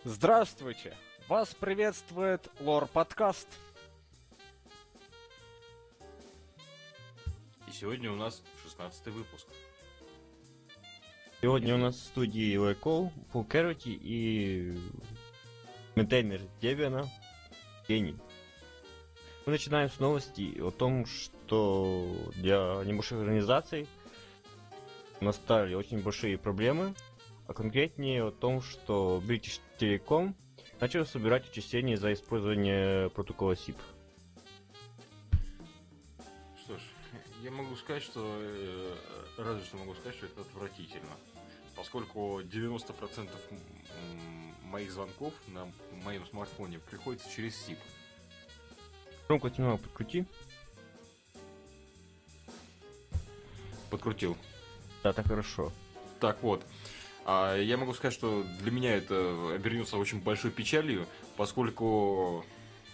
Здравствуйте! Вас приветствует Лор Подкаст. И сегодня у нас 16-й выпуск. Сегодня у нас в студии Лайкол, Full Carrot и мейнтейнер Debian Гений. Мы начинаем с новости о том, что для небольших организаций настали очень большие проблемы, а конкретнее о том, что British Telecom начал собирать отчисления за использование протокола SIP. Что ж, я могу сказать, что разве что могу сказать, что это отвратительно. Поскольку 90% моих звонков на моем смартфоне приходится через SIP. Громкость немного подкрути. Подкрутил. Да, так хорошо. Так вот, я могу сказать, что для меня это обернется очень большой печалью, поскольку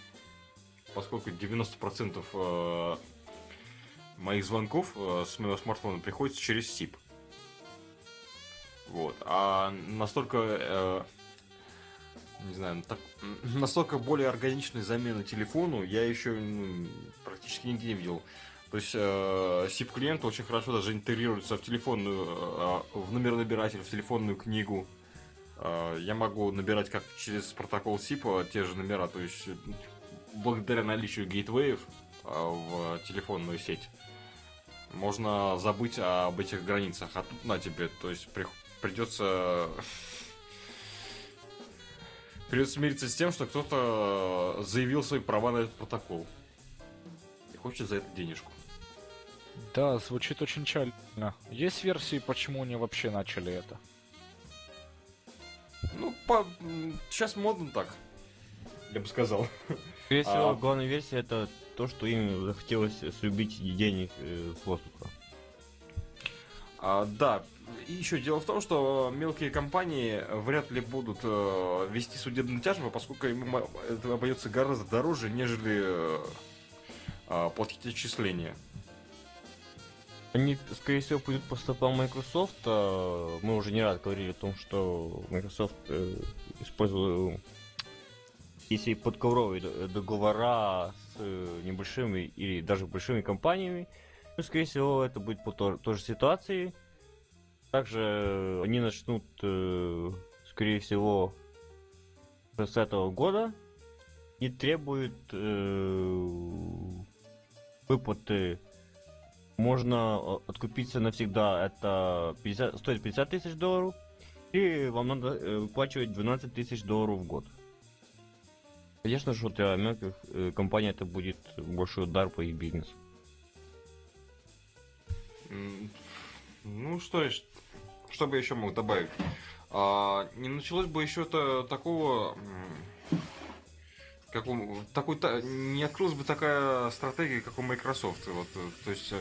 90% моих звонков с моего смартфона приходится через SIP. Вот. А настолько, не знаю, настолько более органичной замены телефону я еще практически нигде не видел. То есть SIP-клиент очень хорошо даже интегрируется в телефонную, в номеронабиратель, в телефонную книгу. Я могу набирать как через протокол SIP те же номера, то есть благодаря наличию гейтвеев в телефонную сеть можно забыть об этих границах. А тут на тебе, то есть придется смириться с тем, что кто-то заявил свои права на этот протокол и хочет за это денежку. Да, звучит очень печально. Есть версии, почему они вообще начали это? Сейчас модно так, я бы сказал. Скорее всего, главная версия это то, что им захотелось срубить денег с воздуха. Да, и еще дело в том, что мелкие компании вряд ли будут вести судебную тяжбу, поскольку им это обойдется гораздо дороже, нежели платить отчисления. Они, скорее всего, пойдут по стопам Microsoft. Мы уже не раз говорили о том, что Microsoft использует, если подковровые договора с небольшими или даже большими компаниями, ну, скорее всего, это будет по той же ситуации. Также они начнут, скорее всего, с этого года и требуют выплаты. Можно откупиться навсегда, это стоит $50 000, и вам надо выплачивать $12 000 в год. Конечно же, для мелких компаний это будет большой удар по их бизнесу. Ну что бы я еще мог добавить? Не началось бы еще-то такого... не открылась бы такая стратегия, как у Microsoft. Вот, то есть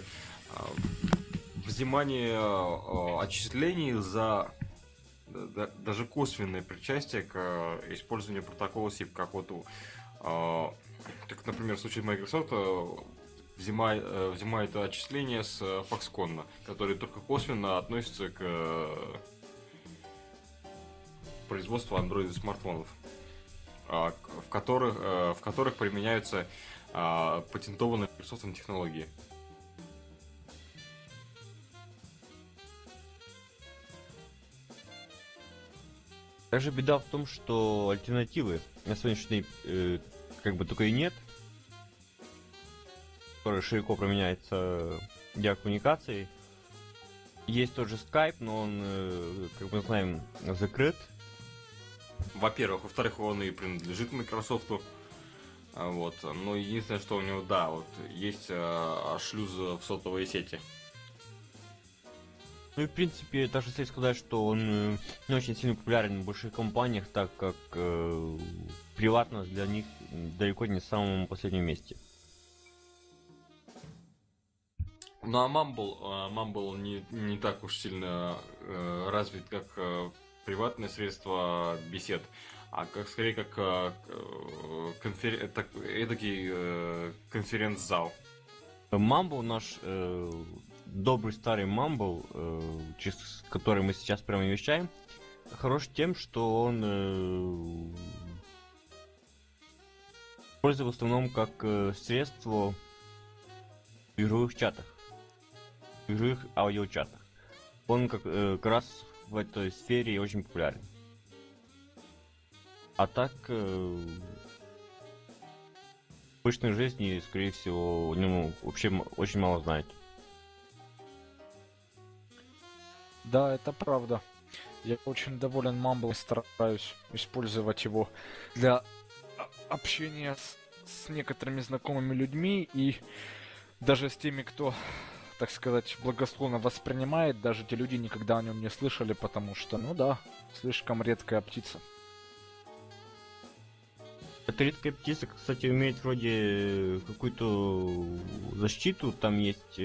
взимание отчислений за даже косвенное причастие к использованию протокола SIP, как вот как, например, в случае Microsoft взимает отчисления с Foxconn, которые только косвенно относятся к производству Android смартфонов, в которых применяются патентованные Microsoft технологии. Также беда в том, что альтернативы на сегодняшний как бы только и нет, который широко применяется для коммуникации. Есть тот же Skype, но он, как мы знаем, закрыт. Во-первых. Во-вторых, он и принадлежит Microsoft. Вот. Но единственное, что у него, да, вот есть шлюз в сотовые сети. Ну и в принципе, также следует сказать, что он не очень сильно популярен в больших компаниях, так как приватность для них далеко не в самом последнем месте. Ну а Mumble не так уж сильно развит, как приватное средство бесед, а скорее как эдакий конференц-зал. Mumble, наш добрый старый Mumble, через который мы сейчас прямо вещаем, хорош тем, что он используется в основном как средство в игровых чатах, в игровых аудиочатах. Он как раз в этой сфере очень популярен. А так, в обычной жизни, скорее всего, вообще очень мало знает. Да, это правда. Я очень доволен Mumble, стараюсь использовать его для общения с некоторыми знакомыми людьми и даже с теми, кто, так сказать, благосклонно воспринимает, даже те люди никогда о нем не слышали, потому что, ну да, слишком редкая птица. Эта редкая птица, кстати, имеет вроде какую-то защиту, там есть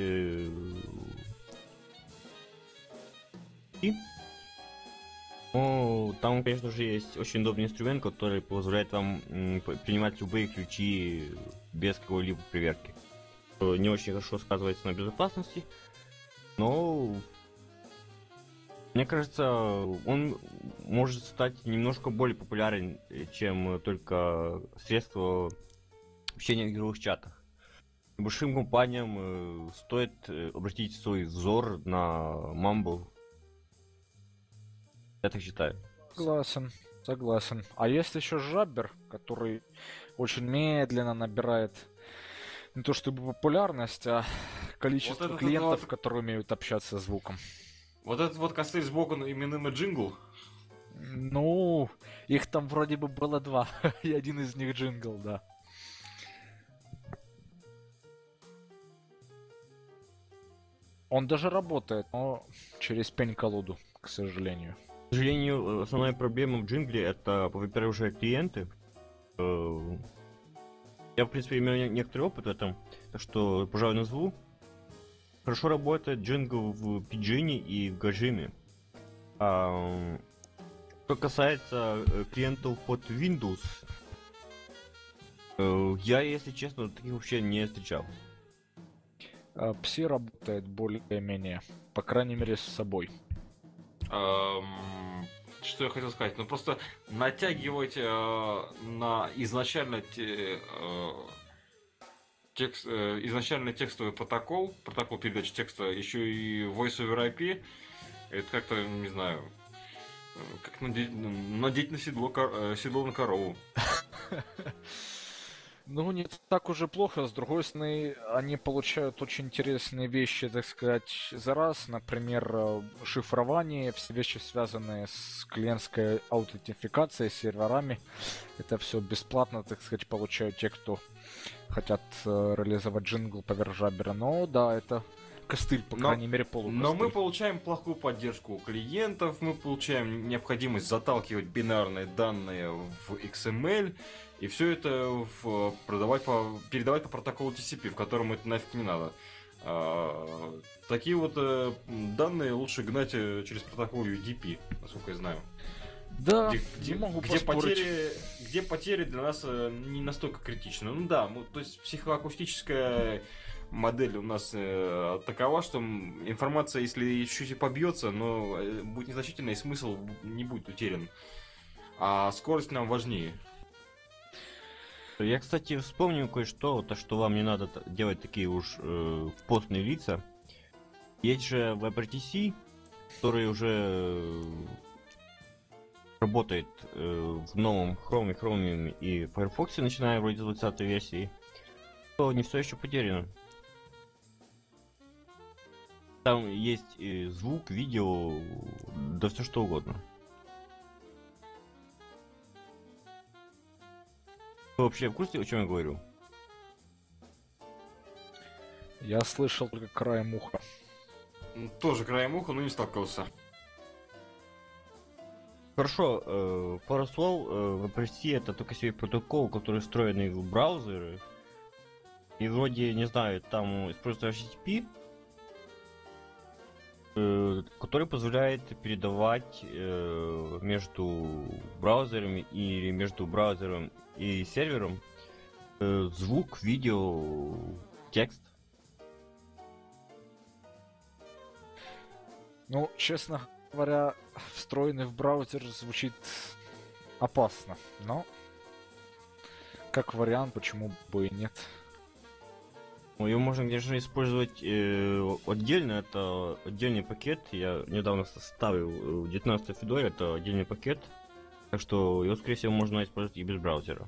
ну, там, конечно же, есть очень удобный инструмент, который позволяет вам принимать любые ключи без какой-либо проверки. Что не очень хорошо сказывается на безопасности, но мне кажется, он может стать немножко более популярен, чем только средство общения в игровых чатах. Большим компаниям стоит обратить свой взор на Mumble. Я так считаю. Согласен, согласен. А есть еще Жаббер, который очень медленно набирает не то чтобы популярность, а количество Вот клиентов, вот. которые умеют общаться с звуком. Вот этот вот костыль сбоку именуемый джингл. Ну, их там вроде бы было 2, и один из них джингл, да. Он даже работает, но через пень-колоду, к сожалению. К сожалению, основная проблема в джингле это, во-первых, уже клиенты. Я, в принципе, имею некоторый опыт в этом, так что, пожалуй, назову. Хорошо работает джингл в Pidgin и в Gajimi. Что касается клиентов под Windows, я, если честно, таких вообще не встречал. Пси работает более-менее, по крайней мере, с собой. Что я хотел сказать? Ну просто натягивать на изначальный текстовый протокол передачи текста, еще и Voice over IP, это как-то, не знаю, как надеть на седло на корову. Ну, не так уже плохо. С другой стороны, они получают очень интересные вещи, так сказать, за раз. Например, шифрование, все вещи, связанные с клиентской аутентификацией, серверами. Это все бесплатно, так сказать, получают те, кто хотят реализовать джингл поверх Жаббера. Но да, это костыль, по крайней мере, полукостыль. Но мы получаем плохую поддержку у клиентов, мы получаем необходимость заталкивать бинарные данные в XML, и все это передавать по протоколу TCP, в котором это нафиг не надо. Такие вот данные лучше гнать через протокол UDP, насколько я знаю. Да, не могу поспорить. Где потери для нас не настолько критичны. Ну да, то есть психоакустическая модель у нас такова, что информация, если чуть-чуть и побьется, но будет незначительный, и смысл не будет утерян. А скорость нам важнее. Я, кстати, вспомнил кое-что, то, что вам не надо делать такие уж постные лица. Есть же WebRTC, который уже работает в новом Chrome и Firefox, начиная вроде 20-й версии. То не все еще потеряно. Там есть и звук, видео, да все что угодно. Вы вообще в курсе, о чем я говорю? Я слышал только краем уха. Тоже краем уха, но не сталкивался. Хорошо, пару слов. WebRTC это только себе протокол, который встроенный в браузеры. И вроде, не знаю, там используется HTTP, который позволяет передавать между браузерами или между браузером и сервером звук, видео, текст. Ну, честно говоря, встроенный в браузер звучит опасно, но как вариант, почему бы и нет. Ну, ее можно, конечно, использовать отдельно, это отдельный пакет. Я недавно составил в 19 Федоре, это отдельный пакет. Так что его, скорее всего, можно использовать и без браузера.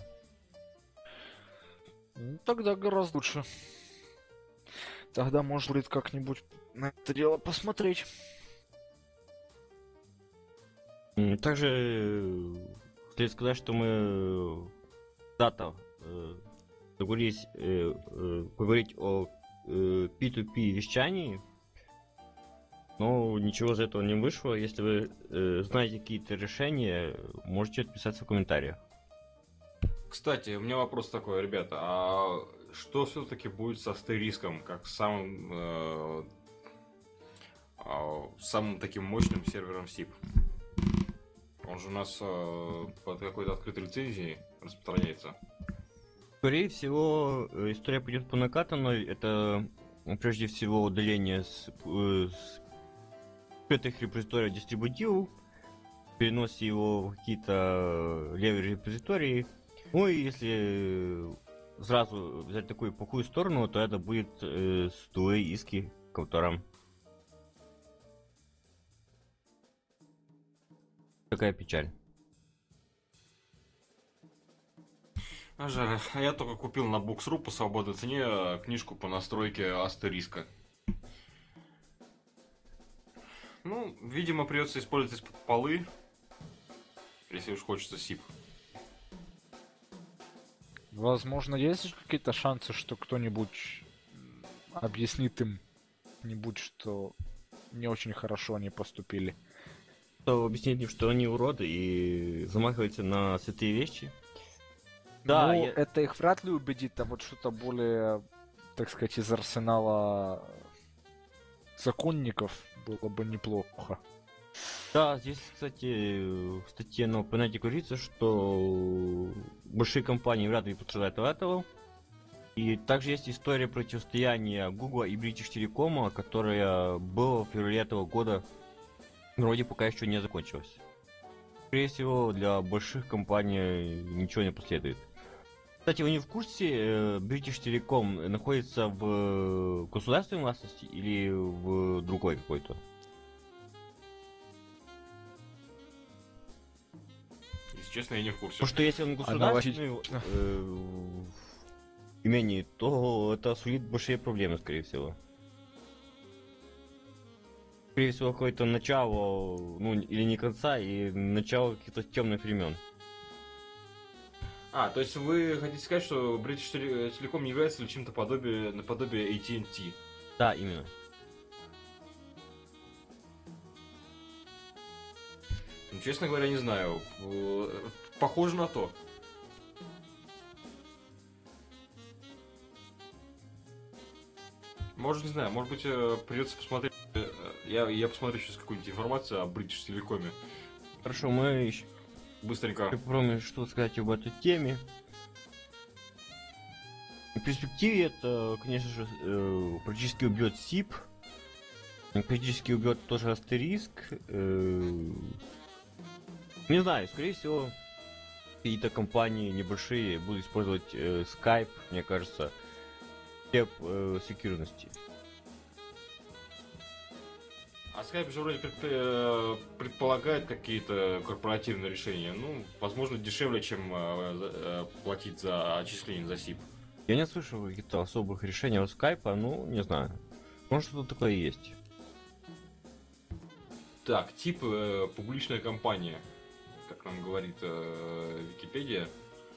Ну, тогда гораздо лучше. Тогда, может быть, как-нибудь на это дело посмотреть. Также следует сказать, что мы дата договорились поговорить о P2P вещании, но ничего из этого не вышло. Если вы знаете какие-то решения, можете отписаться в комментариях. Кстати, у меня вопрос такой, ребята, а что все-таки будет с астериском, как самым таким мощным сервером SIP? Он же у нас под какой-то открытой лицензией распространяется. Скорее всего, история пойдет по накатанной. Это прежде всего удаление с скрытых репозиториев дистрибутивов, перенос его в какие-то левые репозитории. Ну и если сразу взять такую плохую сторону, то это будет стулы иски к авторам. Такая печаль. Жаль, а я только купил на Books.ru по свободной цене книжку по настройке астериска. Ну, видимо, придется использовать из-под полы, если уж хочется SIP. Возможно, есть какие-то шансы, что кто-нибудь объяснит им нибудь, что не очень хорошо они поступили. Кто объяснит им, что они уроды и замахиваются на святые вещи. Да, ну, это их вряд ли убедит, а вот что-то более, так сказать, из арсенала законников было бы неплохо. Да, здесь, кстати, в статье на OpenET говорится, что большие компании вряд ли пострадают от этого. И также есть история противостояния Google и British Telecom, которая была в феврале этого года, вроде пока еще не закончилась. Скорее всего, для больших компаний ничего не последует. Кстати, вы не в курсе, British Telecom находится в государственной властности или в другой какой-то? Если честно, я не в курсе. Потому что если он государственный имении, то это сулит большие проблемы, скорее всего. Скорее всего, какое-то начало, ну, или не конца, и начало каких-то темных времен. А, то есть вы хотите сказать, что British Telecom не является ли чем-то наподобие AT&T? Да, именно. Ну, честно говоря, не знаю. Похоже на то. Может, не знаю, может быть, придется посмотреть. Я посмотрю сейчас какую-нибудь информацию о British Telecom. Хорошо, мы еще Быстренько. попробуем что сказать об этой теме. В перспективе это, конечно же, практически убьет SIP. Практически убьет тоже астериск. Не знаю, скорее всего, какие-то компании небольшие будут использовать Skype, мне кажется, для секьюрности. А Skype же вроде предполагает какие-то корпоративные решения. Ну, возможно, дешевле, чем платить за отчисление за SIP. Я не слышал каких-то особых решений от Skype, ну, не знаю. Может, что-то такое есть. Так, тип публичная компания, как нам говорит Википедия.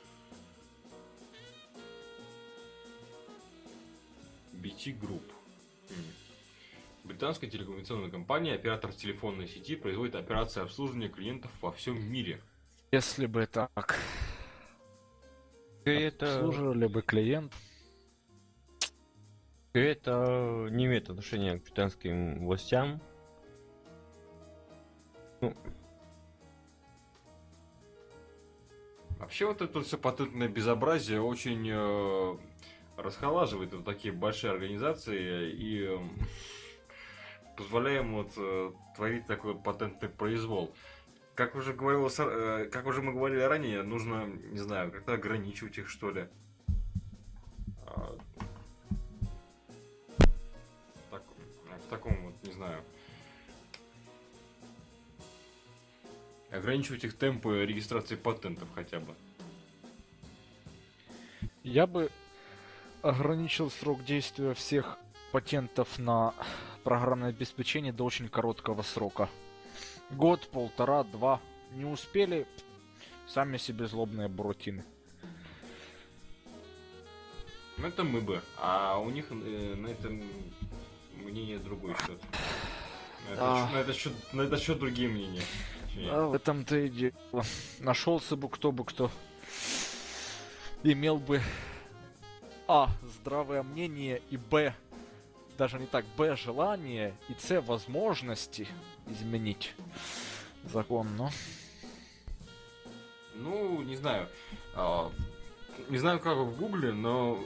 BT Group. Британская телекоммуникационная компания, оператор телефонной сети, производит операции обслуживания клиентов во всем мире. Если бы так. Это... Обслуживали бы клиент. Это не имеет отношения к британским властям. Ну. Вообще вот это все патентное безобразие очень расхолаживает вот такие большие организации и позволяем вот творить такой патентный произвол. Как уже как уже мы говорили ранее, нужно, не знаю, как-то ограничивать их, что ли. Так, в таком вот, не знаю. Ограничивать их темпы регистрации патентов хотя бы. Я бы ограничил срок действия всех патентов на программное обеспечение до очень короткого срока. Год, полтора, два. Не успели, сами себе злобные буратины. Ну это мы бы. А у них на этом мнение другой счет. На этот счет другие мнения. Да, в этом-то и дело. Нашелся бы кто имел бы А. Здравое мнение, и Б. Даже не так, Б. Желание, и С. Возможности изменить закон, но... Ну, не знаю. Не знаю, как в Гугле, но...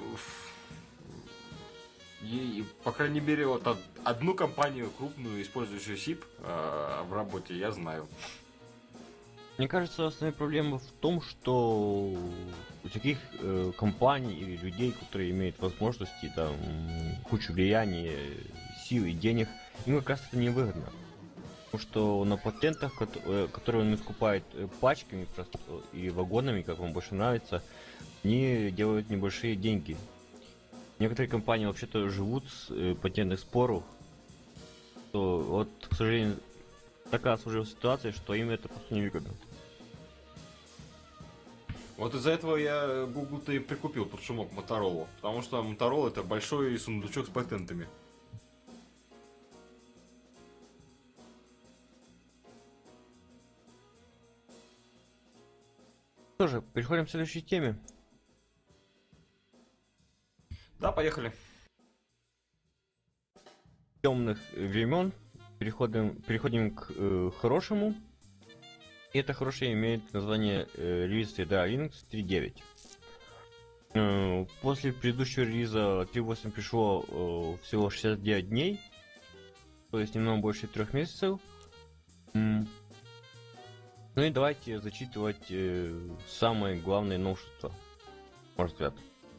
по крайней мере, вот одну компанию крупную, использующую SIP в работе, я знаю. Мне кажется, основная проблема в том, что у таких компаний или людей, которые имеют возможности, там, кучу влияния, сил и денег, им как раз это невыгодно. Потому что на патентах, которые он скупает пачками просто и вагонами, как вам больше нравится, они делают небольшие деньги. Некоторые компании вообще-то живут с патентных споров. То вот, к сожалению, такая сложилась ситуация, что им это просто невыгодно. Вот из-за этого я Google-то и прикупил под шумок Motorola. Потому что Motorola это большой сундучок с патентами. Что же, переходим к следующей теме. Да, поехали. Темных времен переходим к хорошему. И это хорошее имеет название релиз Sierra Linux 3.9. После предыдущего релиза 3.8 пришло всего 69 дней, то есть немного больше 3 месяцев. Ну и давайте зачитывать самые главные новшества, может взгляд.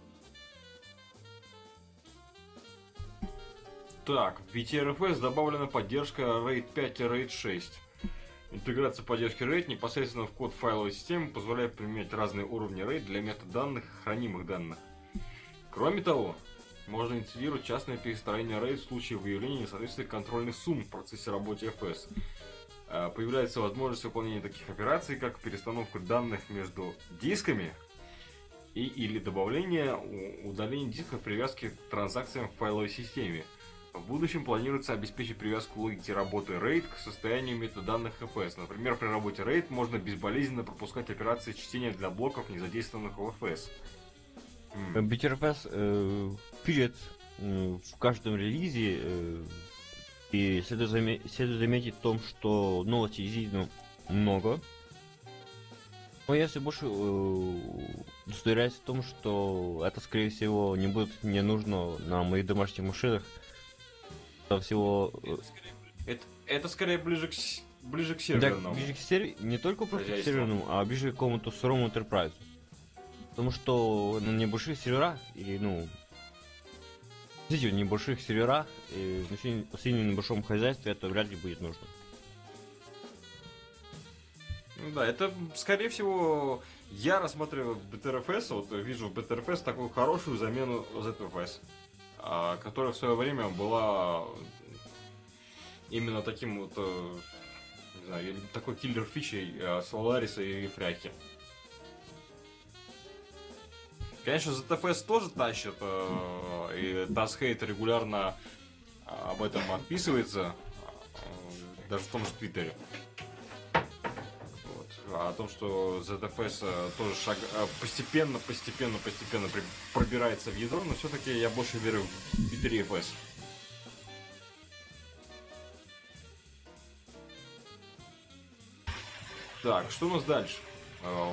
Так, в BTRFS добавлена поддержка RAID 5 и RAID 6. Интеграция поддержки RAID непосредственно в код файловой системы позволяет применять разные уровни RAID для метаданных и хранимых данных. Кроме того, можно инициировать частное перестроение RAID в случае выявления несоответствия контрольных сумм в процессе работы FS. Появляется возможность выполнения таких операций, как перестановка данных между дисками или добавление удаления дисков привязки к транзакциям в файловой системе. В будущем планируется обеспечить привязку логики работы RAID к состоянию метаданных FS. Например, при работе RAID можно безболезненно пропускать операции чтения для блоков, не задействованных в FS. BTRFS пилит в каждом релизе, и следует заметить в том, что новостей действительно много. Но я все больше удостоверяюсь в том, что это, скорее всего, не будет мне нужно на моих домашних машинах. Всего... Это скорее ближе к серверному. Да, ближе к не только просто к серверному, а ближе к какому-то сырому enterprise. Потому что на небольших серверах, или, действительно, небольших серверах, и на сильно небольшом хозяйстве это вряд ли будет нужно. Да, это, скорее всего, я рассматриваю BTRFS, вот вижу в BTRFS такую хорошую замену ZFS. Которая в свое время была именно таким вот, не знаю, такой киллер фичей Solaris и Фряки. Конечно, ZFS тоже тащит, и DasHate регулярно об этом отписывается, даже в том же Твиттере. О том, что ZFS тоже постепенно пробирается в ядро, но все-таки я больше верю в BTRFS. Так, что у нас дальше?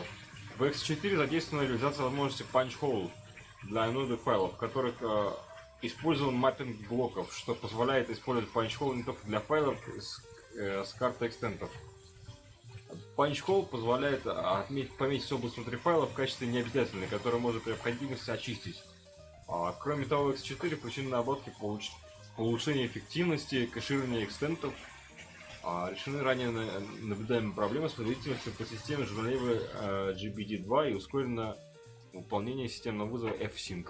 В X4 задействована реализация возможности punch hole для ноды файлов, в которых использован маппинг блоков, что позволяет использовать punch-hole не только для файлов с карты экстентов. Punch-hole позволяет пометить область внутри файла в качестве необязательной, которую можно при необходимости очистить. Кроме того, X4 причины наработки улучшения эффективности, кэширования экстентов решены ранее наблюдаемые проблемы с производительностью по системе журналевой GBD2 и ускорено выполнение системного вызова F-Sync.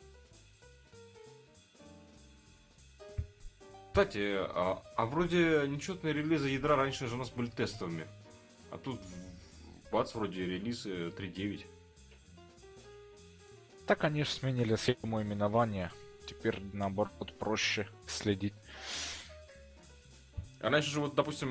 Кстати, вроде нечетные релизы ядра раньше же у нас были тестовыми. А тут бац, вроде релизы 3.9. Так они же сменили схему именования. Теперь, наоборот, проще следить. А раньше же, вот, допустим,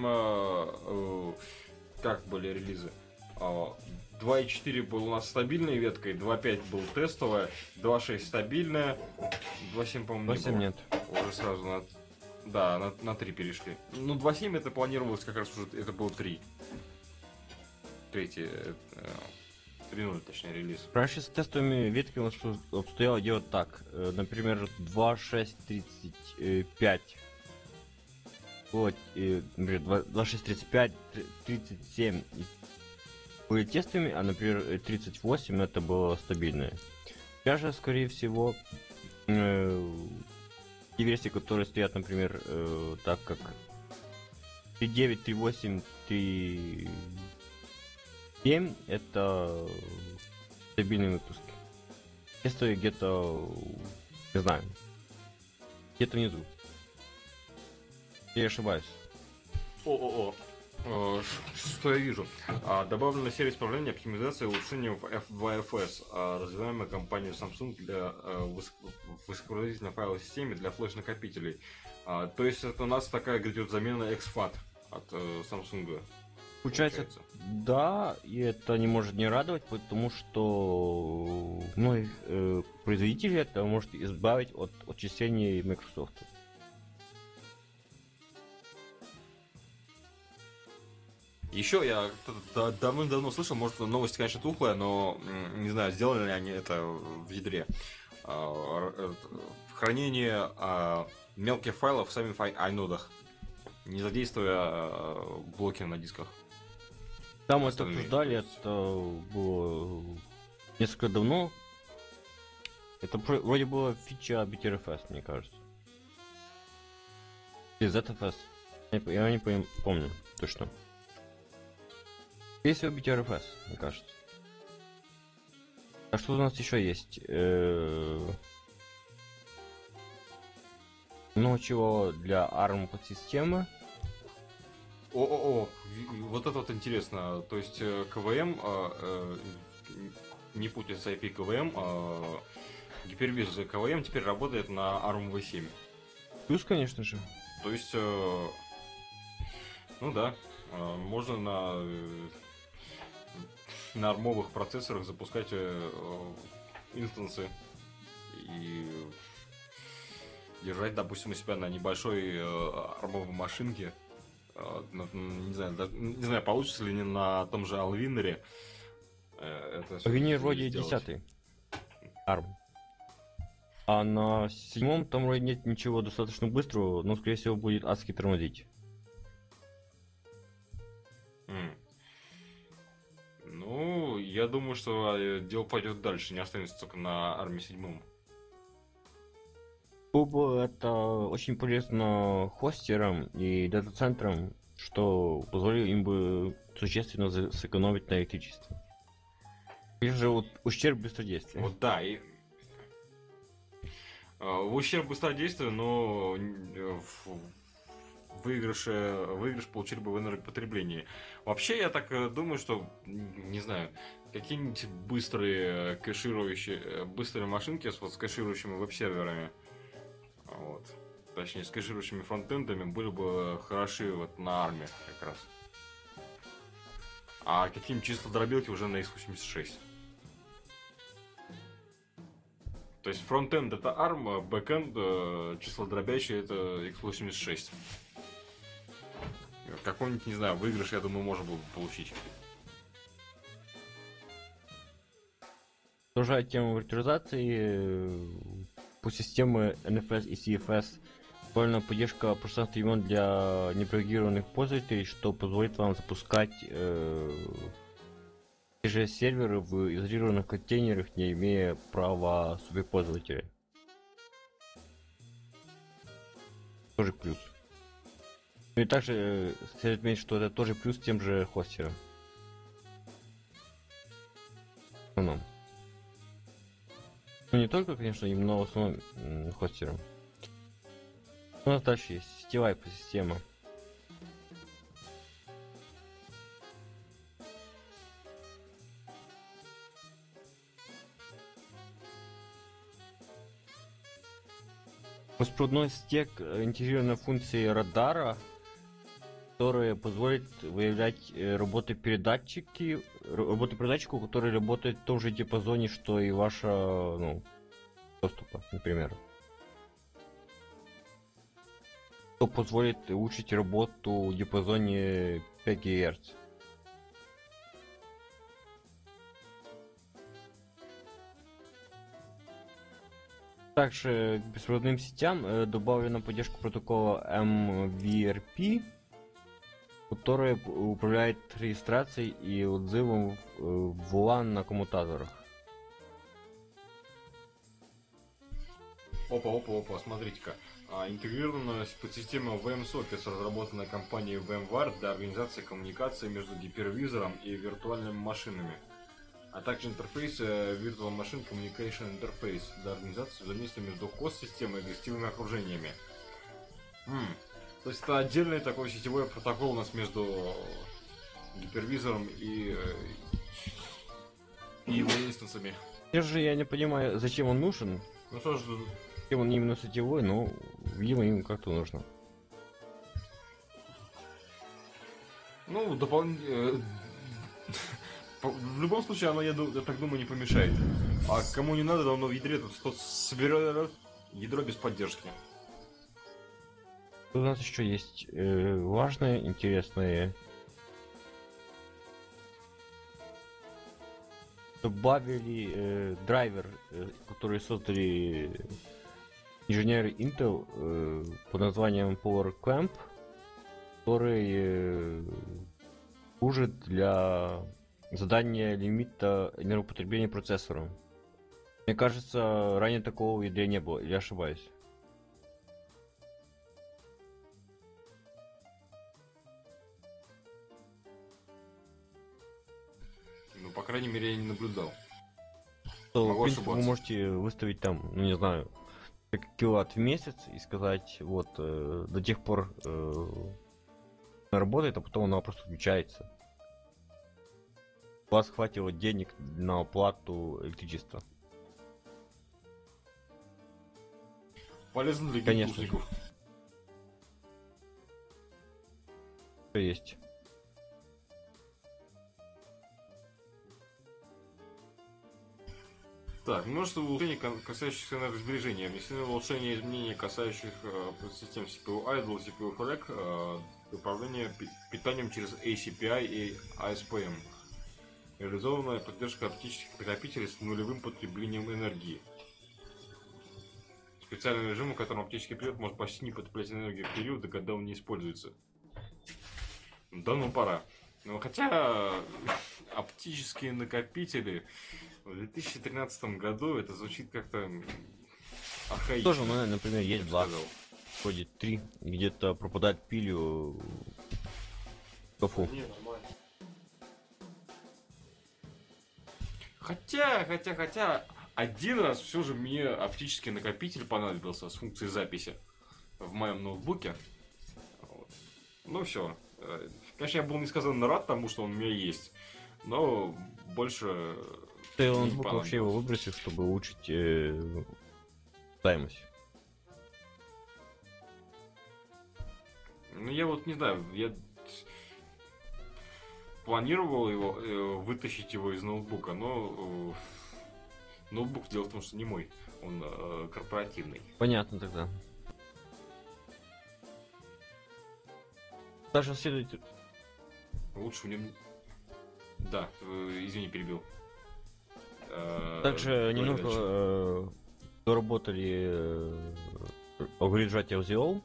как были релизы? 2.4 был у нас стабильной веткой, 2.5 был тестовая, 2.6 стабильная, 2.7, по-моему, 2.7 нет. Уже сразу на 3 перешли. Ну, 2.7 это планировалось как раз уже, это был 3. Третий, 3.0, точнее, релиз. Раньше с тестовыми ветками у нас обстояло дело так. Например, 2.6.35. Вот, например, 2.6.35, 37 были тестовыми, а, например, 38 это было стабильное. Сейчас же, скорее всего, те версии, которые стоят, например, так как 3.9, 3.8, 3.7 это стабильные выпуски. Тестовые где-то, не знаю, где-то внизу. Я ошибаюсь. Что я вижу? Добавлена серия исправления, оптимизации и улучшения в F2FS, развиваемая компанией Samsung для высокопроизводительной файловой системы для флеш-накопителей. То есть это у нас такая грядет замена XFAT от Samsung. Получается, да, и это не может не радовать, потому что многих производителей это может избавить от отчислений Microsoft. Еще я давным-давно слышал, может, новость, конечно, тухлая, но не знаю, сделали ли они это в ядре. Хранение мелких файлов в самих инодах, не задействуя блоки на дисках. Там мы это обсуждали, это было несколько давно. Это вроде была фича BTRFS, мне кажется. Или ZFS. Я не помню точно. Есть BTRFS, мне кажется. А что у нас еще есть? Много чего для ARM подсистемы. Вот это вот интересно. То есть КВМ, не путать с IP КВМ, гипервиз КВМ теперь работает на ARM V7. Плюс, конечно же. То есть, ну да, можно на армовых процессорах запускать инстансы и держать, допустим, у себя на небольшой армовой машинке. Не знаю, получится ли на том же Alvinner. Alvinner вроде 10-й. ARM. А на 7-м там вроде нет ничего достаточно быстрого, но скорее всего будет адски тормозить. Ну, я думаю, что дело пойдет дальше, не останется только на ARM 7. Это очень полезно хостерам и дата-центрам, что позволило им бы существенно сэкономить на электричестве. Или же вот ущерб быстродействия. Вот да, и в ущерб быстродействия, но выигрыш получили бы в энергопотреблении. Вообще, я так думаю, что, не знаю, какие-нибудь быстрые машинки с кэширующими веб-серверами, вот, точнее, с кэширующими фронтендами были бы хороши вот на армии как раз. А какие-нибудь числодробилки уже на x86. То есть фронтенд это ARM, бэкенд числодробящий это x86. Какой-нибудь, не знаю, выигрыш, я думаю, можно было бы получить. Продолжая тему виртуализации, по системе NFS и CFS, актуальная поддержка пространства имен для непривилегированных пользователей, что позволит вам запускать те же серверы в изолированных контейнерах, не имея права суперпользователя. Тоже плюс. Ну и также следует отметить, что это тоже плюс тем же хостерам. В основном. Ну не только, конечно, именно в основном хостерам. У нас дальше есть сетевая система. Беспроводной стек интегрированной функции радара, которая позволит выявлять работы передатчику, который работает в том же диапазоне, что и ваша доступа, например. Что позволит улучшить работу в диапазоне 5 ГГц. Также к беспроводным сетям добавлена поддержка протокола MVRP, которая управляет регистрацией и отзывом в LAN на коммутаторах. Опа, смотрите-ка. Интегрированная подсистема VM-Sockets, разработанная компанией VMware для организации коммуникации между гипервизором и виртуальными машинами, а также интерфейс Virtual Machine Communication Interface для организации взаимодействия между хост-системой и гостевыми окружениями. То есть это отдельный такой сетевой протокол у нас между гипервизором и его инстансами. Я не понимаю, зачем он нужен. Ну что ж, Зачем он именно сетевой, но видимо им как-то нужно. ну, дополнительно... В любом случае, оно, я так думаю, не помешает. А кому не надо, давно в ядре, тот соберет ядро без поддержки. У нас еще есть важное, интересное. Добавили драйвер, который создали инженеры Intel под названием Power Clamp, который служит для задания лимита энергопотребления процессором. Мне кажется, ранее такого в ядре не было, или ошибаюсь? Ну, по крайней мере, я не наблюдал. То, Могу в принципе, вы ошибаться. можете выставить там, ну не знаю, киловатт в месяц и сказать, вот, до тех пор она работает, а потом она просто включается. У вас хватило денег на оплату электричества. Полезно для Конечно. геймпусников. Что есть. Так, множество улучшений, касающихся энергосбережения. Внесены улучшения и изменения, касающих систем CPU Idle, CPU Flag, управления питанием через ACPI и ASPM. Реализованная поддержка оптических накопителей с нулевым потреблением энергии. Специальный режим, в котором оптический период может почти не потреблять энергию в период, когда он не используется. Да ну пора. Ну хотя оптические накопители в 2013 году это звучит как-то архаично. Тоже, ну, например, есть два. Ходит 3, где-то пропадает пилью в шкафу. Хотя, один раз все же мне оптический накопитель понадобился с функцией записи в моем ноутбуке. Вот. Ну все. Конечно, я был несказанно рад тому, что он у меня есть, но больше... Ты не ноутбук вообще понадобилось. его выбросил, чтобы улучшить таймость. Ну я вот не знаю, я планировал его вытащить его из ноутбука, но ноутбук, дело в том, что не мой, он корпоративный. Понятно тогда. Даже следует... Лучше в нем... Да, извини, перебил. Также Говори немного дальше. доработали алгоритм сжатия LZO.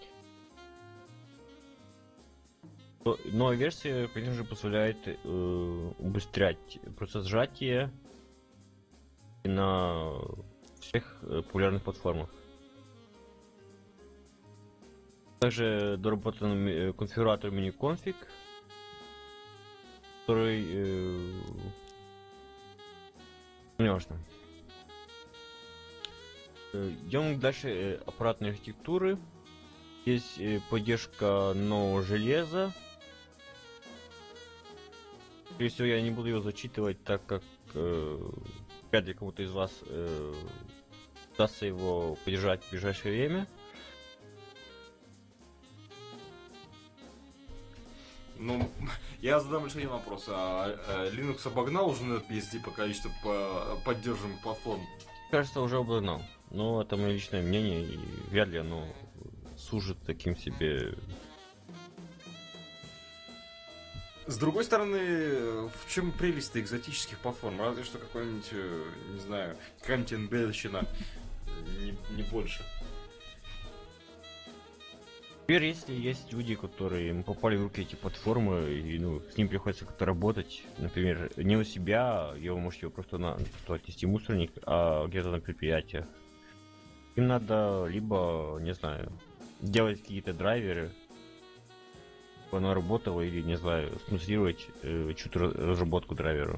Новая версия, конечно же, позволяет убыстрять процесс сжатия на всех популярных платформах. Также доработан конфигуратор mini-config, который неважно. Идем дальше. Аппаратной архитектуры. Есть поддержка нового железа. Скорее всего, я не буду его зачитывать, так как вряд ли кому-то из вас удастся его поддержать в ближайшее время. Ну, я задам лишь один вопрос. Linux обогнал уже NetBSD по количеству поддерживаемых платформ? Кажется, уже обогнал. Но это мое личное мнение, и вряд ли оно служит таким себе. С другой стороны, в чем прелесть экзотических платформ? Разве что какой-нибудь, не знаю, какая-нибудь NBL-щина, не больше. Теперь, если есть люди, которые попали в руки эти платформы, и с ним приходится как-то работать, например, не у себя, вы можете его просто отнести в мусорник, а где-то на предприятиях, им надо либо, не знаю, делать какие-то драйверы, чтобы оно работало, или, не знаю, спонсировать чью-то разработку драйвера.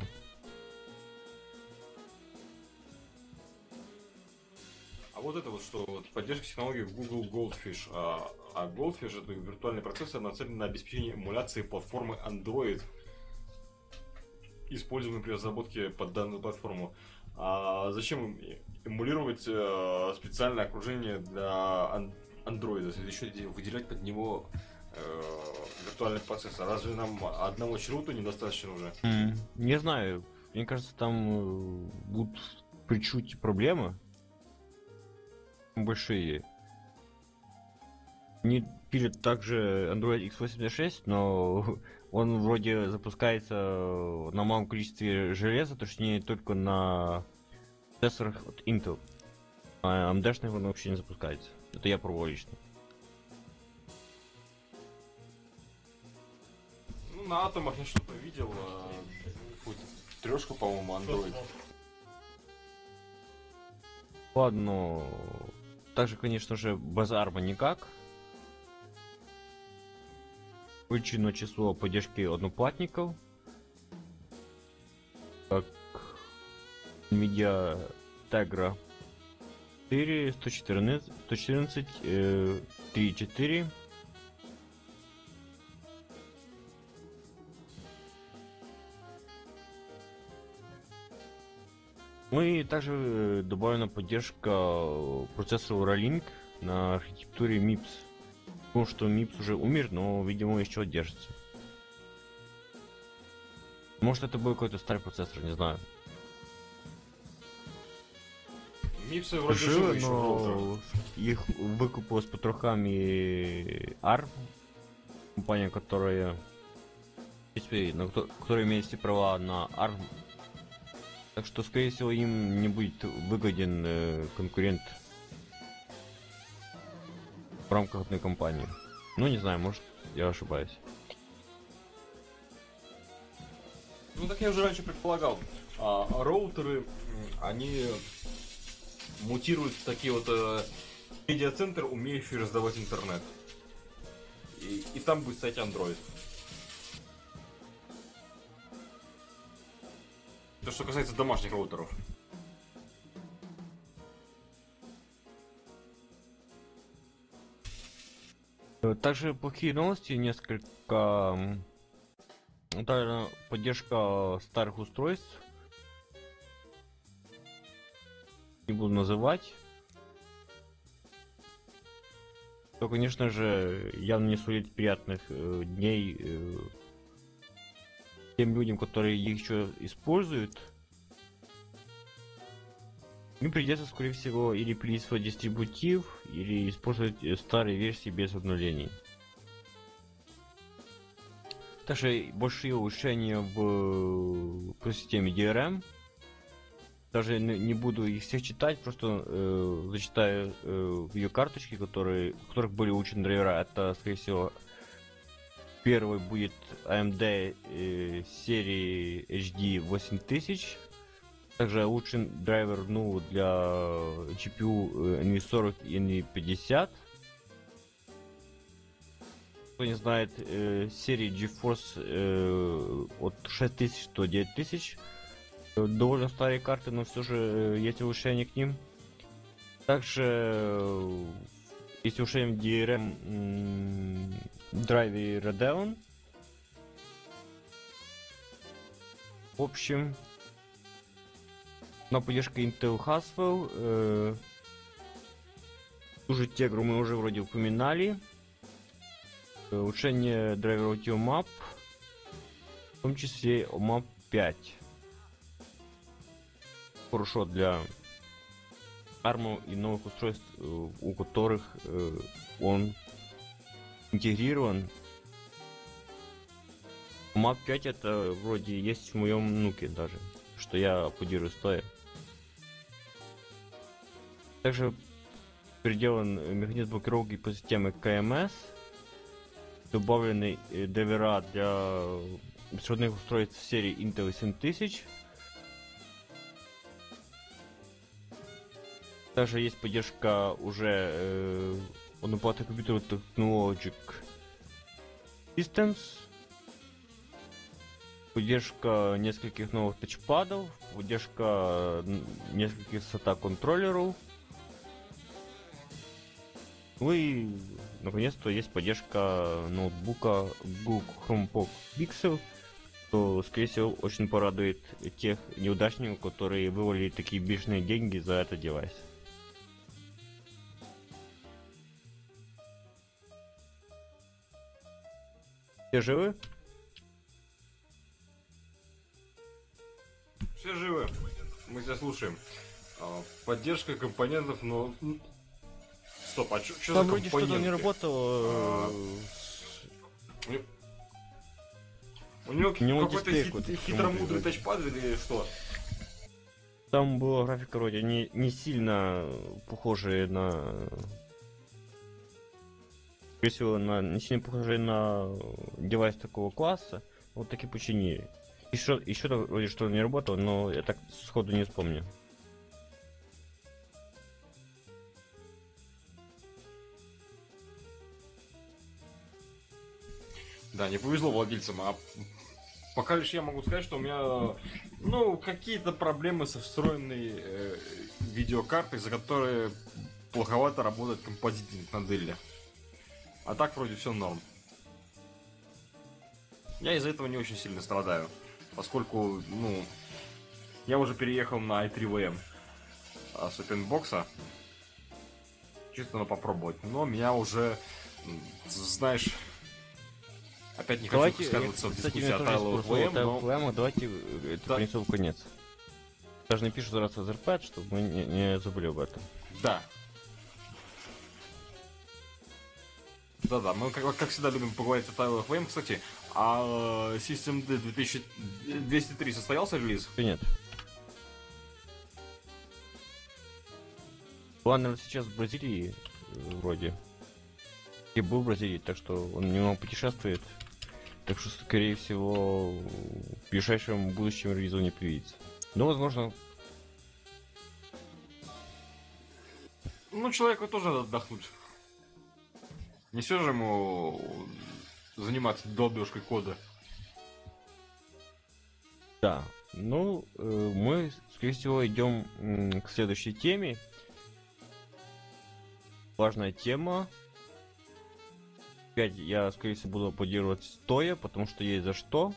А вот это вот что, поддержка технологий в Google Goldfish. А Goldfish — это виртуальный процессор, нацеленный на обеспечение эмуляции платформы Android, используемой при разработке под данную платформу. А зачем эмулировать специальное окружение для Android, если еще выделять под него виртуальный процессор? Разве нам одного чрута недостаточно уже? Не знаю, мне кажется, там будут причуть проблемы большие. Не пилит также Android x86, но он вроде запускается на малом количестве железа, точнее только на процессорах от Intel. А AMD-шный он вообще не запускается. Это я пробовал лично. Ну, на атомах я что-то видел. Трешку, по-моему, Android. Ладно. Также, конечно же, без ARM никак. Увеличено число поддержки одноплатников, как NVIDIA Tegra 4, 114, 3.4. Ну и также добавлена поддержка процессора Ralink на архитектуре MIPS. Потому что MIPS уже умер, но, видимо, еще держится. Может, это был какой-то старый процессор, не знаю. MIPS вроде живы еще в но роутерах. их выкупила с потрохами ARM, компания, которая имеет все права на ARM. Так что, скорее всего, им не будет выгоден конкурент в рамках одной компании. Ну, не знаю, может, я ошибаюсь. Ну, так я уже раньше предполагал. Роутеры, они мутируют в такие вот медиацентры, умеющие раздавать интернет. И там будет стоять Android. То, что касается домашних роутеров. Также плохие новости, несколько. Также поддержка старых устройств. Не буду называть. То, конечно же, явно не сулит приятных дней тем людям, которые их еще используют. Им придется, скорее всего, или пилить свой дистрибутив, или использовать старые версии без обновлений. Также большие улучшения в системе DRM. даже не буду их всех читать, просто зачитаю ее карточки, в которых были улучшены драйвера. Это, скорее всего, первый будет AMD серии HD 8000. Также улучшен драйвер для GPU NV40 и NV50. Кто не знает, серии GeForce от 6000 до 9000. Довольно старые карты, но все же есть улучшения к ним. Также есть улучшение в DRM драйвере Radeon. В общем, на поддержка Intel Haswell. Ту же Tegra мы уже вроде упоминали. Улучшение драйвера OmapP, в том числе OmapP 5. Хорошо для ARM и новых устройств, у которых он интегрирован. OmapP 5 это вроде есть в моем нуке даже, что я аплодирую стоя. Также переделан механизм блокировки по системе KMS. Добавлены драйвера для беспроводных устройств серии Intel 7000. Также есть поддержка уже одноплатных компьютеров Technologic Systems. Поддержка нескольких новых тачпадов. Поддержка нескольких SATA контроллеров. Ну и наконец-то есть поддержка ноутбука Google Chromebook Pixel, что, скорее всего, очень порадует тех неудачников, которые вывалили такие бешеные деньги за этот девайс. Все живы? Все живы. Мы тебя слушаем. Поддержка компонентов, но... Стоп, а что за Там вроде компоненты? что-то не работало. У него какой-то дисплей какой-то хитромудрый хитрый. тачпад или что? Там была графика вроде не сильно похожая на... Скорее всего, не сильно похожая на девайс такого класса. Вот такие починили. Еще там вроде что не работало, но я так сходу не вспомню. Да, не повезло владельцам, а пока лишь я могу сказать, что у меня, какие-то проблемы со встроенной видеокартой, за которые плоховато работает композитник на Dell. А так вроде все норм. Я из-за этого не очень сильно страдаю, поскольку, я уже переехал на i3VM с OpenBox, чисто попробовать, но меня уже, знаешь... Опять не хочу сказываться в дискуссии о тайловых VM, но... Давайте это принесу в конец. Даже не пишу раз в RPad, чтобы мы не забыли об этом. Да. Да-да, мы как всегда любим поговорить о тайловых VM. Кстати, а SystemD 2203 состоялся релиз? Нет. Ладно, сейчас в Бразилии вроде. И был в Бразилии, так что он немного путешествует. Так что, скорее всего, в ближайшем будущем релизу не появится. Но, возможно... Человеку тоже надо отдохнуть. Не все же ему заниматься долбежкой кода. Да. Мы, скорее всего, идем к следующей теме. Важная тема. Опять я, скорее всего, буду аплодировать стоя, потому что есть за что.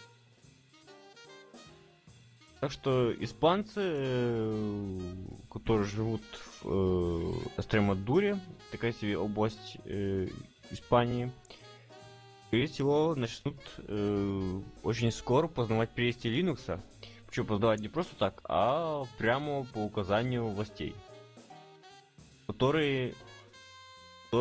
Так что испанцы, которые живут в Эстремадуре, такая себе область Испании, скорее всего, начнут очень скоро познавать прелести Linux. Причем познавать не просто так, а прямо по указанию властей, которые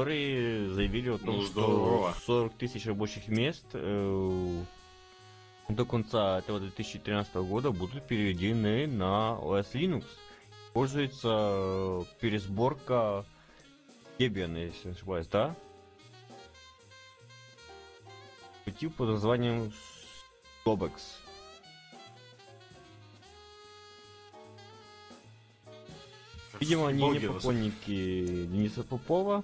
заявили о том, что 40 тысяч рабочих мест до конца этого 2013 года будут переведены на OS Linux. Используется пересборка Debian, если не ошибаюсь, да? Тип под названием Stobex. Видимо, они не поклонники Дениса Попова.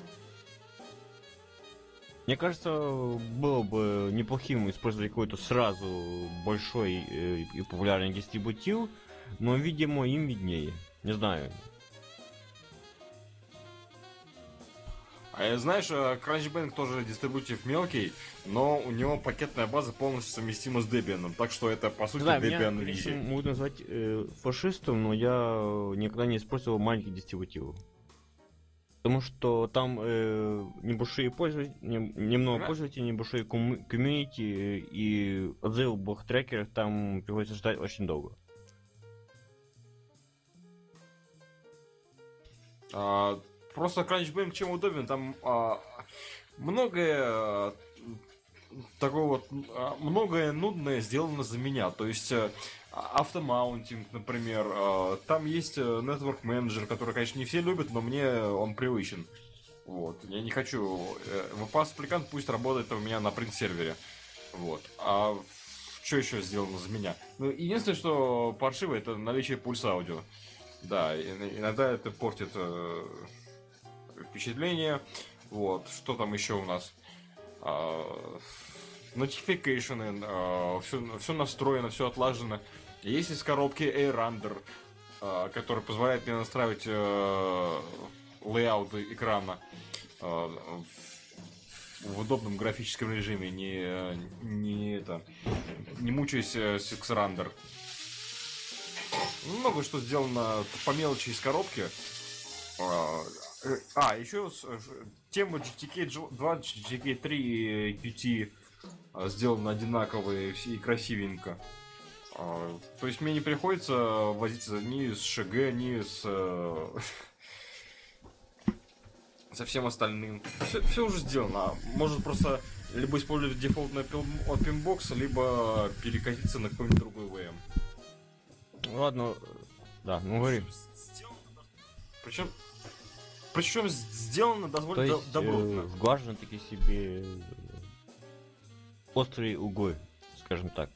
Мне кажется, было бы неплохим использовать какой-то сразу большой и популярный дистрибутив, но, видимо, им виднее. Не знаю. А знаешь, CrunchBang тоже дистрибутив мелкий, но у него пакетная база полностью совместима с Debian, так что это по сути Да, Debian меня, конечно, Easy. могут назвать фашистом, но я никогда не использовал маленькие дистрибутивы. Потому что там небольшие пользователи, немного пользователей, небольшой комьюнити, и отзывы в блок-трекерах там приходится ждать очень долго. Просто CrunchBang чем удобен, там многое такое вот, многое нудное сделано за меня. То есть автомаунтинг, например, там есть Network Manager, который, конечно, не все любят, но мне он привычен. Вот. Я не хочу... VPAS-аппликант пусть работает у меня на print-сервере. Вот. А что еще сделано за меня? Ну, единственное, что паршиво, это наличие пульс-аудио. Да, иногда это портит впечатление. Вот. Что там еще у нас? Notification, все настроено, все отлажено. Есть из коробки AirRender, который позволяет мне настраивать лейаут экрана в удобном графическом режиме, не мучаясь с Xrender. Много что сделано по мелочи из коробки. Еще тема GTK 2, GTK 3 QT сделаны одинаковые и красивенько. То есть мне не приходится возиться ни с ШГ, ни со всем остальным. Все уже сделано. Можно просто либо использовать дефолтный OpenBox, либо перекатиться на какой-нибудь другой VM. Ладно, да, ну говори. Причем сделано довольно добротно. Сглажены такие себе острые углы, скажем так.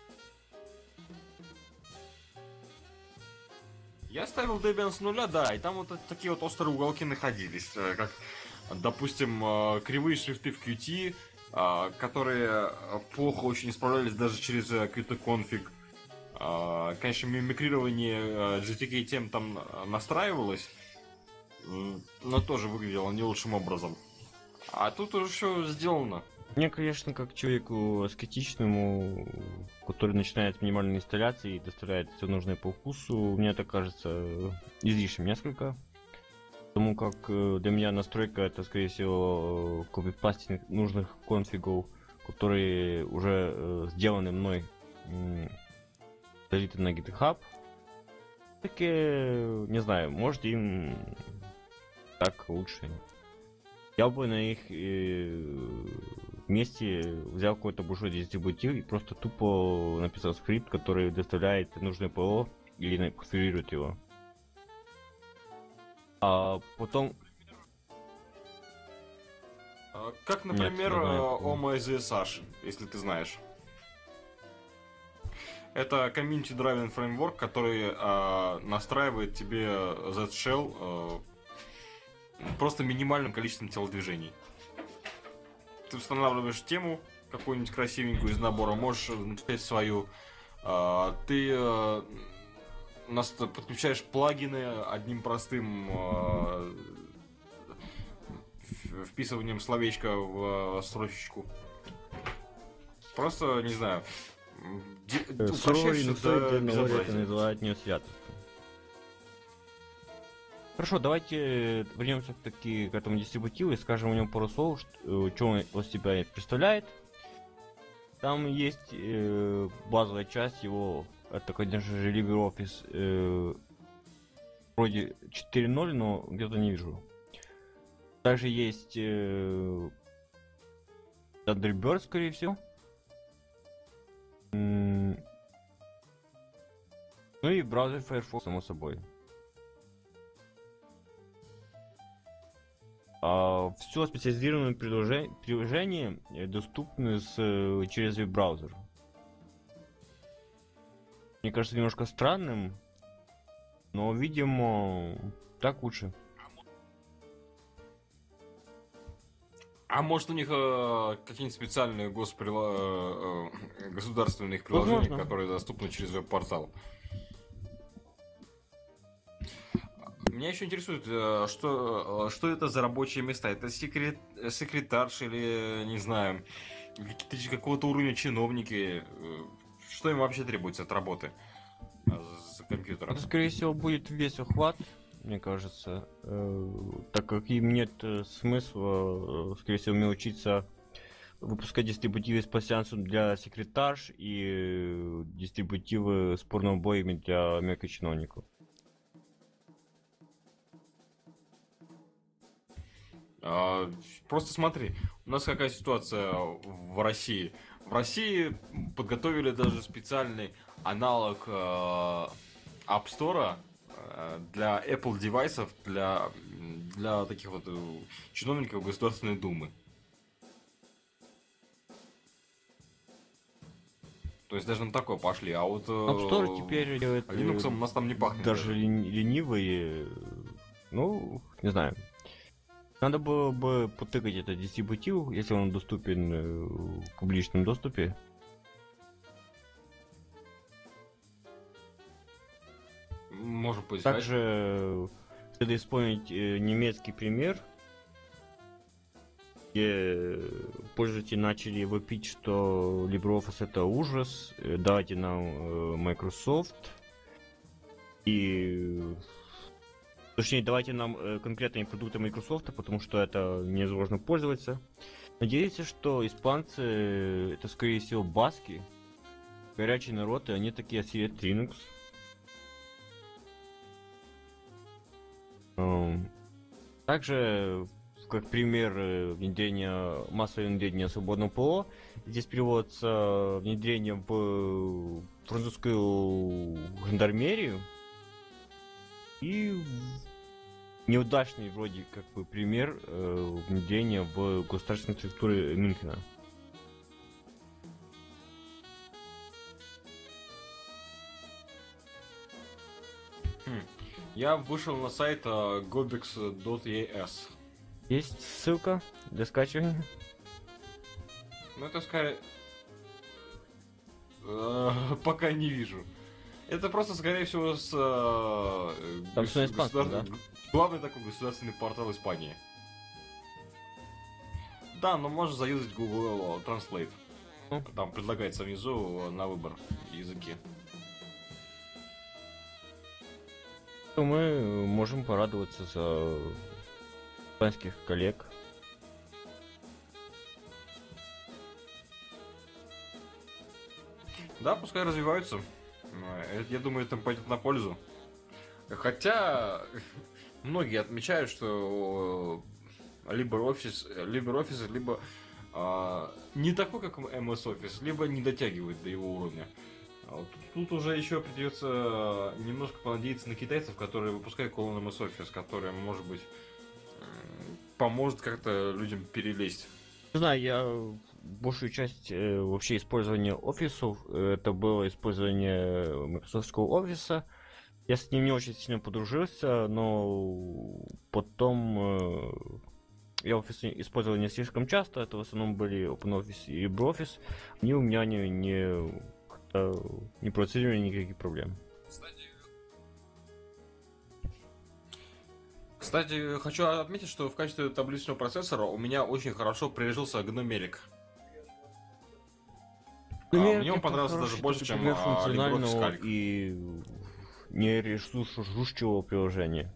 Я ставил Debian с нуля, да, и там вот такие вот острые уголки находились, как, допустим, кривые шрифты в Qt, которые плохо очень исправлялись даже через Qt-config. Конечно, мимикрирование GTK тем там настраивалось, но тоже выглядело не лучшим образом. А тут уже все сделано. Мне, конечно, как человеку скептичному, который начинает с минимальной инсталляции и доставляет все нужное по вкусу, мне это кажется излишним несколько. Потому как для меня настройка это, скорее всего, копипастинг нужных конфигов, которые уже сделаны мной, залиты на GitHub. Таки, не знаю, может им так лучше. Я бы на их месте взял какой-то большой дистрибутив и просто тупо написал скрипт, который доставляет нужное ПО или конфигурирует его. А потом... Как, например, OMSSH, если ты знаешь. Это Community Driven Framework, который настраивает тебе Z-Shell просто минимальным количеством телодвижений. Ты устанавливаешь тему какую-нибудь красивенькую из набора, можешь написать свою. Ты подключаешь плагины одним простым вписыванием словечка в строчечку. Просто, не знаю, упрощаешь до безобразия. Называют не свято. Хорошо, давайте вернемся к этому дистрибутиву и скажем о нем пару слов, что он из себя представляет. Там есть базовая часть его, это, конечно же, LibreOffice вроде 4.0, но где-то не вижу. Также есть Thunderbird, скорее всего. Ну и браузер Firefox, само собой. Все специализированные приложения доступны через веб-браузер. Мне кажется, немножко странным, но, видимо, так лучше. А может, у них какие-нибудь специальные государственные их приложения, Возможно. которые доступны через веб-портал? Меня еще интересует, что это за рабочие места? Это секретарши или, не знаю, какого-то уровня чиновники? Что им вообще требуется от работы за компьютером? Это, скорее всего, будет весь охват, мне кажется, так как им нет смысла, скорее всего, мне учиться выпускать дистрибутивы с пассиансом для секретарш и дистрибутивы с порнобоями для мелкочиновников. Просто смотри, у нас какая ситуация в России. В России подготовили даже специальный аналог App Store для Apple девайсов, для таких вот чиновников Государственной Думы. То есть даже на такое пошли, а вот App Store теперь делает Linux у нас там не пахнет. даже ленивые, ну, не знаю. Надо было бы потыкать этот дистрибутив, если он доступен в публичном доступе. Может быть. Также следует вспомнить немецкий пример, где пользователи начали вопить, что LibreOffice это ужас, дайте нам Microsoft. И точнее, давайте нам конкретные продукты Microsoft, потому что это невозможно пользоваться. Надеюсь, что испанцы это, скорее всего, баски, горячий народ, и они такие осилят Linux. Также, как пример массового внедрения свободного ПО, здесь приводится внедрение в французскую жандармерию и неудачный вроде как бы пример внедрения в государственной структуре Мюнхена. Я вышел на сайт gobex.es. Есть ссылка для скачивания? Ну это скорее... Пока не вижу. Это просто, скорее всего, с... Там всё на испанском, да? Главный такой государственный портал Испании. Да, но можно заюзать Google Translate. Там предлагается внизу на выбор языки. То мы можем порадоваться за испанских коллег. Да, пускай развиваются. Я думаю, это пойдет на пользу. Хотя многие отмечают, что LibreOffice либо не такой, как MS Office, либо не дотягивает до его уровня. Тут уже еще придется немножко понадеяться на китайцев, которые выпускают клон MS Office, который, может быть, поможет как-то людям перелезть. Не знаю, я большую часть вообще использования офисов, это было использование Microsoftского офиса. Я с ним не очень сильно подружился, но потом я офис использовал не слишком часто, это в основном были OpenOffice и LibreOffice. Они у меня не процессировали никаких проблем. Кстати, хочу отметить, что в качестве табличного процессора у меня очень хорошо прижился Gnumeric. Мне он понравился даже больше, чем LibreOffice Calc. И не ресурсожрущего приложения.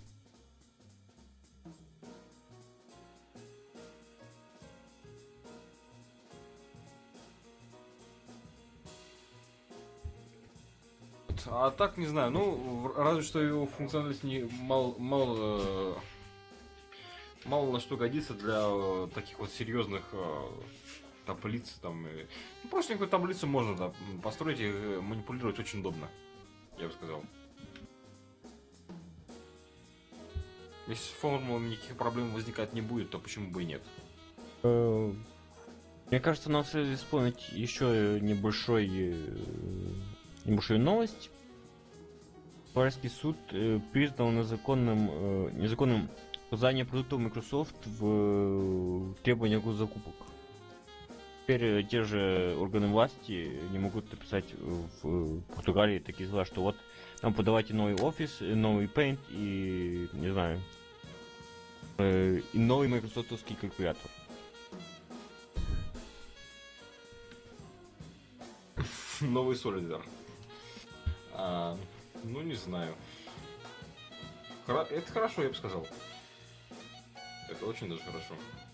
А так, не знаю, ну, разве что его функциональность мало на что годится для таких вот серьезных таблиц. Там, простенькую таблицу можно построить и манипулировать очень удобно. я бы сказал. Если с формулами никаких проблем возникать не будет, то почему бы и нет? Мне кажется, нам следует вспомнить еще небольшую новость. Баварский суд признал незаконным указание продуктов Microsoft в требованиях госзакупок. Теперь те же органы власти не могут написать в Португалии такие слова, что вот нам подавайте новый офис, новый Paint и, не знаю, и новый майкрософтовский калькулятор. Новый Solidar. Ну, не знаю. Это хорошо, я бы сказал. Это очень даже хорошо.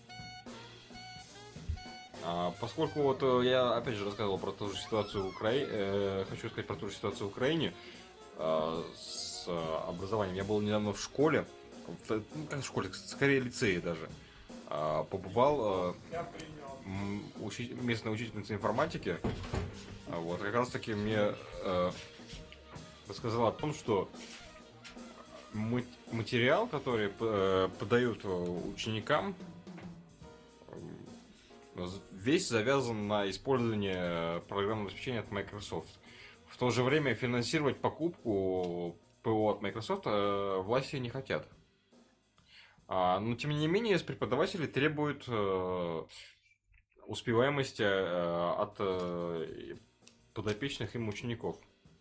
Поскольку вот я опять же рассказывал про ту же ситуацию в Украине, хочу сказать про ту же ситуацию в Украине с образованием. Я был недавно в школе, как в школе, скорее лицее даже. Побывал местной учительница информатики. Вот, как раз таки мне рассказала о том, что материал, который подают ученикам, весь завязан на использование программного обеспечения от Microsoft. В то же время финансировать покупку ПО от Microsoft власти не хотят. Но тем не менее, преподаватели требуют успеваемости от подопечных им учеников.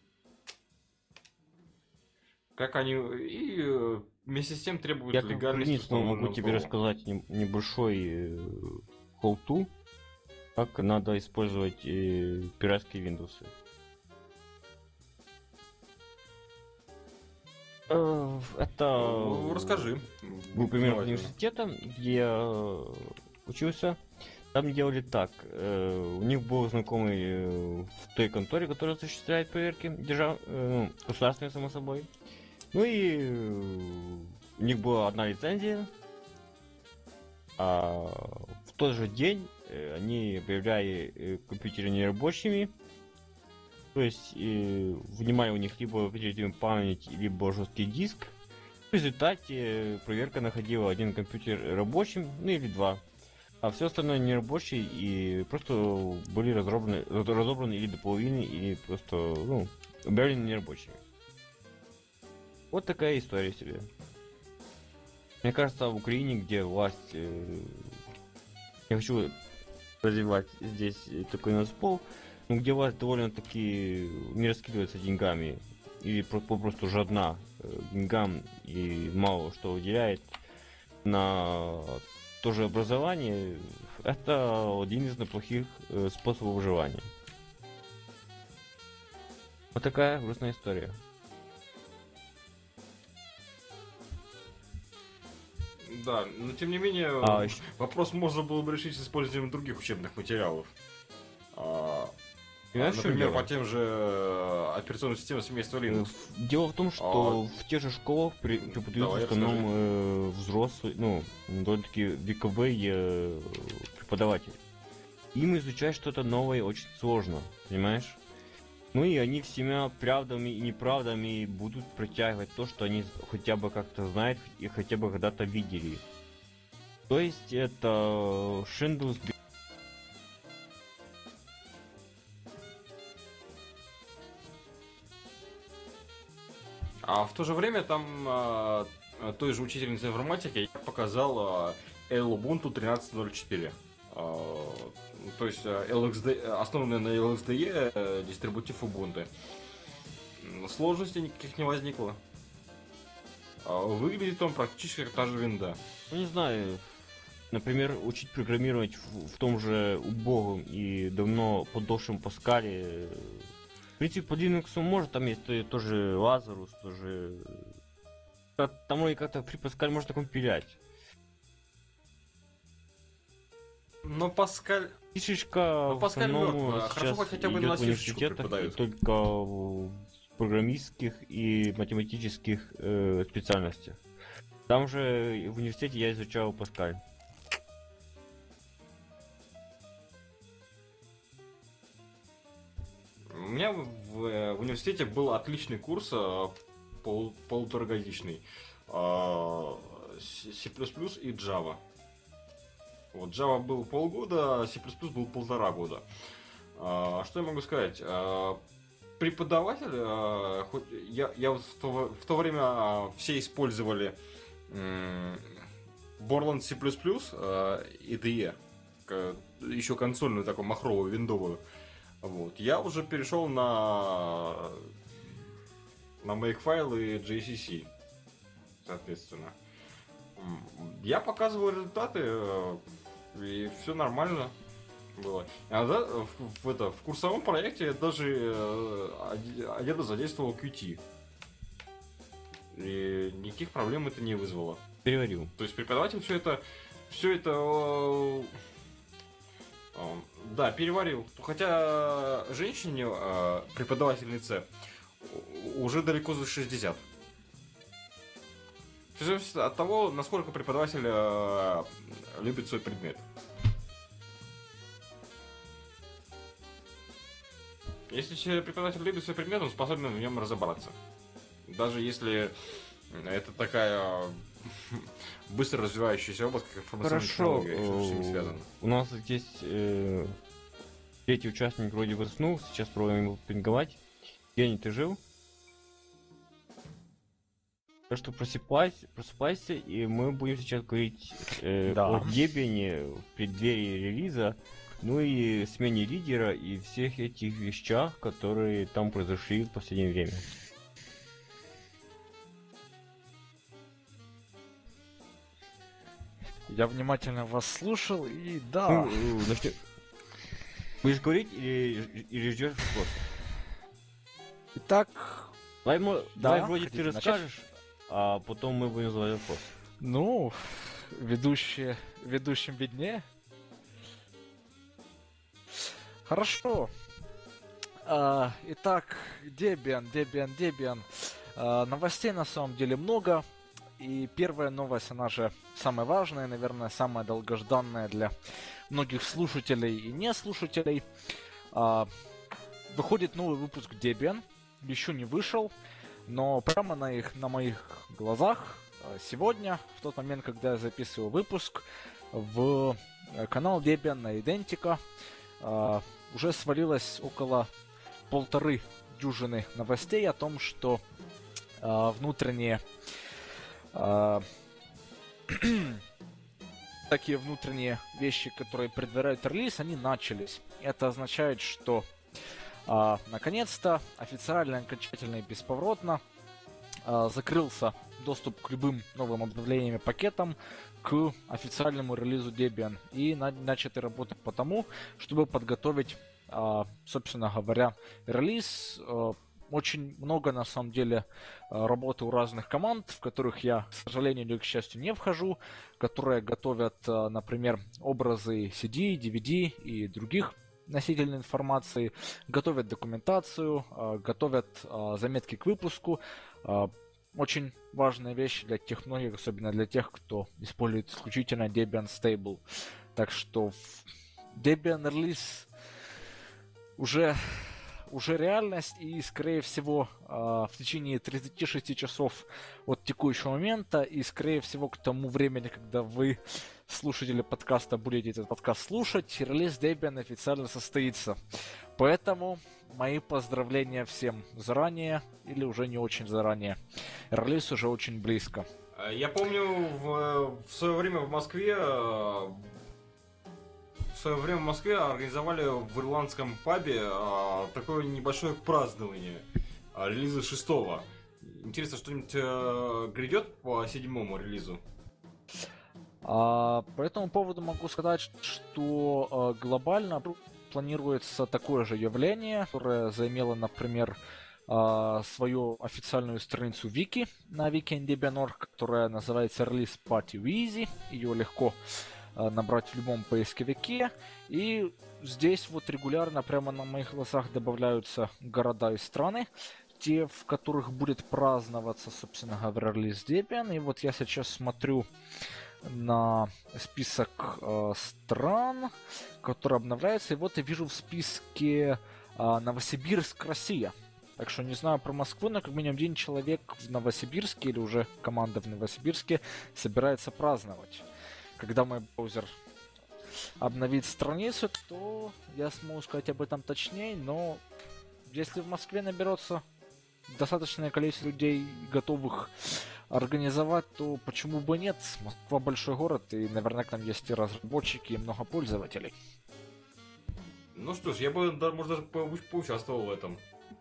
Как они и вместе с тем требуют Я как легальности. программист могу тебе рассказать небольшой how-to, как надо использовать пиратские Windows. Это расскажи. Был пример университета, где я учился. Там делали так. У них был знакомый в той конторе, которая осуществляет проверки государственные, само собой. Ну и у них была одна лицензия. А в тот же день они объявляли компьютеры нерабочими. То есть вынимали у них либо оперативную память, либо жесткий диск. В результате проверка находила один компьютер рабочим, ну или два. А все остальное нерабочие и просто были разобраны или до половины, или просто объявлены нерабочими. Вот такая история себе. Мне кажется, в Украине, где власть... Я хочу развивать здесь такой наспол, но где власть довольно-таки не раскидывается деньгами, или попросту жадна деньгам и мало что уделяет на то же образование, это один из неплохих способов выживания. Вот такая грустная история. Да, но тем не менее, вопрос можно было бы решить с использованием других учебных материалов. Например, по тем же операционным системам семейства Linux. Дело в том, что в тех же школах преподают в основном взрослые, довольно-таки вековые преподаватели. Им изучать что-то новое очень сложно, понимаешь? Ну и они всеми правдами и неправдами будут протягивать то, что они хотя бы как-то знают и хотя бы когда-то видели. То есть это Windows. А в то же время там той же учительнице информатики я показал Ubuntu 13.04. То есть LXD, основанный на LXDE дистрибутив Ubuntu. Сложностей никаких не возникло. Выглядит он практически как та же винда. Ну не знаю. Например, учить программировать в том же убогом и давно подохшем Паскале. В принципе, по Linux может, там есть тоже Lazarus, тоже... Там и как-то при Паскале можно компилять. Но Паскаль... Фишечка в основном хорошо, хоть хотя бы идет на в университетах только в программистских и математических специальностях. Там же в университете я изучал Паскаль. меня в университете был отличный курс, полуторагодичный, C++ и Java. Вот, Java был полгода, C++ был 1,5 года. Что я могу сказать? Преподаватель, я вот в то время все использовали Borland C++ IDE, еще консольную такую махровую, виндовую. Вот. Я уже перешел на Makefile и JCC, соответственно. Я показывал результаты, и все нормально было. В курсовом проекте я даже один задействовал Qt. И никаких проблем это не вызвало. Переварил. То есть преподаватель все это да, переварил. Хотя женщине, преподавательнице, уже далеко за 60. Все зависит от того, насколько преподаватель любит свой предмет. Если преподаватель любит свой предмет, он способен в нем разобраться. Даже если это такая быстро развивающаяся область, как информационная технология, что с ним связано. У нас здесь третий участник вроде бы заснул, сейчас пробуем его пинговать. Гений, ты жил? Так что просыпайся, и мы будем сейчас говорить о Debian в преддверии релиза, ну и смене лидера и всех этих вещах, которые там произошли в последнее время. Я внимательно вас слушал, и да. Начнем. Будешь говорить или ждешь вопрос? Итак, давай вроде ты хотите расскажешь, а потом мы будем задавать вопрос. ну, ведущим виднее. Хорошо. Итак, Debian. Новостей на самом деле много. И первая новость, она же самая важная, наверное, самая долгожданная для многих слушателей и не слушателей. Выходит новый выпуск Debian. Еще не вышел, но прямо на моих глазах сегодня, в тот момент, когда я записываю выпуск, в канал Debian на Identica уже свалилось около 1,5 дюжины новостей о том, что внутренние такие внутренние вещи, которые предваряют релиз, они начались. Это означает, что наконец-то официально, окончательно и бесповоротно закрылся доступ к любым новым обновлениям и пакетам к официальному релизу Debian. И начаты работать по тому, чтобы подготовить, собственно говоря, релиз. Очень много, на самом деле, работы у разных команд, в которых я, к сожалению или к счастью, не вхожу, которые готовят, например, образы CD, DVD и других носителей информации, готовят документацию, готовят заметки к выпуску. Очень важная вещь для тех многих, особенно для тех, кто использует исключительно Debian Stable. Так что Debian релиз уже реальность, и, скорее всего, в течение 36 часов от текущего момента, и, скорее всего, к тому времени, когда вы, слушатели подкаста, будете этот подкаст слушать, релиз Debian официально состоится. Поэтому мои поздравления всем заранее, или уже не очень заранее. Релиз уже очень близко. Я помню, в свое время в Москве организовали в ирландском пабе такое небольшое празднование релиза 6-го. Интересно, что-нибудь грядет по 7-му релизу? По этому поводу могу сказать, что глобально планируется такое же явление, которое заимело, например, свою официальную страницу Вики на wiki.debian.org, которая называется Release Party Easy. Ее легко набрать в любом поисковике. И здесь вот регулярно прямо на моих глазах добавляются города и страны, те, в которых будет праздноваться, собственно говоря, релиз Debian. И вот я сейчас смотрю на список стран, который обновляется. И вот я вижу в списке Новосибирск, Россия. Так что не знаю про Москву, но как минимум один человек в Новосибирске или уже команда в Новосибирске собирается праздновать. Когда мой браузер обновит страницу, то я смогу сказать об этом точнее, но если в Москве наберется достаточное количество людей, готовых организовать, то почему бы нет? Москва большой город, и наверняка там есть и разработчики, и много пользователей. Ну что ж, я бы, может, даже поучаствовал в этом.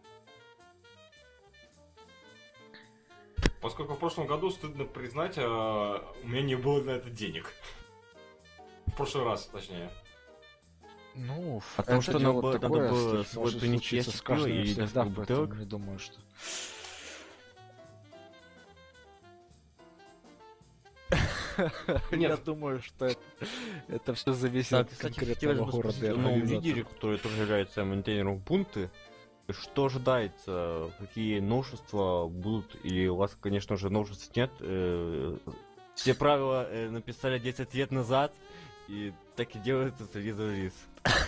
Поскольку в прошлом году, стыдно признать, у меня не было на это денег. В прошлый раз, точнее. Ну, потому что дело надо такое, было с может собой принести случиться ящик с каждым пива и всегда, несколько поэтому бутылок. не думаю, что... Я думаю, что это все зависит Да, от кстати, конкретного хотелось бы города и спросить о новом организатора. лидере, который тоже является мейнтейнером Ubuntu. Что ожидается? Какие новшества будут? Или у вас, конечно же, новшеств нет? Все правила написали 10 лет назад, и так и делается с релиза в релиз.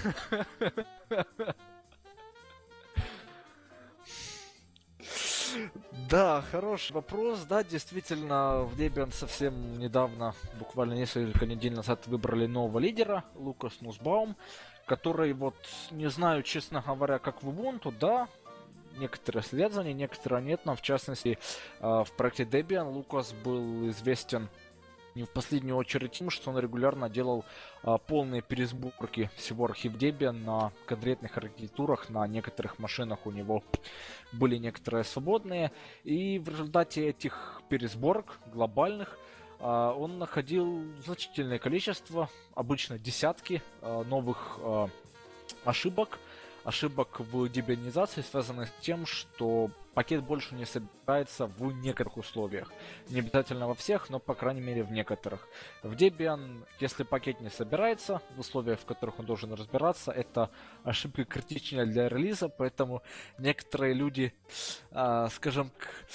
Да, хороший вопрос. Да, действительно, в Debian совсем недавно, буквально несколько недель назад, выбрали нового лидера, Лукас Нусбаум, который вот, не знаю, честно говоря, как в Ubuntu, да, некоторые следят за ней, некоторые нет, но в частности в проекте Debian Лукас был известен не в последнюю очередь тем, что он регулярно делал полные пересборки всего архива Debian на конкретных архитектурах, на некоторых машинах у него были некоторые свободные, и в результате этих пересборок глобальных он находил значительное количество, обычно десятки новых ошибок в дебианизации, связанных с тем, что пакет больше не собирается в некоторых условиях. Не обязательно во всех, но, по крайней мере, в некоторых. В Debian, если пакет не собирается в условиях, в которых он должен разбираться, это ошибка критичная для релиза, поэтому некоторые люди, скажем,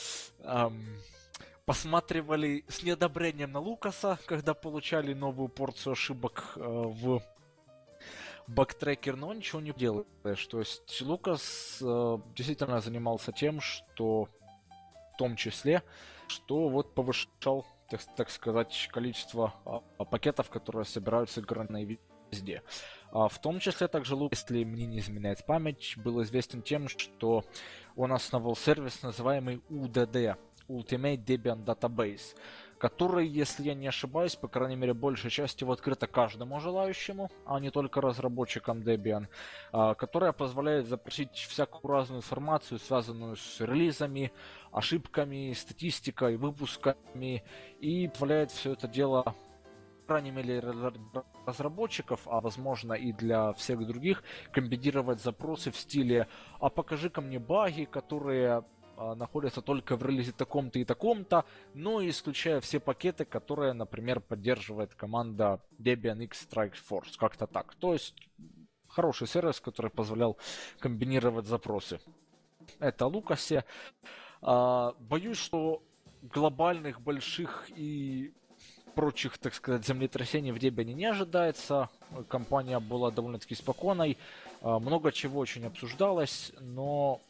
посматривали с неодобрением на Лукаса, когда получали новую порцию ошибок в бэктрекер, но ничего не делаешь. То есть Лукас действительно занимался тем, что в том числе, что вот повышал, так сказать, количество пакетов, которые собираются играть везде. В том числе также Лукас, если мне не изменяет память, был известен тем, что он основал сервис, называемый UDD, Ultimate Debian Database, который, если я не ошибаюсь, по крайней мере, большая часть его открыта каждому желающему, а не только разработчикам Debian, которая позволяет запросить всякую разную информацию, связанную с релизами, ошибками, статистикой, выпусками, и позволяет все это дело, по крайней мере, разработчиков, а возможно и для всех других, комбинировать запросы в стиле «а покажи-ка мне баги, которые находятся только в релизе таком-то и таком-то, но исключая все пакеты, которые, например, поддерживает команда Debian X Strike Force, как-то так. То есть хороший сервис, который позволял комбинировать запросы. Это о Лукасе. Боюсь, что глобальных, больших и прочих, так сказать, землетрясений в Debian не ожидается. Компания была довольно-таки спокойной. Много чего очень обсуждалось, но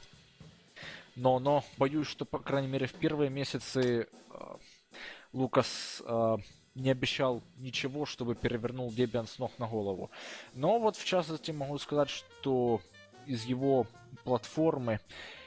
боюсь, что, по крайней мере, в первые месяцы Лукас не обещал ничего, чтобы перевернул Debian с ног на голову. Но вот, в частности, могу сказать, что из его платформы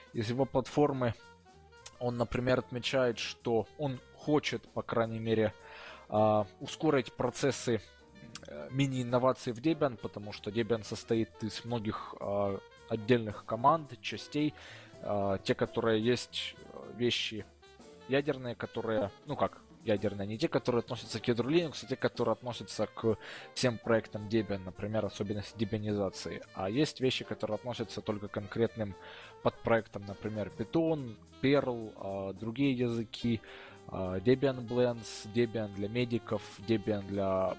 он, например, отмечает, что он хочет, по крайней мере, ускорить процессы мини-инноваций в Debian, потому что Debian состоит из многих отдельных команд, частей. Те, которые есть вещи ядерные, которые, ядерные, не те, которые относятся к ядру Linux, а те, которые относятся к всем проектам Debian, например, особенности дебианизации. А есть вещи, которые относятся только к конкретным подпроектам, например, Python, Perl, другие языки, Debian Blends, Debian для медиков, Debian для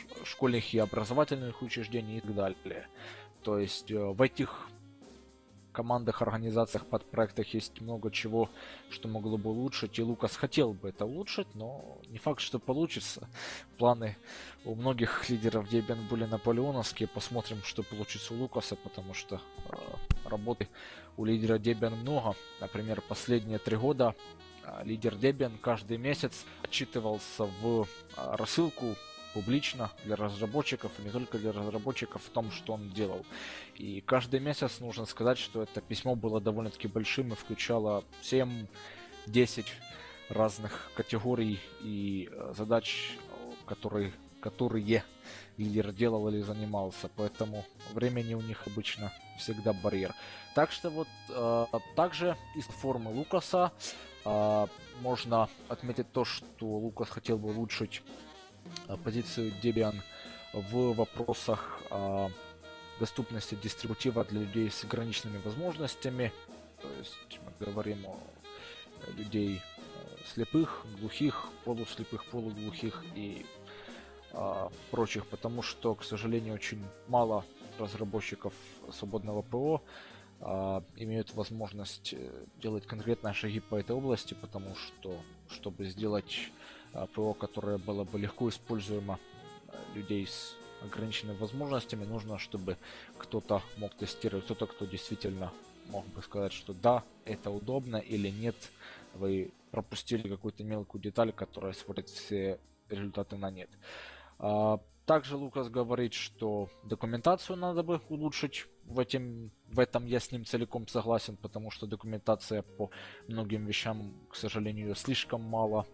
школьных и образовательных учреждений и так далее. То есть в этих командах, организациях, подпроектах есть много чего, что могло бы улучшить, и Лукас хотел бы это улучшить, но не факт, что получится. Планы у многих лидеров Debian были наполеоновские, посмотрим, что получится у Лукаса, потому что работы у лидера Debian много. Например, последние 3 года лидер Debian каждый месяц отчитывался в рассылку публично для разработчиков, и не только для разработчиков, в том, что он делал. И каждый месяц нужно сказать, что это письмо было довольно-таки большим и включало 7-10 разных категорий и задач, которые лидер делал или занимался. Поэтому времени у них обычно всегда барьер. Так что вот также из формы Лукаса можно отметить то, что Лукас хотел бы улучшить позицию Debian в вопросах доступности дистрибутива для людей с ограниченными возможностями. То есть мы говорим о людей слепых, глухих, полуслепых, полуглухих и прочих, потому что, к сожалению, очень мало разработчиков свободного ПО имеют возможность делать конкретные шаги по этой области, потому что, чтобы сделать ПО, которое было бы легко используемо людей с ограниченными возможностями, нужно, чтобы кто-то мог тестировать, кто-то, кто действительно мог бы сказать, что да, это удобно, или нет, вы пропустили какую-то мелкую деталь, которая сводит все результаты на нет. Также Лукас говорит, что документацию надо бы улучшить. В этом я с ним целиком согласен, потому что документация по многим вещам, к сожалению, слишком мало.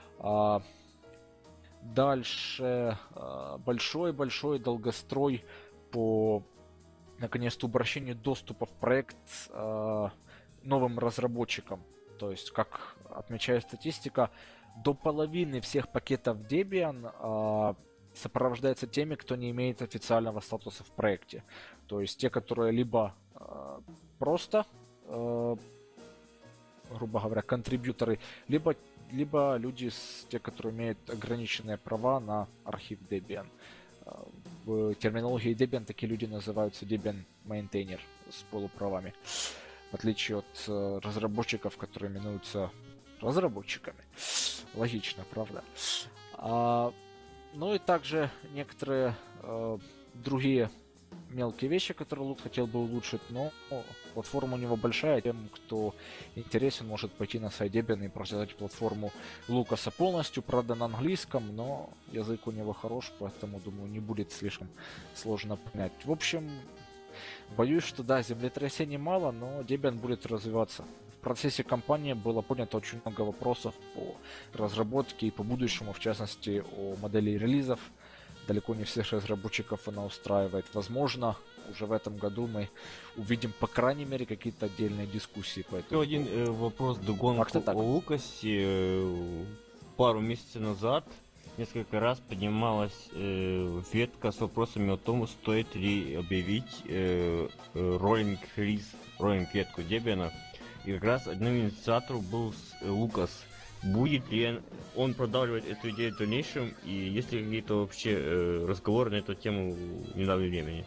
Дальше большой долгострой по наконец-то упрощению доступа в проект новым разработчикам. То есть, как отмечает статистика, до половины всех пакетов Debian сопровождается теми, кто не имеет официального статуса в проекте. То есть те, которые либо просто, грубо говоря, контрибьюторы, либо люди, те, которые имеют ограниченные права на архив Debian. В терминологии Debian такие люди называются Debian Maintainer с полуправами. В отличие от разработчиков, которые именуются разработчиками. Логично, правда? Ну и также некоторые другие мелкие вещи, которые Лут хотел бы улучшить, но платформа у него большая, тем, кто интересен, может пойти на сайт Debian и прочитать платформу Лукаса полностью, правда на английском, но язык у него хорош, поэтому, думаю, не будет слишком сложно понять. В общем, боюсь, что да, землетрясений мало, но Debian будет развиваться. В процессе кампании было поднято очень много вопросов по разработке и по будущему, в частности, о модели релизов. Далеко не всех разработчиков она устраивает. Возможно, уже в этом году мы увидим, по крайней мере, какие-то отдельные дискуссии по этому. Еще один вопрос догонку о Лукасе. Пару месяцев назад несколько раз поднималась ветка с вопросами о том, стоит ли объявить роллинг ветку Debian. И как раз одним из инициаторов был Лукас. Будет ли он продавливать эту идею в дальнейшем, и есть ли какие-то вообще разговоры на эту тему в недавнее времени?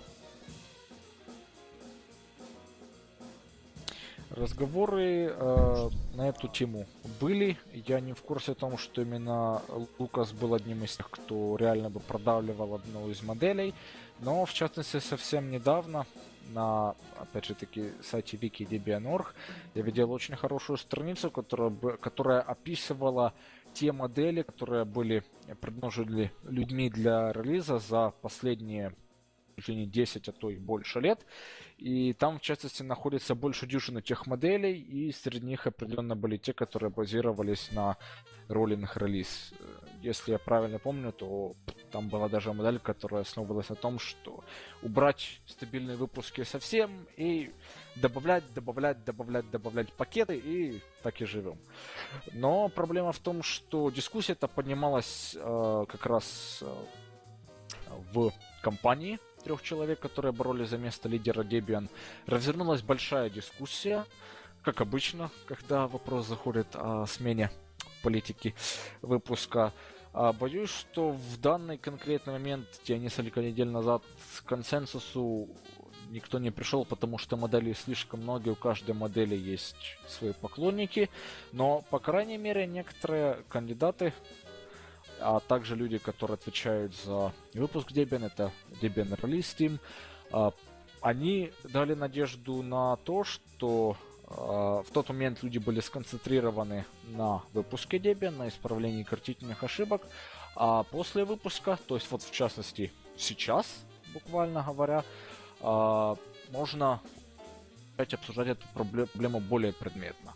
Разговоры на эту тему были. Я не в курсе о том, что именно Лукас был одним из тех, кто реально бы продавливал одну из моделей. Но, в частности, совсем недавно на, опять же таки, сайте wiki.debian.org я видел очень хорошую страницу, которая описывала те модели, которые были предложены людьми для релиза за последние 10, а то и больше лет. И там, в частности, находится больше дюжины тех моделей, и среди них определенно были те, которые базировались на роллинг релиз. Если я правильно помню, то там была даже модель, которая основывалась на том, что убрать стабильные выпуски совсем и добавлять пакеты, и так и живем. Но проблема в том, что дискуссия-то поднималась как раз в компании 3 человек, которые боролись за место лидера Debian. Развернулась большая дискуссия, как обычно, когда вопрос заходит о смене политики выпуска. Боюсь, что в данный конкретный момент, несколько недель назад, к консенсусу никто не пришел, потому что моделей слишком много, у каждой модели есть свои поклонники. Но, по крайней мере, некоторые кандидаты, а также люди, которые отвечают за выпуск Debian, это Debian Release Team, они дали надежду на то, что в тот момент люди были сконцентрированы на выпуске Debian, на исправлении критичных ошибок, а после выпуска, то есть вот в частности сейчас, буквально говоря, можно опять обсуждать эту проблему более предметно.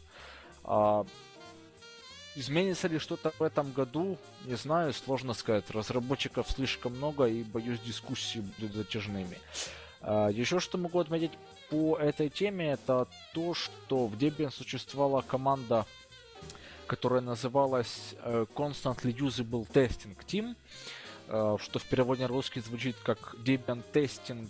Изменится ли что-то в этом году, не знаю, сложно сказать. Разработчиков слишком много, и, боюсь, дискуссии будут затяжными. Еще что могу отметить по этой теме, это то, что в Debian существовала команда, которая называлась Constantly Usable Testing Team, что в переводе на русский звучит как Debian Testing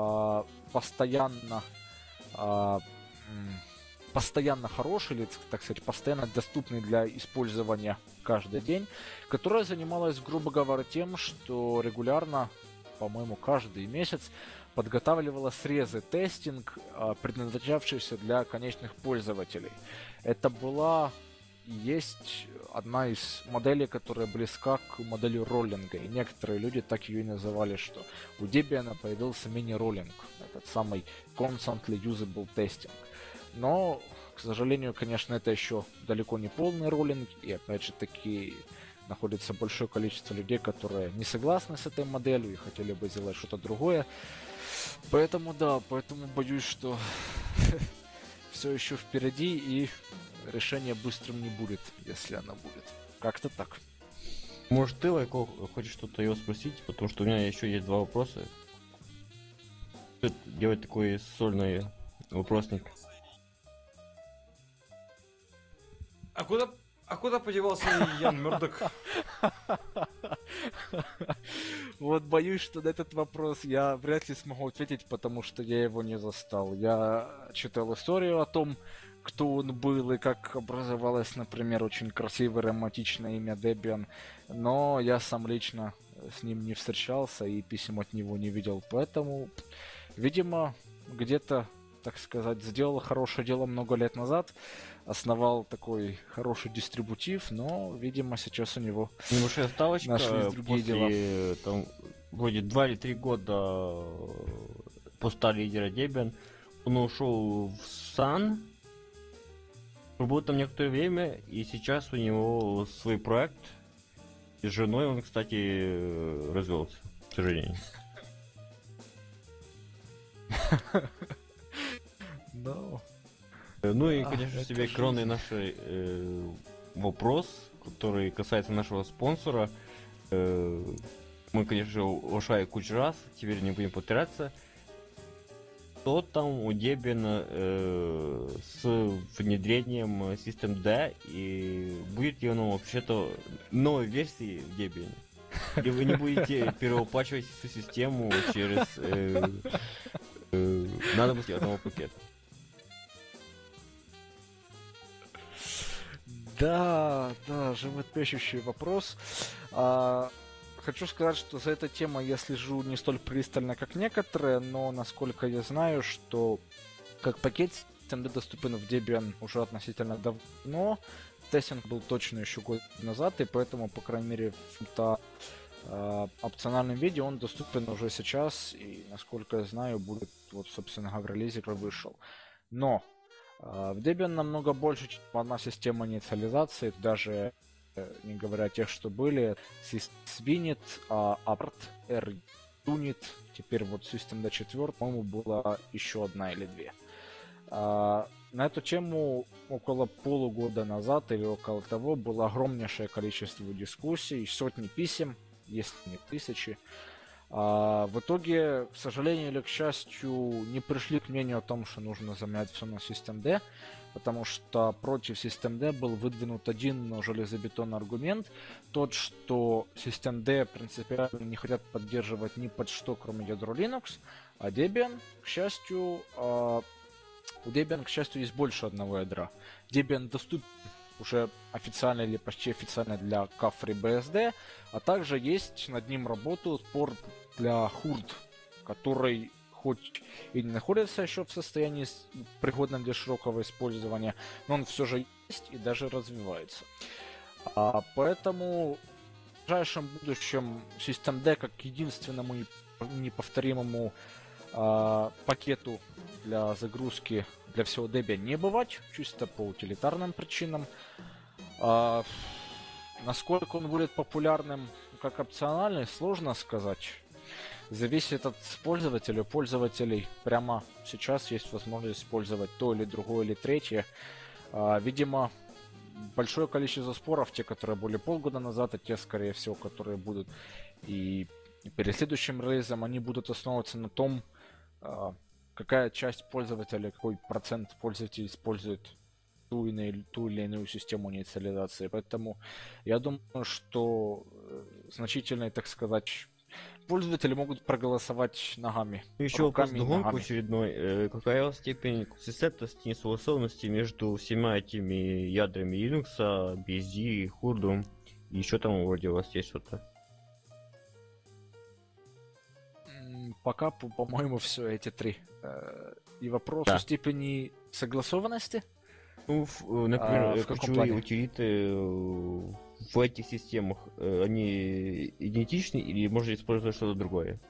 постоянно хороший, или, так сказать, постоянно доступный для использования каждый день, которая занималась, грубо говоря, тем, что регулярно, по-моему, каждый месяц подготавливала срезы тестинг, предназначавшиеся для конечных пользователей. Это была и есть одна из моделей, которая близка к модели роллинга. И некоторые люди так ее и называли, что у Debian появился мини-роллинг, этот самый Constantly Usable Testing. Но, к сожалению, конечно, это еще далеко не полный роллинг, и опять же таки находится большое количество людей, которые не согласны с этой моделью и хотели бы сделать что-то другое. Поэтому боюсь, что все еще впереди, и решение быстрым не будет, если оно будет. Как-то так. Может, ты, Лайко, хочешь что-то его спросить? Потому что у меня еще есть 2 вопроса. Делать такой сольный вопросник. А куда подевался Ян Мёрдок? Вот боюсь, что на этот вопрос я вряд ли смогу ответить, потому что я его не застал. Я читал историю о том, кто он был и как образовалось, например, очень красивое романтичное имя Debian, но я сам лично с ним не встречался и писем от него не видел, поэтому, видимо, где-то, так сказать, сделал хорошее дело много лет назад, основал такой хороший дистрибутив, но, видимо, сейчас у него небольшая ставочка. Нашлись другие после, там, вроде 2 или 3 года поста лидера Debian, он ушел в Sun, работал там некоторое время, и сейчас у него свой проект, и с женой он, кстати, развелся, к сожалению. Ну и, конечно, себе кроной наш вопрос, который касается нашего спонсора. Мы, конечно, ушли кучу раз, теперь не будем повторяться. Что там у Debian с внедрением Systemd, и будет ли оно вообще-то новой версии в Debian? Или вы не будете перелопачивать всю систему через надобности одного пакета? Да, животрепещущий вопрос. Хочу сказать, что за этой темой я слежу не столь пристально, как некоторые, но насколько я знаю, что как пакет Systemd доступен в Debian уже относительно давно. Тестинг был точно еще год назад, и поэтому, по крайней мере, в опциональном виде он доступен уже сейчас, и, насколько я знаю, будет, вот, собственно, в релизе, который вышел. Но в Debian намного больше, чем одна система инициализации, даже не говоря о тех, что были. SysWinit, Apart, RUnit, теперь вот Systemd 4, по-моему, была еще одна или 2. На эту тему около полугода назад или около того было огромнейшее количество дискуссий, сотни писем, если не тысячи. В итоге, к сожалению или к счастью, не пришли к мнению о том, что нужно заменять все на Systemd, потому что против Systemd был выдвинут один, но железобетонный аргумент, тот, что Systemd принципиально не хотят поддерживать ни под что, кроме ядра Linux, а Debian, к счастью, у Debian, к счастью, есть больше одного ядра. Debian доступен уже официально или почти официально для CAF-FreeBSD, а также есть над ним работают порт для Hurd, который хоть и не находится еще в состоянии пригодном для широкого использования, но он все же есть и даже развивается. Поэтому в ближайшем будущем System D как единственному и неповторимому пакету для загрузки для всего Debian не бывать, чисто по утилитарным причинам. Насколько он будет популярным как опциональный, сложно сказать. Зависит от пользователя. У пользователей прямо сейчас есть возможность использовать то или другое или третье. Видимо, большое количество споров, те, которые были полгода назад, а те, скорее всего, которые будут и перед следующим релизом, они будут основываться на том, какая часть пользователя, какой процент пользователей использует ту или иную систему инициализации. Поэтому я думаю, что значительные, так сказать, пользователи могут проголосовать ногами. Еще вопрос руками и догонку ногами. очередной. Какая степень консистентности и согласованности между всеми этими ядрами Linux, BSD, Hurd и еще там вроде у вас есть что-то? Пока, по-моему, все эти три. И вопрос Да. о степени согласованности. Ну, например, в каком ключевые плане? утилиты в этих системах, они идентичны или можно использовать что-то другое?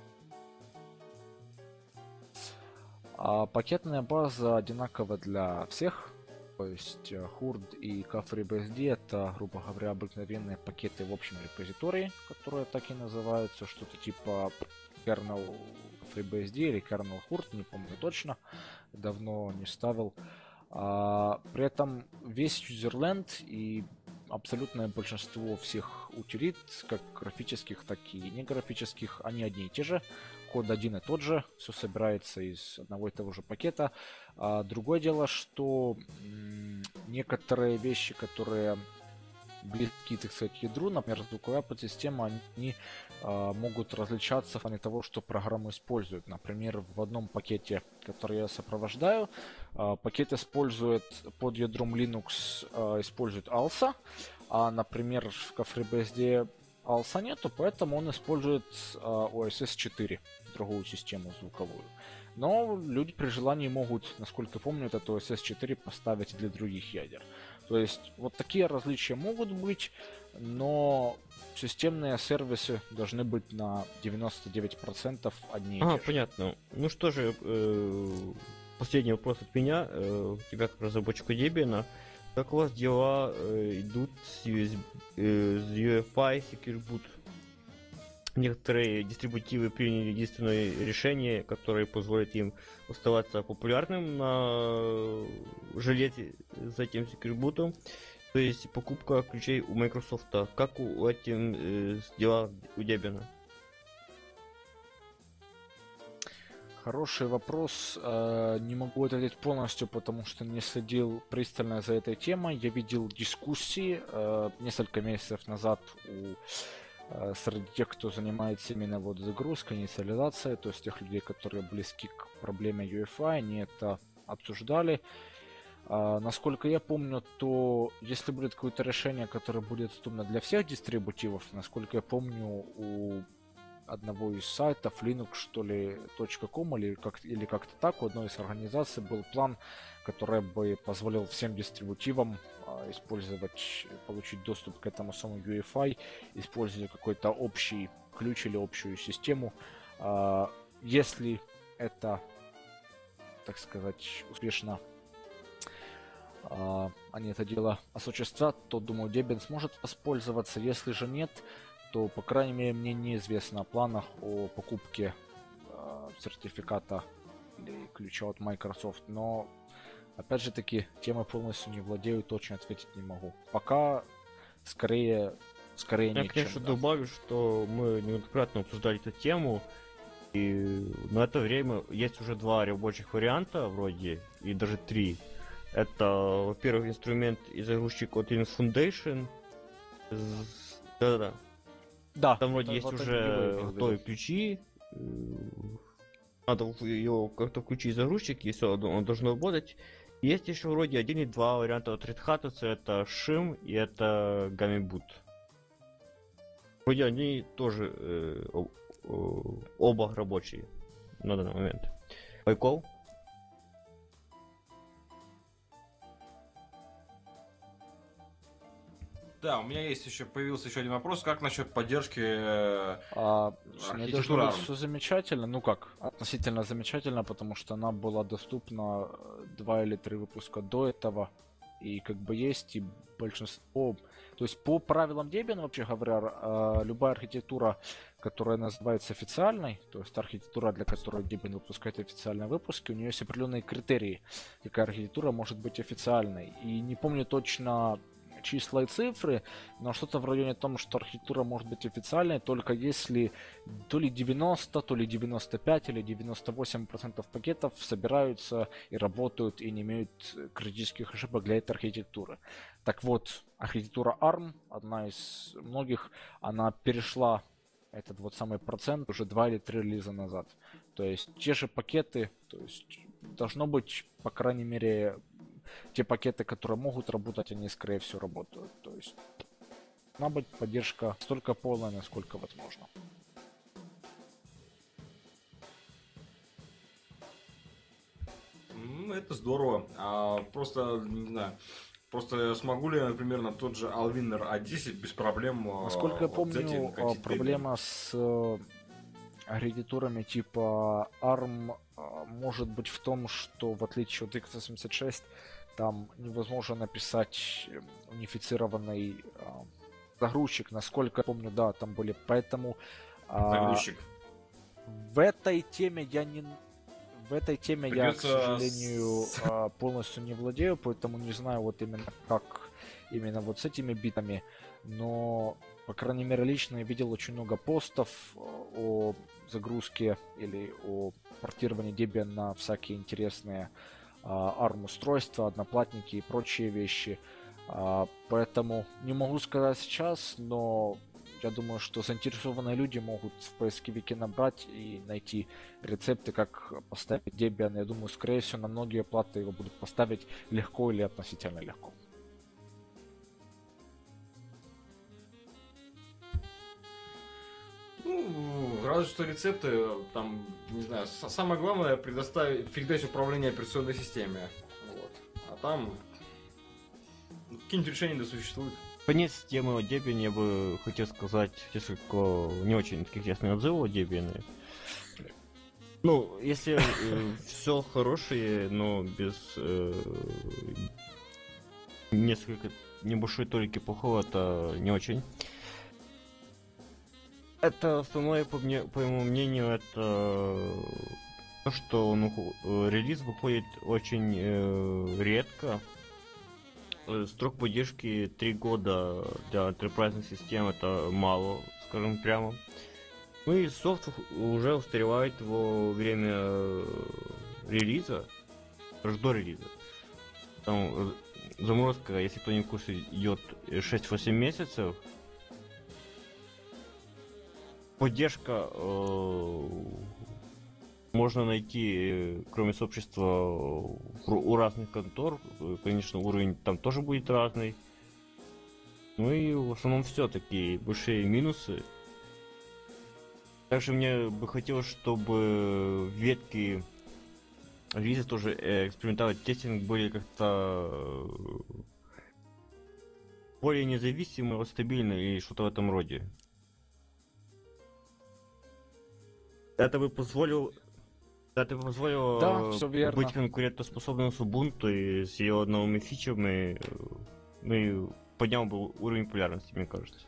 Пакетная база одинакова для всех. То есть Hurd и KFreeBSD это, грубо говоря, обыкновенные пакеты в общем репозитории, которые так и называются, что-то типа kernel FreeBSD или kernel Hurd, не помню точно, давно не ставил. При этом весь юзерленд и абсолютное большинство всех утилит, как графических, так и неграфических, они одни и те же. Код один и тот же, все собирается из одного и того же пакета. Другое дело, что некоторые вещи, которые близки, так сказать, ядру, например, звуковая подсистема, они могут различаться в плане того, что программу используют. Например, в одном пакете, который я сопровождаю, пакет использует под ядром Linux, использует ALSA, а, например, в FreeBSD ALSA нету, поэтому он использует OSS 4, другую систему звуковую. Но люди при желании могут, насколько помню, этот OSS 4 поставить и для других ядер. То есть вот такие различия могут быть, но системные сервисы должны быть на 99% одни и те же. Понятно. Ну что же, последний вопрос от меня. Тебя как разработчика Debian. Как у вас дела идут с UEFI Secure Boot? Некоторые дистрибутивы приняли единственное решение, которое позволит им оставаться популярным на железе за этим Secure Boot. То есть покупка ключей у Microsoft. Как у этим дела у Debian? Хороший вопрос. Не могу ответить полностью, потому что не следил пристально за этой темой. Я видел дискуссии несколько месяцев назад среди тех, кто занимается именно вот загрузкой, инициализацией, то есть тех людей, которые близки к проблеме UEFI, они это обсуждали. Насколько я помню, то если будет какое-то решение, которое будет доступно для всех дистрибутивов, насколько я помню, у одного из сайтов Linux, что ли, .com или как-то так, у одной из организаций был план, который бы позволил всем дистрибутивам использовать, получить доступ к этому самому UEFI, используя какой-то общий ключ или общую систему. Если это, так сказать, успешно они это дело осуществят, то, думаю, Debian сможет воспользоваться. Если же нет, то, по крайней мере, мне неизвестно о планах о покупке сертификата или ключа от Microsoft, но, опять же таки, темой полностью не владею, точно ответить не могу. Пока, скорее Я, нет, конечно, чем да. добавлю, что мы неоднократно обсуждали эту тему, и на это время есть уже два рабочих варианта, вроде, и даже три. Это, во-первых, инструмент и загрузчик от Linux Foundation. Да-да-да. Да, Там вроде это есть вот уже они его готовые имели. ключи. Надо ее как-то включить загрузчик, и все, он должен работать. Есть еще вроде один и два варианта от Red Hat, это Shim и это Gummy Вроде они тоже оба рабочие. на данный момент. Пайкол? Да, у меня появился еще один вопрос. Как насчет поддержки Мне архитектуры должно быть ARM? все замечательно. Ну как, относительно замечательно, потому что она была доступна 2 или 3 выпуска до этого. И как бы есть и большинство... То есть по правилам Debian, вообще говоря, любая архитектура, которая называется официальной, то есть архитектура, для которой Debian выпускает официальные выпуски, у нее есть определенные критерии, какая архитектура может быть официальной. И не помню точно числа и цифры, но что-то в районе том, что архитектура может быть официальной, только если то ли 90, то ли 95 или 98% пакетов собираются и работают и не имеют критических ошибок для этой архитектуры. Так вот, архитектура ARM, одна из многих, она перешла этот вот самый процент уже 2 или 3 релиза назад. То есть те же пакеты, то есть должно быть, по крайней мере, те пакеты, которые могут работать, они, скорее всего, работают. То есть должна быть поддержка столько полная, насколько возможно. Это здорово. Просто, не знаю, просто смогу ли я, например, на тот же Alwinner A10 без проблем Насколько я взять и помню, накатить Debian? проблема с архитектурами типа ARM может быть в том, что в отличие от x86 там невозможно написать унифицированный загрузчик. Насколько я помню, да, там были. Поэтому Загрузчик. в этой теме я не... В этой теме я, к Придётся сожалению, полностью не владею, поэтому не знаю вот именно как именно вот с этими битами. Но, по крайней мере, лично я видел очень много постов о загрузке или о портировании Debian на всякие интересные ARM-устройства, одноплатники и прочие вещи. Поэтому не могу сказать сейчас, но я думаю, что заинтересованные люди могут в поисковике набрать и найти рецепты, как поставить Debian. Я думаю, скорее всего, на многие платы его будут поставить легко или относительно легко. Ну, разве что рецепты, там, не знаю, самое главное передать управление операционной системе. Вот. А там какие-нибудь решения да существуют. Конец темы о Debian я бы хотел сказать несколько не очень таких ясных отзывов о Debian. Ну, если все хорошее, но без несколько небольшой толики плохого, это не очень. Это основное, по моему мнению, это то, что релиз выходит очень редко. Срок поддержки 3 года для enterprise систем это мало, скажем прямо. Ну и софт уже устаревает во время релиза, даже до релиза. Там заморозка, если кто не в курсе, идет 6-8 месяцев. Поддержка можно найти, кроме сообщества, у разных контор. Конечно, уровень там тоже будет разный. Ну и в основном все такие большие минусы. Также мне бы хотелось, чтобы ветки релиза тоже экспериментовать тестинг были как-то более независимые, стабильные или что-то в этом роде. Это бы позволило Да, всё верно. быть конкурентоспособным с Ubuntu и с ее новыми фичами, ну и поднял бы уровень популярности, мне кажется.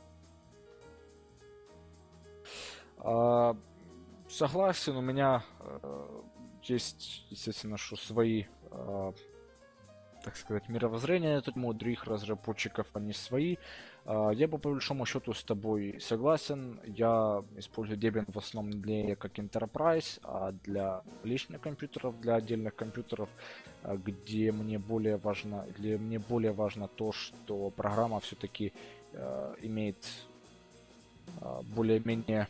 Согласен, у меня есть, естественно, что свои, так сказать, мировоззрения на эту тему, у других разработчиков они свои. Я бы по большому счету с тобой согласен. Я использую Debian в основном для как Enterprise, а для личных компьютеров, для отдельных компьютеров, где мне более важно то, что программа все-таки имеет более-менее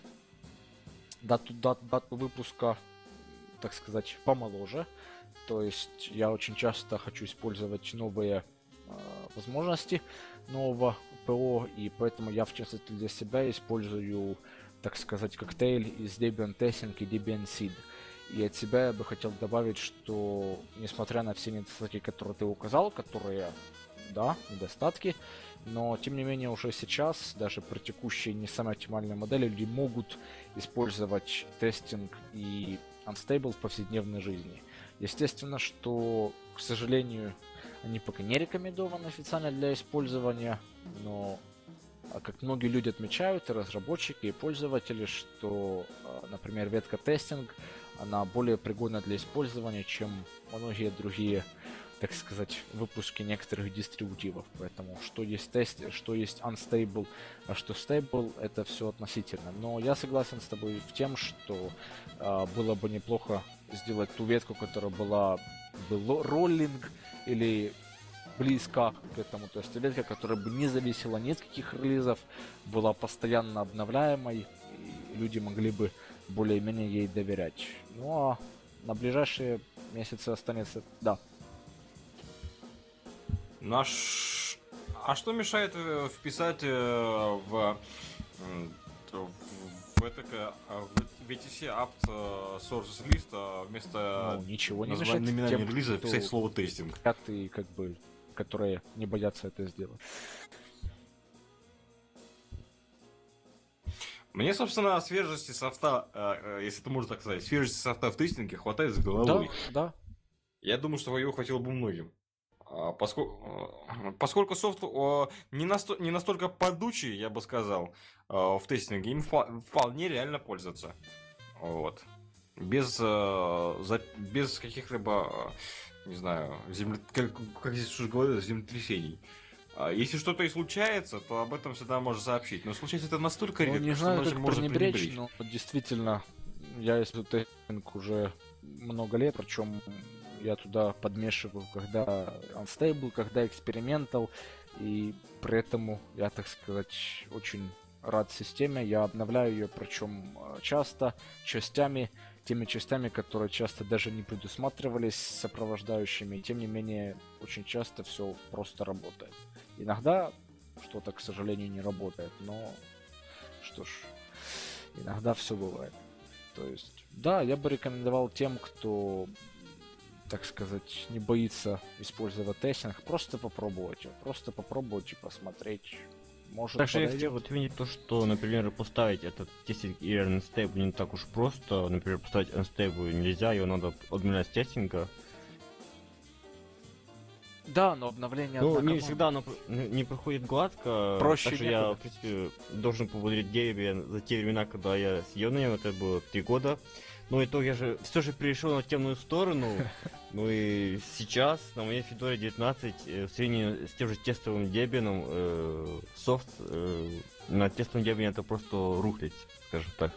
дату выпуска, так сказать, помоложе. То есть я очень часто хочу использовать новые возможности нового ПО, и поэтому я в частности для себя использую так сказать, коктейль из Debian Testing и Debian Seed. И от себя я бы хотел добавить, что несмотря на все недостатки, которые ты указал, которые, да, недостатки, но тем не менее уже сейчас, даже при текущей не самой оптимальной модели, люди могут использовать тестинг и Unstable в повседневной жизни. Естественно, что, к сожалению, они пока не рекомендованы официально для использования, но как многие люди отмечают, и разработчики, и пользователи, что, например, ветка тестинг, она более пригодна для использования, чем многие другие, так сказать, выпуски некоторых дистрибутивов. Поэтому что есть тест, что есть unstable, а что stable, это все относительно. Но я согласен с тобой в тем, что было бы неплохо сделать ту ветку, которая был роллинг или близка к этому. То есть ветка, которая бы не зависела ни от каких релизов, была постоянно обновляемой, и люди могли бы более-менее ей доверять. Ну а на ближайшие месяцы останется... Да. А что мешает вписать в VTC apt sources list вместо ничего не названия мешает номинального тем, релиза кто вписать слово тестинг? И как бы, которые не боятся это сделать. Мне, собственно, свежести софта, если это можно так сказать, свежести софта в тестинге хватает с головой. Да. Я думаю, что его хватило бы многим. Поскольку софт не настолько подучий, я бы сказал, в тестинге, им вполне реально пользоваться. Вот. Без каких-либо, не знаю, как здесь уже говорилось, землетрясений. Если что-то и случается, то об этом всегда можно сообщить. Но случается это настолько редко, не что знаю, даже как можно пренебречь, но действительно, я использую тестинг уже много лет, причем я туда подмешиваю, когда Unstable, когда Experimental, и при этом я, так сказать, очень рад системе. Я обновляю ее, причем часто, теми частями, которые часто даже не предусматривались сопровождающими, и тем не менее, очень часто все просто работает. Иногда что-то, к сожалению, не работает, но что ж, иногда все бывает. То есть, да, я бы рекомендовал тем, кто, так сказать, не боится использовать тестинг, просто попробовать его, и посмотреть. Может, также я хотел отметить то, что, например, поставить этот тестинг и Unstable не так уж просто. Например, поставить Unstable нельзя, его надо обновлять с тестинга. Да, но обновление... Ну, не всегда оно не проходит гладко. Проще также я, в принципе, должен поблагодарить Debian за те времена, когда я сидел на нем, это было 3 года. Но итог я же все же перешел на темную сторону. Ну и сейчас на моей Fedora 19 в сравнении с тем же тестовым Debian софт на тестовом Debian это просто рухлить, скажем так.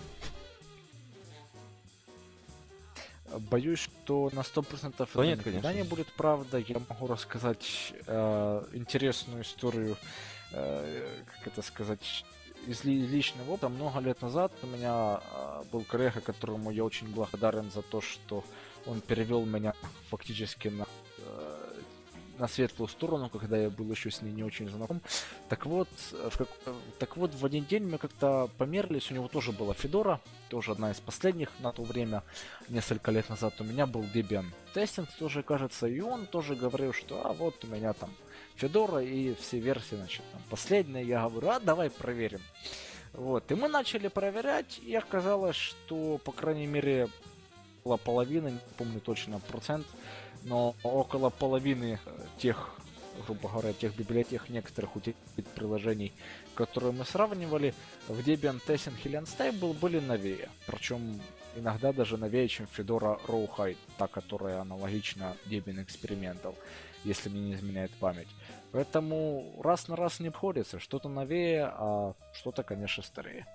Боюсь, что на 100% это нет, никогда конечно. не будет правда. Я могу рассказать интересную историю, как это сказать, из личного опыта. Много лет назад у меня был коллега, которому я очень благодарен за то, что он перевел меня фактически на светлую сторону, когда я был еще с ней не очень знаком. Так вот, в один день мы как-то померлись, у него тоже была Fedora, тоже одна из последних на то время, несколько лет назад. У меня был Debian Testing тоже, кажется, и он тоже говорил, что вот у меня там Fedora и все версии, значит, там последние. Я говорю, давай проверим. Вот, и мы начали проверять, и оказалось, что, по крайней мере, около половины, не помню точно процент, но около половины тех, грубо говоря, тех библиотек некоторых приложений, которые мы сравнивали, в Debian Testing или Unstable были новее. Причем иногда даже новее, чем Fedora Rawhide, та, которая аналогична Debian Experimental, если мне не изменяет память. Поэтому раз на раз не обходится. Что-то новее, а что-то, конечно, старее.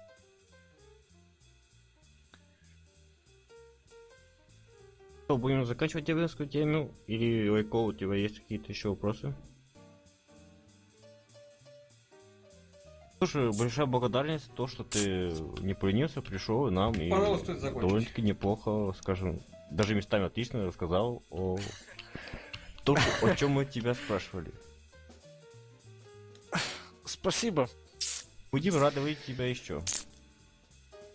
Что, будем заканчивать дебианскую тему? Или, Лайко, у тебя есть какие-то еще вопросы? Слушай, большая благодарность за то, что ты не поленился, пришел нам и довольно-таки неплохо, скажем, даже местами отлично рассказал о том, о чем мы тебя спрашивали. Спасибо. Будем рады видеть тебя еще.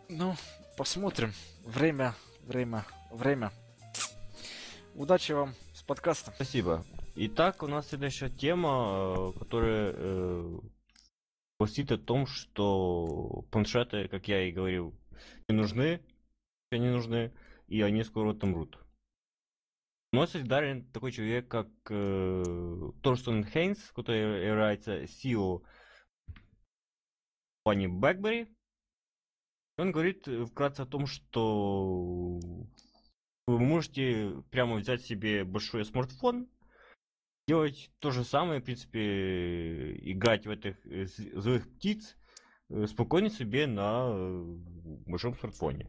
Ну, посмотрим. Время. Удачи вам с подкастом. Спасибо. Итак, у нас следующая тема, которая гласит о том, что планшеты, как я и говорил, не нужны, и они скоро отомрут. Но солидарен такой человек, как Торстен Хейнс, который является CEO компании BlackBerry. Он говорит вкратце о том, что вы можете прямо взять себе большой смартфон, делать то же самое, в принципе, играть в этих злых птиц спокойно себе на большом смартфоне.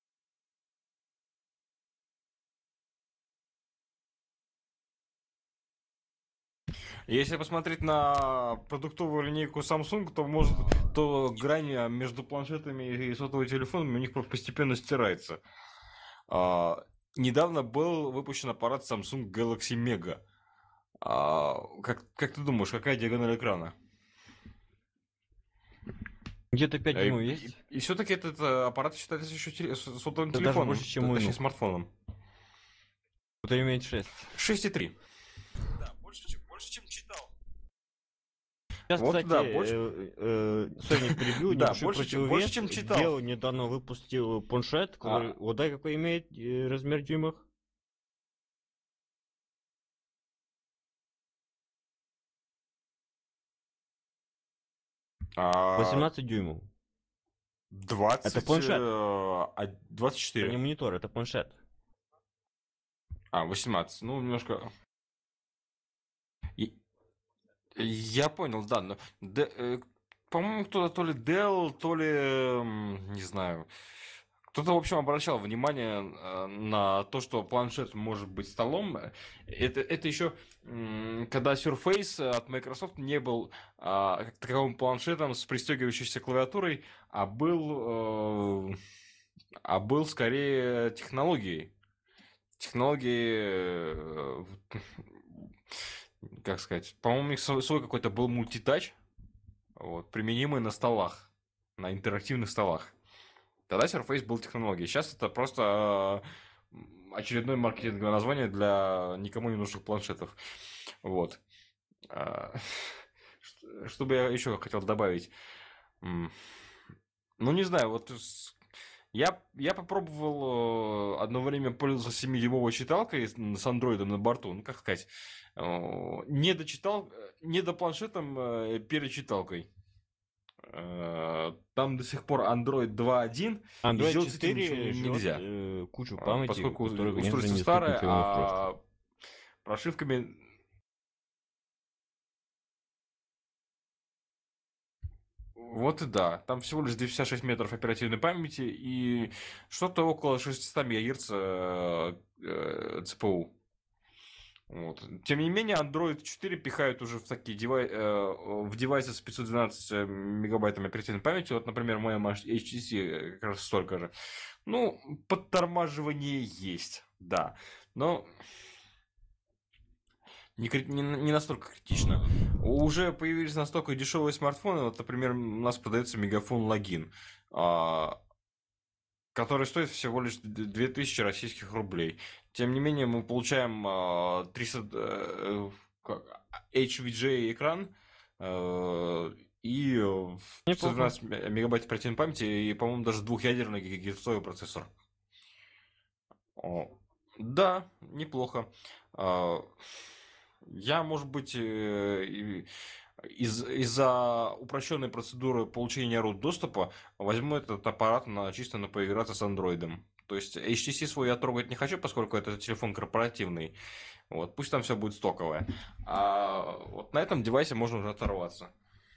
Если посмотреть на продуктовую линейку Samsung, то грань между планшетами и сотовыми телефонами у них постепенно стирается. Недавно был выпущен аппарат Samsung Galaxy Mega. Как ты думаешь, какая диагональ экрана? Где-то 5 дюймов есть? И все-таки этот аппарат считается еще сотовым Это даже телефоном, больше, чем мой точнее внук. смартфоном. Который имеет 6. 6,3. Да, больше, чем читал. Сейчас, Вот, кстати, да, Sony перебил, Да, небольшой больше, чем противовес. читал. Dell недавно выпустил планшет, который, угадай, какой имеет размер в дюймах? А, 18 дюймов. 20, Это планшет. 24. Это не монитор, это планшет. 18. Ну, немножко... Я понял, да, но... по-моему, кто-то то ли Dell, то ли... не знаю... Кто-то, в общем, обращал внимание на то, что планшет может быть столом. Это еще, когда Surface от Microsoft не был как таковым планшетом с пристегивающейся клавиатурой, а был скорее технологией. Технологии, как сказать, по-моему, у них свой какой-то был мультитач, вот, применимый на столах, на интерактивных столах. Тогда Surface был технологией. Сейчас это просто очередное маркетинговое название для никому не нужных планшетов. Вот. Что бы я еще хотел добавить? Ну, не знаю, вот я попробовал одно время пользоваться 7-дюймовой читалкой с андроидом на борту. Ну, как сказать, не до планшетом перед читалкой. Там до сих пор Android 2.1, Android и сделать с этим 4 ничего нельзя. Кучу памяти, Поскольку которая, конечно, устройство недоступна старое, твоему устройству. а прошивками... Вот и да, там всего лишь 256 метров оперативной памяти и что-то около 600 МГц ЦПУ. Вот. Тем не менее, Android 4 пихают уже в такие в девайсы с 512 мегабайтами оперативной памяти. Вот, например, моя HTC как раз столько же. Ну, подтормаживание есть, да. Но не настолько критично. Уже появились настолько дешевые смартфоны. Вот, например, у нас продается Мегафон Логин, который стоит всего лишь 2000 российских рублей. Тем не менее, мы получаем 300 HVJ экран и 512 мегабайт оперативной памяти и, по-моему, даже двухъядерный гигагерцовый процессор. Да, неплохо. Я, может быть, из-за упрощенной процедуры получения root доступа возьму этот аппарат чисто на поиграться с андроидом. То есть HTC свой я трогать не хочу, поскольку это телефон корпоративный. Вот, пусть там все будет стоковое. А вот на этом девайсе можно уже оторваться.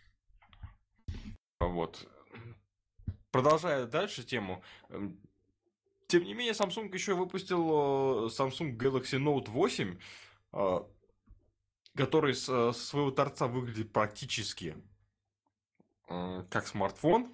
Вот. Продолжая дальше тему. Тем не менее, Samsung еще выпустил Samsung Galaxy Note 8, который со своего торца выглядит практически как смартфон.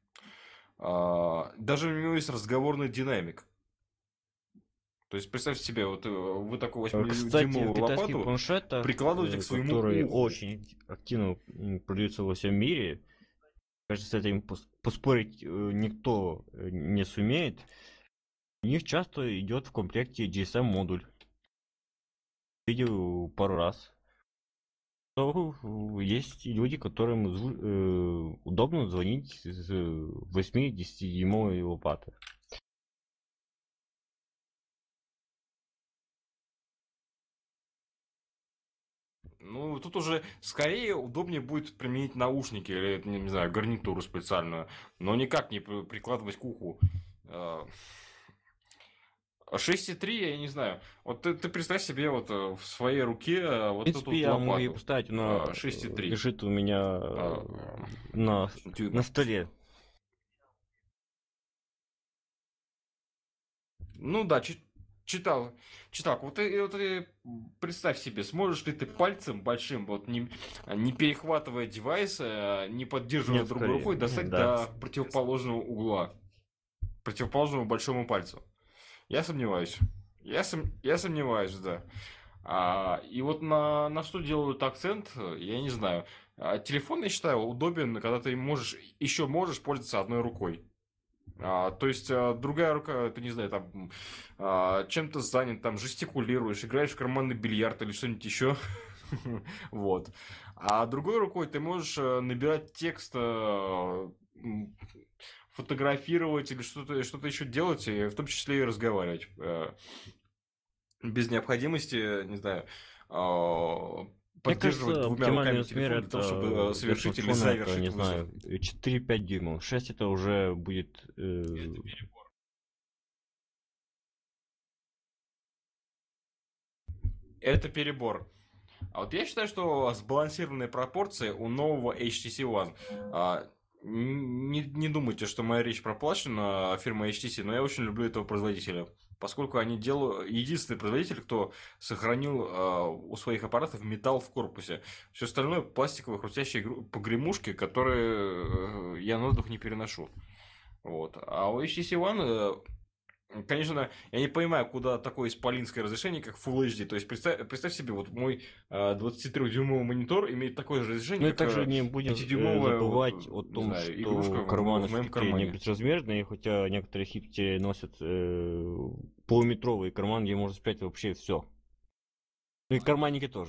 Даже у него есть разговорный динамик. То есть, представьте себе, вот вы такую 8-дюймовую лопату прикладываете к своему которые уху. очень активно продаются во всем мире, кажется, с этим поспорить никто не сумеет. У них часто идет в комплекте GSM-модуль. Видел пару раз. Но есть люди, которым удобно звонить с 8-10-дюймовой лопаты. Ну, тут уже скорее удобнее будет применить наушники или, не знаю, гарнитуру специальную, но никак не прикладывать к уху. 6,3, я не знаю. Вот ты представь себе вот в своей руке В вот эту принципе, вот я могу и лопату. поставить, но 6,3. лежит у меня на Дюйма. столе. Ну да, читал. Читал. Вот ты представь себе, сможешь ли ты пальцем большим, вот не перехватывая девайс, не поддерживая Нет, другой скорее. рукой, достать Да. до противоположного угла, противоположному большому пальцу. Я сомневаюсь. Я сомневаюсь, да. И вот на что делают акцент, я не знаю. Телефон, я считаю, удобен, когда ты еще можешь пользоваться одной рукой. То есть другая рука, ты не знаю, там чем-то занят, там жестикулируешь, играешь в карманный бильярд или что-нибудь еще. Вот. А другой рукой ты можешь набирать текст, фотографировать или что-то еще делать, и в том числе и разговаривать. Без необходимости, не знаю, Мне поддерживать кажется, двумя оптимальный руками размер телефон для того, чтобы это для совершить или смартфона это, завершить не вызов. знаю, 4-5 дюймов. 6 это уже будет... Это перебор. Это перебор. А вот я считаю, что сбалансированные пропорции у нового HTC One. Не думайте, что моя речь проплачена фирмой HTC, но я очень люблю этого производителя. Поскольку они делают единственный производитель, кто сохранил у своих аппаратов металл в корпусе. Все остальное пластиковые хрустящие погремушки, которые я на воздух не переношу. Вот. А у HTC One конечно, я не понимаю, куда такое исполинское разрешение, как Full HD. То есть, представь себе, вот мой 23-дюймовый монитор имеет такое же Ну разрешение, и как также не будем 5-дюймовая, забывать о не том, знаю, игрушка что карманы в моем все-таки не кармане. безразмерные, хотя некоторые хипстеры носят полуметровый карман, где можно спрятать вообще все. Ну и карманники тоже.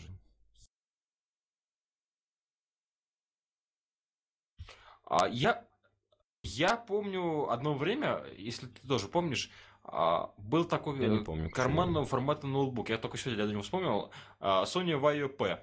Я помню одно время, если ты тоже помнишь, был такой Я не помню, к сожалению. карманного формата ноутбук. Я только сегодня для него вспомнил. Sony Vaio P.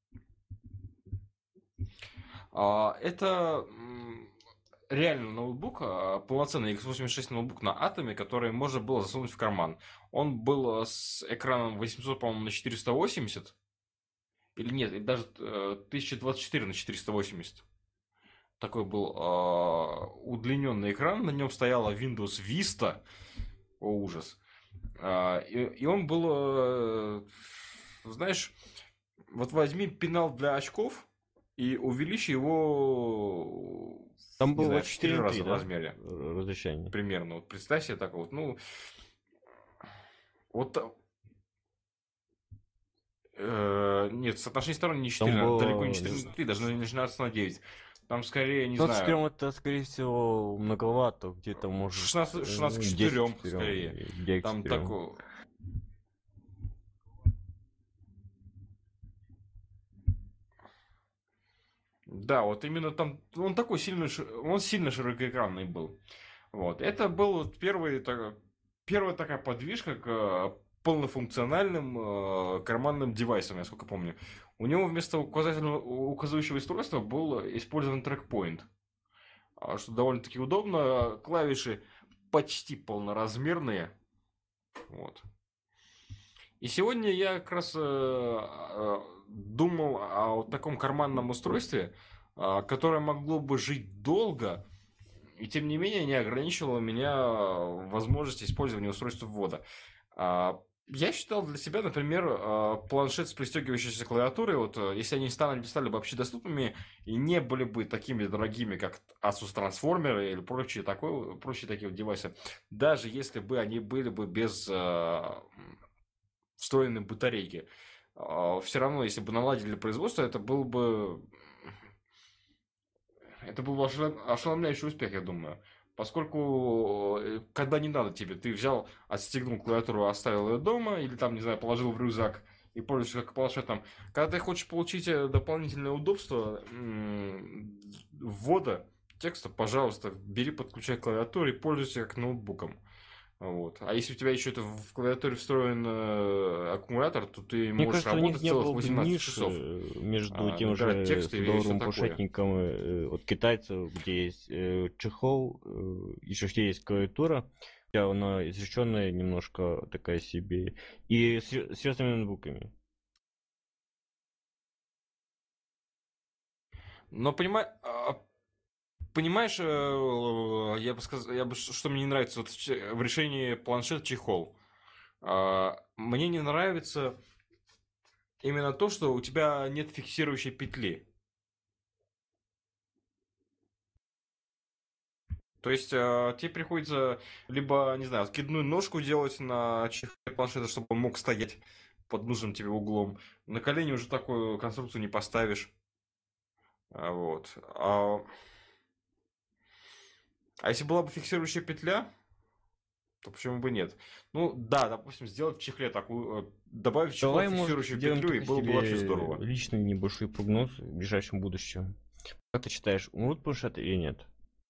Это реально ноутбук, полноценный x86 ноутбук на атоме, который можно было засунуть в карман. Он был с экраном 800, по-моему, на 480. Или нет, даже 1024 на 480. Такой был удлиненный экран, на нем стояла Windows Vista. О, ужас. И он был, знаешь, вот возьми пенал для очков и увеличь его, Там не было знаю, в 4 4:3, раза в да? размере. Разрешение. Примерно. Вот представь себе так вот. Ну, вот нет, соотношение сторон не 4, Там было... далеко не 4 на 3, даже не 16 на 9. Там скорее, не 24 знаю, это, скорее всего, многовато. Где-то может... 16 к 10 4, к 4, скорее. где к Там 4. такой... Да, вот именно там... Он такой он сильно широкоэкранный был. Вот. Это был вот первая такая подвижка к полнофункциональным карманным девайсам, насколько помню. У него вместо указывающего устройства был использован трекпоинт. Что довольно-таки удобно. Клавиши почти полноразмерные. Вот. И сегодня я как раз думал о вот таком карманном устройстве, которое могло бы жить долго, и тем не менее не ограничивало меня возможности использования устройства ввода. Я считал для себя, например, планшет с пристегивающейся клавиатурой, вот если они стали бы общедоступными и не были бы такими дорогими, как Asus Transformer или прочие такие вот девайсы, даже если бы они были бы без встроенной батарейки, все равно, если бы наладили производство, это это был ошеломляющий успех, я думаю. Поскольку, когда не надо тебе, ты взял, отстегнул клавиатуру, оставил ее дома, или там, не знаю, положил в рюкзак и пользуешься как планшетом. Когда ты хочешь получить дополнительное удобство ввода текста, пожалуйста, бери, подключай клавиатуру и пользуйся как ноутбуком. Вот. А если у тебя еще это в клавиатуре встроен аккумулятор, то ты Мне можешь кажется, у них работать не целых было бы 18 ниши часов. между тем набирать же тексты и всё садовым такое. планшетником от китайцев, где есть чехол, еще где есть клавиатура, хотя она изреченная немножко такая себе, и с серьезными ноутбуками. Но понимаешь, я бы сказал, что мне не нравится вот в решении планшет чехол. Мне не нравится именно то, что у тебя нет фиксирующей петли. То есть тебе приходится либо, не знаю, откидную ножку делать на чехле планшета, чтобы он мог стоять под нужным тебе углом. На колени уже такую конструкцию не поставишь. Вот. А если была бы фиксирующая петля, то почему бы нет? Ну да, допустим, сделать в чехле такую, добавить в чехол Давай, может, фиксирующую сделаем петлю, и только было бы вообще себе здорово. личный небольшой прогноз в ближайшем будущем. Как ты считаешь, умрут планшеты или нет?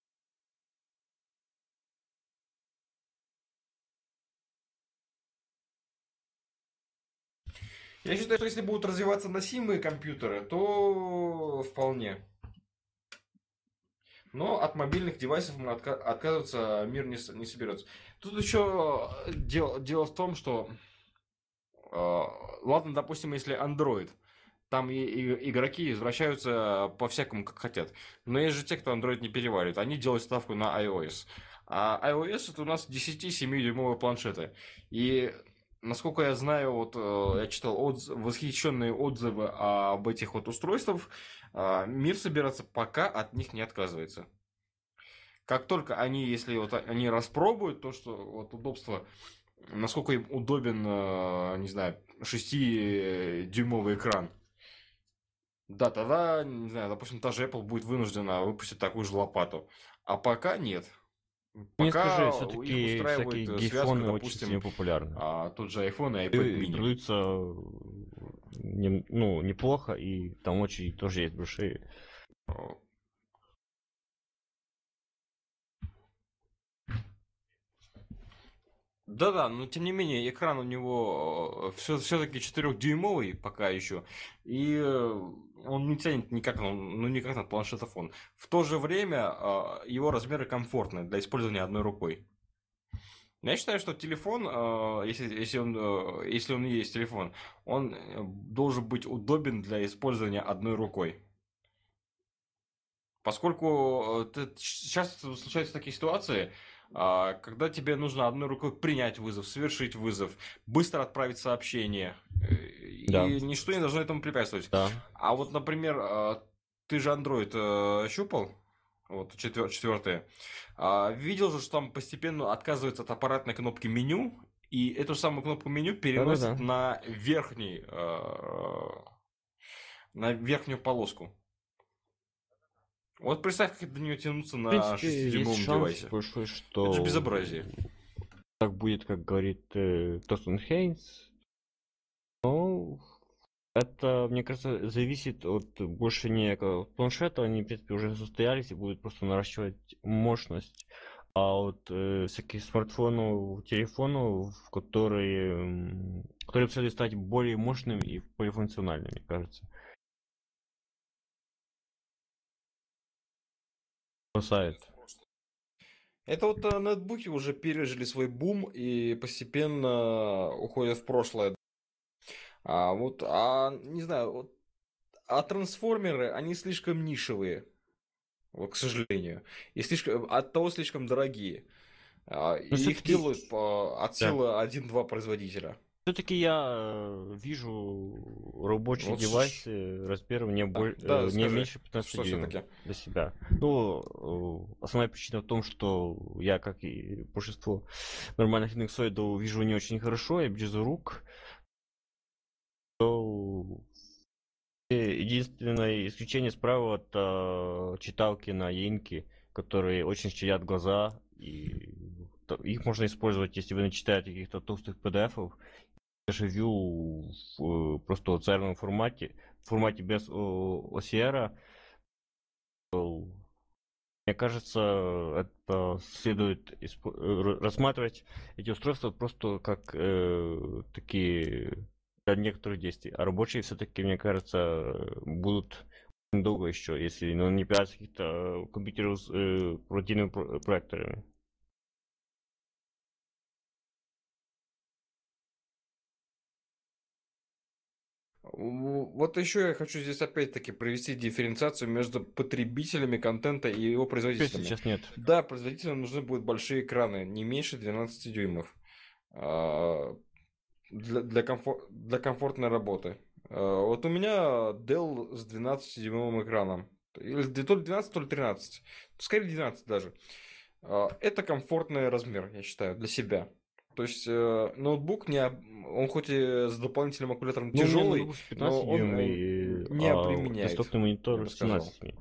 Я считаю, что если будут развиваться носимые компьютеры, то вполне. Но от мобильных девайсов мы отказываться мир не соберется. Тут еще дело в том, что ладно, допустим, если Android, там и игроки извращаются по-всякому, как хотят. Но есть же те, кто Android не переваривает. Они делают ставку на iOS. А iOS это у нас 10-7-дюймовые планшеты. И насколько я знаю, вот я читал восхищенные отзывы об этих вот устройствах, мир собираться пока от них не отказывается. Как только они, если вот они распробуют то, что вот удобство, насколько им удобен, не знаю, 6-дюймовый экран, да, тогда, не знаю, допустим, та же Apple будет вынуждена выпустить такую же лопату. А пока нет. Мне скажи, Пока их все-таки устраивает всякие связка, гейфоны очень допустим, сильно популярны. тот же iPhone и iPad И mini. продаются ну, неплохо, и там очень тоже есть большие. Да-да, но тем не менее, экран у него все-таки 4-дюймовый пока еще, и он не тянет никак, ну, никак на планшетофон. В то же время его размеры комфортны для использования одной рукой. Я считаю, что телефон, если он и есть телефон, он должен быть удобен для использования одной рукой. Поскольку часто случаются такие ситуации, когда тебе нужно одной рукой принять вызов, совершить вызов, быстро отправить сообщение, Да. и ничто не должно этому препятствовать. Да. А вот, например, ты же Android щупал, вот четвертое, видел же, что там постепенно отказывается от аппаратной кнопки меню, и эту самую кнопку меню переносит Да-да-да. на верхнюю полоску. Вот представь, как до нее тянуться В на принципе, есть 6-дюймовом шанс девайсе. большой, Это же что безобразие. так будет, как говорит Торстен Хейнс. Но это, мне кажется, зависит от больше не планшета, они, в принципе, уже состоялись и будут просто наращивать мощность, а от всяких смартфонов, телефонов, которые стали стать более мощными и полифункциональными, мне кажется. Спасает. Это вот ноутбуки уже пережили свой бум и постепенно уходят в прошлое. Не знаю, трансформеры, они слишком нишевые, вот, к сожалению, и оттого слишком дорогие. И их всё-таки- делают от силы 1-2 производителя. Все-таки я вижу рабочие Вот девайсы размером не скажи, меньше 15 что дюймов всё-таки? для себя. Ну, основная причина в том, что я, как и большинство нормальных индексоидов, вижу не очень хорошо, я без рук. То Единственное исключение справа это читалки на Инке, которые очень щадят глаза, и их можно использовать, если вы начитаете каких-то толстых PDF-ов, даже view в просто царном формате, в формате без OCR. Мне кажется, это следует рассматривать эти устройства просто как такие для некоторых действий. А рабочие все-таки, мне кажется, будут очень долго еще, если не появятся каких-то компьютеров с портативными проекторами. Вот еще я хочу здесь опять-таки провести дифференциацию между потребителями контента и его Если производителями. сейчас нет. Да, производителям нужны будут большие экраны, не меньше 12 дюймов, а, для комфортной работы. Вот у меня Dell с 12-дюймовым экраном. Или то ли 12, то ли 13. Скорее 12 даже. Это комфортный размер, я считаю, для себя. То есть ноутбук, он хоть и с дополнительным аккумулятором Ну, у меня тяжелый, ноутбук с но 15 он дюймов, не а обременяет, десктопный я монитор бы с сказал. 17.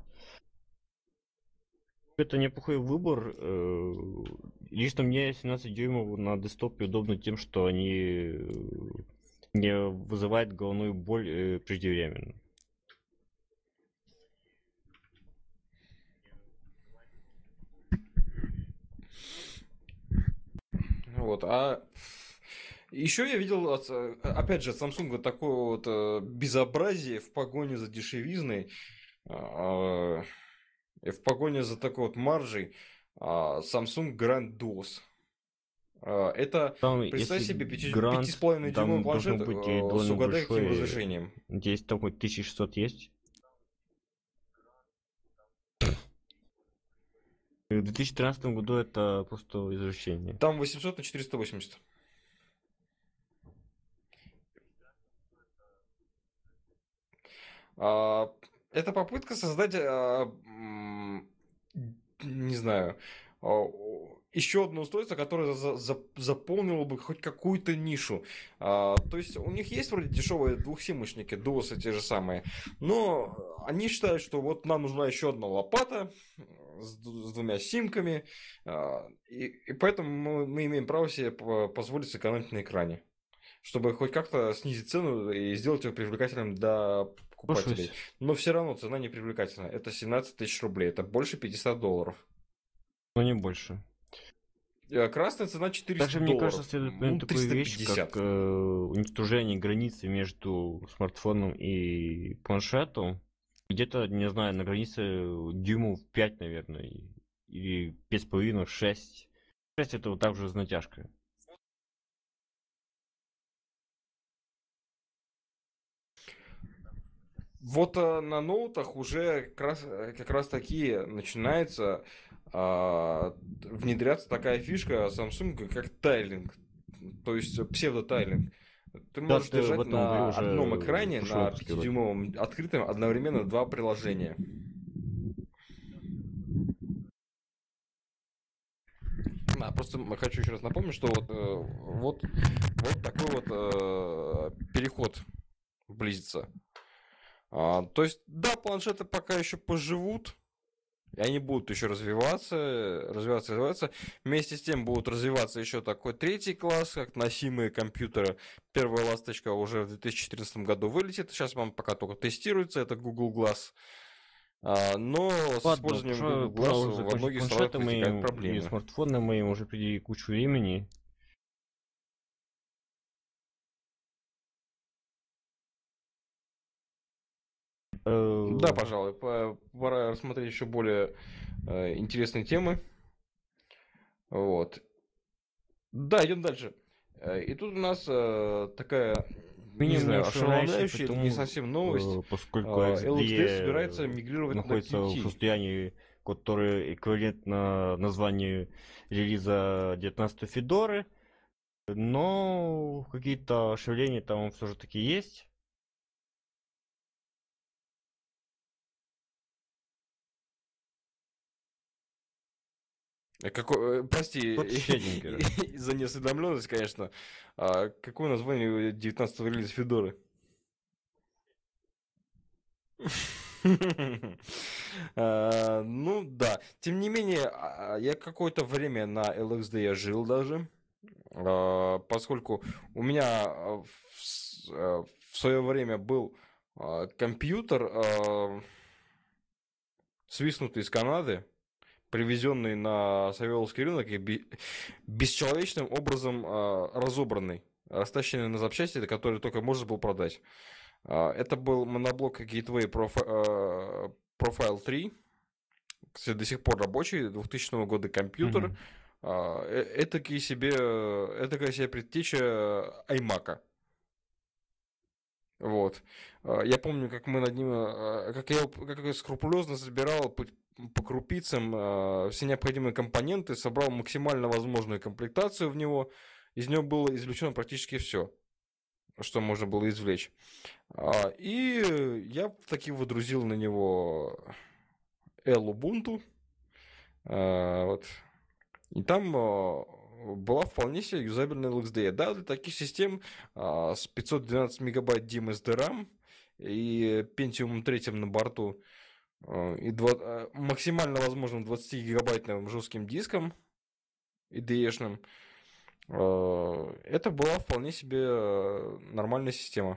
Это неплохой выбор. Лично мне 17 дюймов на десктопе удобно тем, что они не вызывают головную боль преждевременно. Вот, еще я видел, опять же, от Samsung такое вот безобразие в погоне за дешевизной, в погоне за такой вот маржей. Samsung Grand Duos. Это, Там, представь если себе, грант, 5,5 дюймовый там должно планшет быть с довольно угадай каким большой. разрешением. Надеюсь, там хоть 1600 есть. В 2013 году это просто извращение. Там 800 на 480. Это попытка создать, не знаю, еще одно устройство, которое заполнило бы хоть какую-то нишу. То есть у них есть вроде дешевые двухсимочники, DOS те же самые, но они считают, что вот нам нужна еще одна лопата с двумя симками, и поэтому мы имеем право себе позволить сэкономить на экране, чтобы хоть как-то снизить цену и сделать его привлекательным для покупателей. Слушаюсь. Но все равно цена не привлекательная. Это 17 тысяч рублей, это больше $500. Но не больше. Красная цена 400 Также, мне кажется, следует ну, понять такую вещь, 350. как уничтожение границы между смартфоном и планшетом. Где-то, не знаю, на границе дюймов 5, наверное, или 5,5, 6. 6 это вот так же с натяжкой. Вот на ноутах уже как раз такие начинается внедряться такая фишка Samsung, как тайлинг, то есть псевдотайлинг. Ты Да, можешь ты в держать этом на говорил уже одном экране, в на выпуске вроде. 5-дюймовом открытом одновременно два приложения. Просто хочу еще раз напомнить, что вот такой вот переход близится. То есть, да, планшеты пока еще поживут, и они будут еще развиваться. Вместе с тем будут развиваться еще такой третий класс, как носимые компьютеры. Первая ласточка уже в 2014 году вылетит. Сейчас вам пока только тестируется, это Google Glass. Но с Ладно, использованием Google пожалуй, Glass во закончим многих странах планшетом возникают и проблемы. смартфоном моим уже впереди кучу времени. Да, пожалуй, пора рассмотреть еще более интересные темы. Вот. Да, идем дальше. И тут у нас такая, не Меня знаю, немножко ошеломляющая, потому, не совсем новость. поскольку LXD собирается XD мигрировать на находится в Qt. состоянии, которое эквивалентно названию релиза 19 Федоры, но какие-то ошибки там все же таки есть. Прости, Вот Шреддингер. за неосведомленность, конечно. Какое название 19-го релиза Федоры? Ну да. Тем не менее, я какое-то время на LXD я жил даже, поскольку у меня в свое время был компьютер, свистнутый из Канады, привезенный на Савеловский рынок и бесчеловечным образом разобранный, растащенный на запчасти, которые только можно было продать. Это был моноблок Gateway Profile 3, кстати, до сих пор рабочий, 2000 года компьютер. Этакая себе предтеча iMac'а. Вот. Я помню, как мы над ним, как я скрупулезно собирал по крупицам все необходимые компоненты, собрал максимально возможную комплектацию в него. Из него было извлечено практически все, что можно было извлечь. И я таки выдрузил на него Ubuntu. Вот. И там была вполне себе юзабельная LXD. Да, для таких систем с 512 мегабайт DMSD RAM и Pentium 3 на борту и максимально возможным 20-гигабайтным жестким диском IDE-шным, это была вполне себе нормальная система.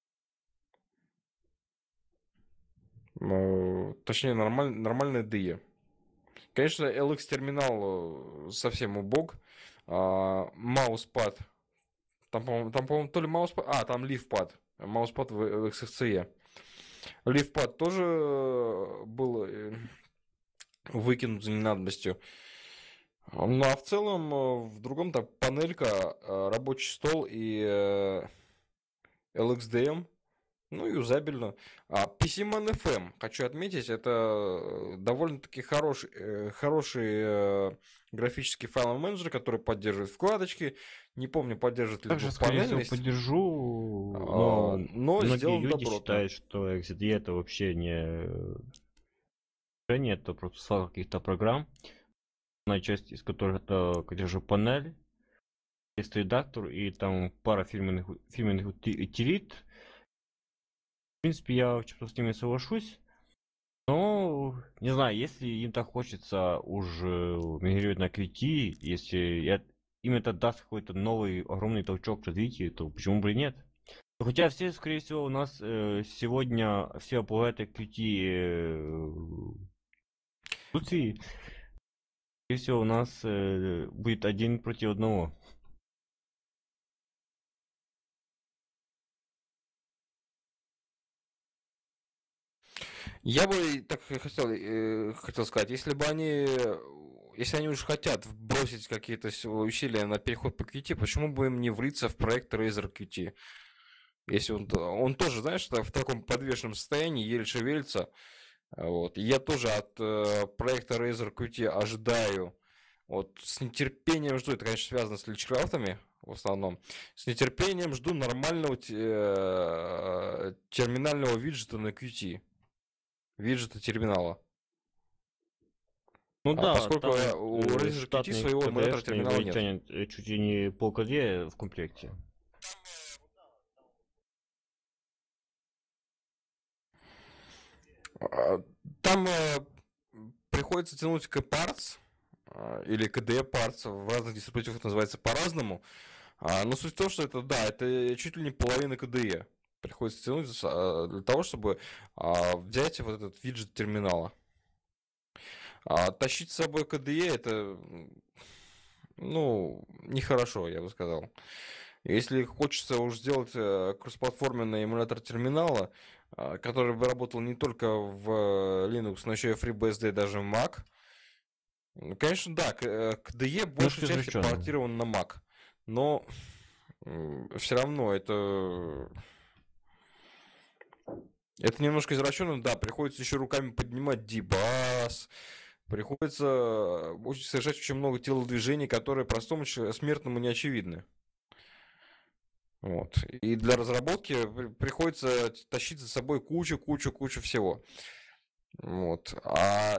Точнее, нормальная IDE. Конечно, LX-терминал совсем убог. Мауспад. Там, по-моему, то ли мауспад... там LeafPad. Мауспад в XFCE. LeafPad тоже был выкинут за ненадобностью. Ну, а в целом, в другом там панелька, рабочий стол и LXDM. Ну, юзабельно. PCMan FM, хочу отметить, это довольно-таки хороший графический файловый менеджер, который поддерживает вкладочки. Не помню, поддерживает ли Также, скорее всего, двухпанельность. поддержу, но многие сделан люди добротно. считают, что XDE это вообще не решение, это просто свал каких-то программ, одна часть из которых это, конечно же, панель, текст-редактор и там пара фирменных утилит. В принципе, я с ними соглашусь. Но, не знаю, если им так хочется уже мигрировать на Qt, если им это даст какой-то новый огромный толчок к развитию, то почему бы и нет? Хотя все, скорее всего, у нас сегодня все обладают Qt функции. Скорее всего, у нас будет 1 против 1. Я бы так хотел сказать, если они уж хотят бросить какие-то усилия на переход по Qt, почему бы им не влиться в проект Razer Qt? Если он тоже, знаешь, в таком подвешенном состоянии, еле шевелится. Вот. Я тоже от проекта Razer Qt ожидаю, вот с нетерпением жду, это, конечно, связано с личкрафтами в основном, с нетерпением жду нормального терминального виджета на Qt. Виджета терминала. Ну да, поскольку там у Razer Qt своего эмулятора терминала нет. Тянет чуть ли не полКD в комплекте. Там приходится тянуть KParts или KDE Parts, в разных дистрибутивах это называется по-разному. Но суть в том, что это чуть ли не половина KDE. Приходится тянуть для того, чтобы взять вот этот виджет терминала. Тащить с собой KDE это, нехорошо, я бы сказал. Если хочется уж сделать кроссплатформенный эмулятор терминала, который бы работал не только в Linux, но еще и FreeBSD, даже в Mac, конечно, да, KDE большей части портирован на Mac, но все равно это немножко извращенно, да, приходится еще руками поднимать debug, приходится совершать очень много телодвижений, которые простому смертному не очевидны. Вот. И для разработки приходится тащить за собой кучу всего. Вот. А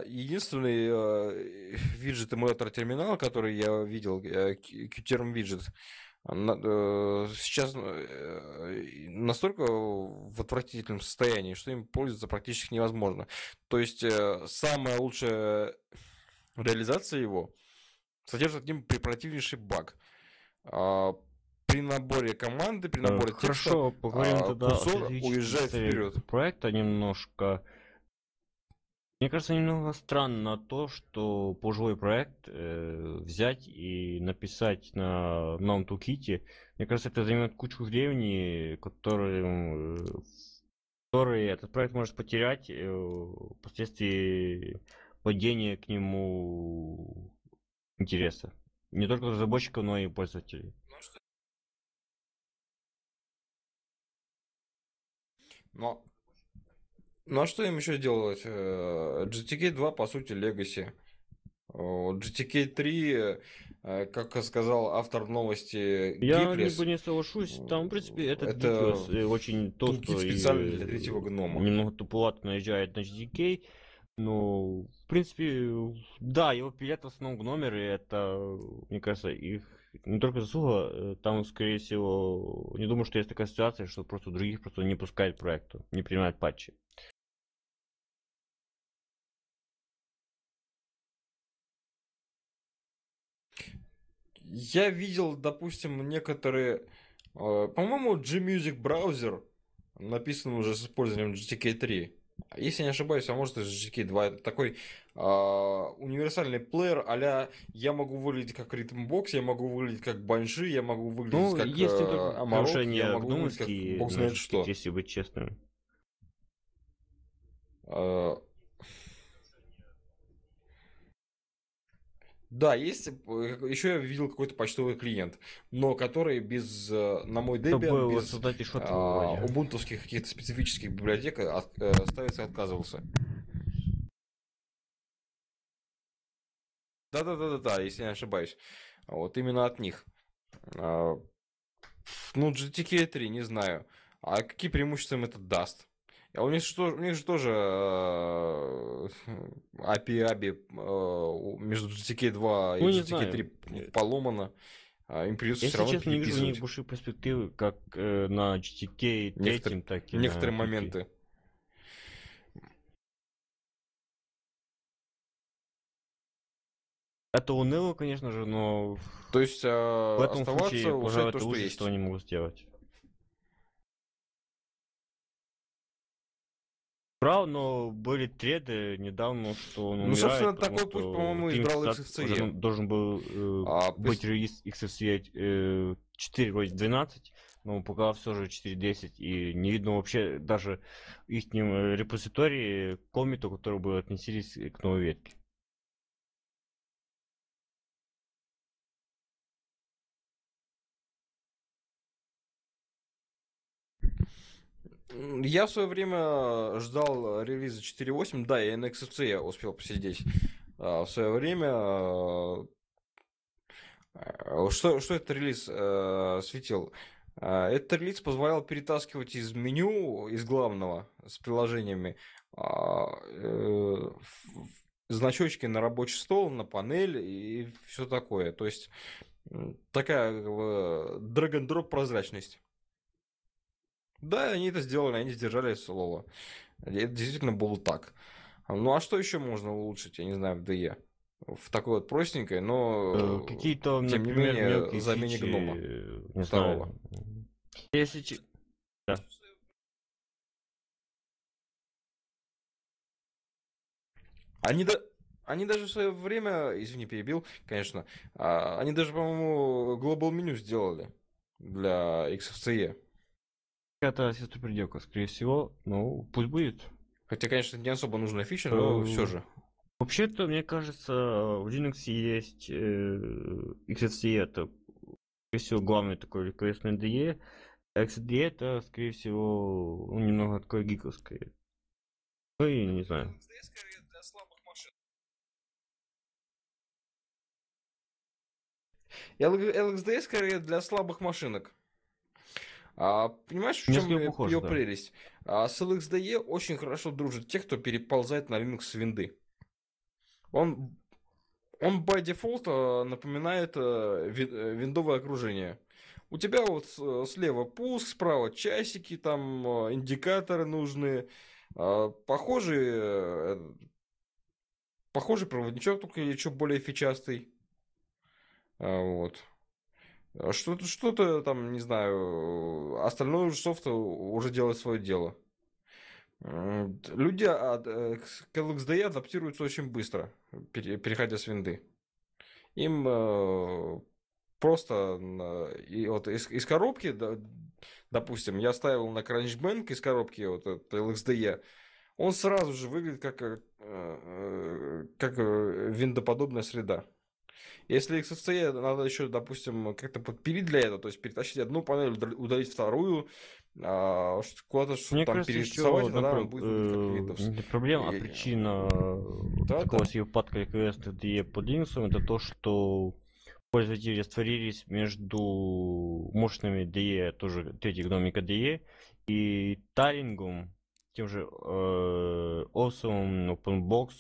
единственный виджет эмулятора терминала, который я видел, Qterm виджет, сейчас настолько в отвратительном состоянии, что им пользоваться практически невозможно. То есть самая лучшая реализация его содержит один препротивнейший баг. При наборе команды, при наборе текста Хорошо, поговорим тогда о курсор стратегических уезжает целях вперед. проекта немножко. Мне кажется, немного странно то, что пожилой проект взять и написать на новом тулките. Мне кажется, это займет кучу времени, который этот проект может потерять впоследствии падения к нему интереса. Не только разработчиков, но и пользователей. Но Ну а что им еще делать? GTK 2, по сути, Legacy. GTK 3, как сказал автор новости Я Geekless, не соглашусь. Там, в принципе, этот это Geekless очень тулкит толстой специально для третьего гнома. немного туповато наезжает на GDK. Но, в принципе, да, его пилят в основном гномеры. Это, мне кажется, их не только заслуга. Там, скорее всего, не думаю, что есть такая ситуация, что просто других просто не пускают проекту, не принимают патчи. Я видел, допустим, некоторые... По-моему, Gmusic браузер написан уже с использованием GTK 3. Если не ошибаюсь, а может и GTK 2. Это такой универсальный плеер а-ля я могу выглядеть как Rhythmbox, я могу выглядеть как Банши, я могу выглядеть Ну, как если только Amarok, я повышение могу выглядеть как гномовский, бог знает что. если быть честным. А, Да, есть. Еще я видел какой-то почтовый клиент, но который без, на мой Это Debian, был без создатель шотлового вроде. убунтовских каких-то специфических библиотек ставиться отказывался. Да, если не ошибаюсь. Вот именно от них. А, Ну, GTK 3, не знаю. А какие преимущества им это даст? А у них же тоже API между GTK 2 и Ну, не GTK 3 знаю. поломано. Им придется все Если равно честно, не вижу у них переписывать большие перспективы, как на GTK 3, так и некоторые на моменты. Это уныло, конечно же, но То есть в этом оставаться, случае, улучшать пожалуй, то, это что лучшее, есть. что они могут сделать. Прав, но были треды недавно, что он Ну, умирает, собственно, потому такой путь, что по-моему, Team избрал Stat XFCE. уже должен был быть релиз XFCE 4, вроде 12, но пока все же 4.10, и не видно вообще даже их репозитории коммиту, которые бы отнеслись к новой ветке. Я в свое время ждал релиза 4.8, да, я на XFCE успел посидеть. В свое время что этот релиз светил? Этот релиз позволял перетаскивать из меню, из главного, с приложениями, значочки на рабочий стол, на панель и все такое. То есть такая drag-and-drop прозрачность. Да, они это сделали, они сдержали слово. Это действительно было так. Ну а что еще можно улучшить, я не знаю, в DE? В такой вот простенькой, но Какие-то, тем не например, менее, мелкие замене фичи, гнома не второго. знаю. Если да. Они даже в свое время, извини, перебил, конечно, они даже, по-моему, Global меню сделали для XFCE. Это сестру-переделка, скорее всего, ну, пусть будет. Хотя, конечно, не особо нужная фича, но все же. Вообще-то, мне кажется, в Linux есть XFCE, это, скорее всего, главный такой реквестный IDE. XDE это, скорее всего, ну, немного такое гиковское. Ну, и не знаю. XDS скорее для слабых машин. LXDS скорее для слабых машинок. Понимаешь, в чем Несколько похоже, ее да. прелесть? С LXDE очень хорошо дружат те, кто переползает на Linux с винды. Он by default напоминает виндовое окружение. У тебя вот слева пуск, справа часики, там индикаторы нужны. Похожий, похожий проводничок, только еще более фичастый. Вот. Что-то там, не знаю, остальное уже софт уже делает свое дело. Люди к LXDE адаптируются очень быстро, переходя с винды. Им просто и вот из коробки, допустим, я ставил на CrunchBank из коробки вот этот LXDE, он сразу же выглядит как виндоподобная среда. Если XFCE надо еще, допустим, как-то подпилить для этого, то есть перетащить одну панель, удалить вторую, куда-то что-то Мне там кажется, перерисовать, еще тогда он будет выглядеть как Windows. не проблема, а И- причина Да, такого да. себе упадка request IDE под Linux это то, что пользователи растворились между мощными DE, тоже третьей гномика DE, и тарингом, тем же Awesome, OpenBox.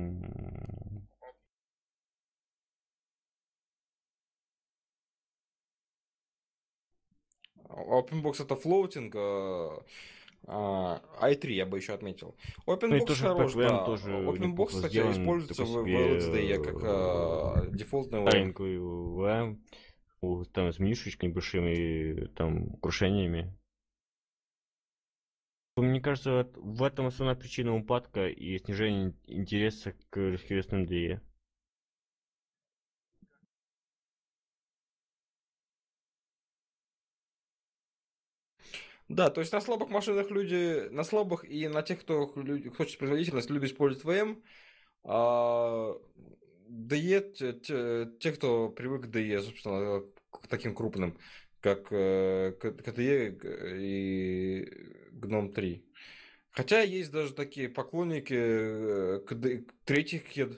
OpenBox это флоутинг, i3 я бы еще отметил. Ну и OpenBox тоже хорош, PackVM да. тоже OpenBox, неплохо кстати, сделан, используется такой в себе LXDE как дефолтный VM. старенькую VM, там с менюшечками небольшими, там украшениями. Мне кажется, в этом основная причина упадка и снижения интереса к RQS DE. Да, то есть на слабых машинах люди, на слабых и на тех, кто хочет производительность, люди используют VM, а DE, те, кто привык к DE, собственно, к таким крупным, как KDE и GNOME 3. Хотя есть даже такие поклонники третьих кед,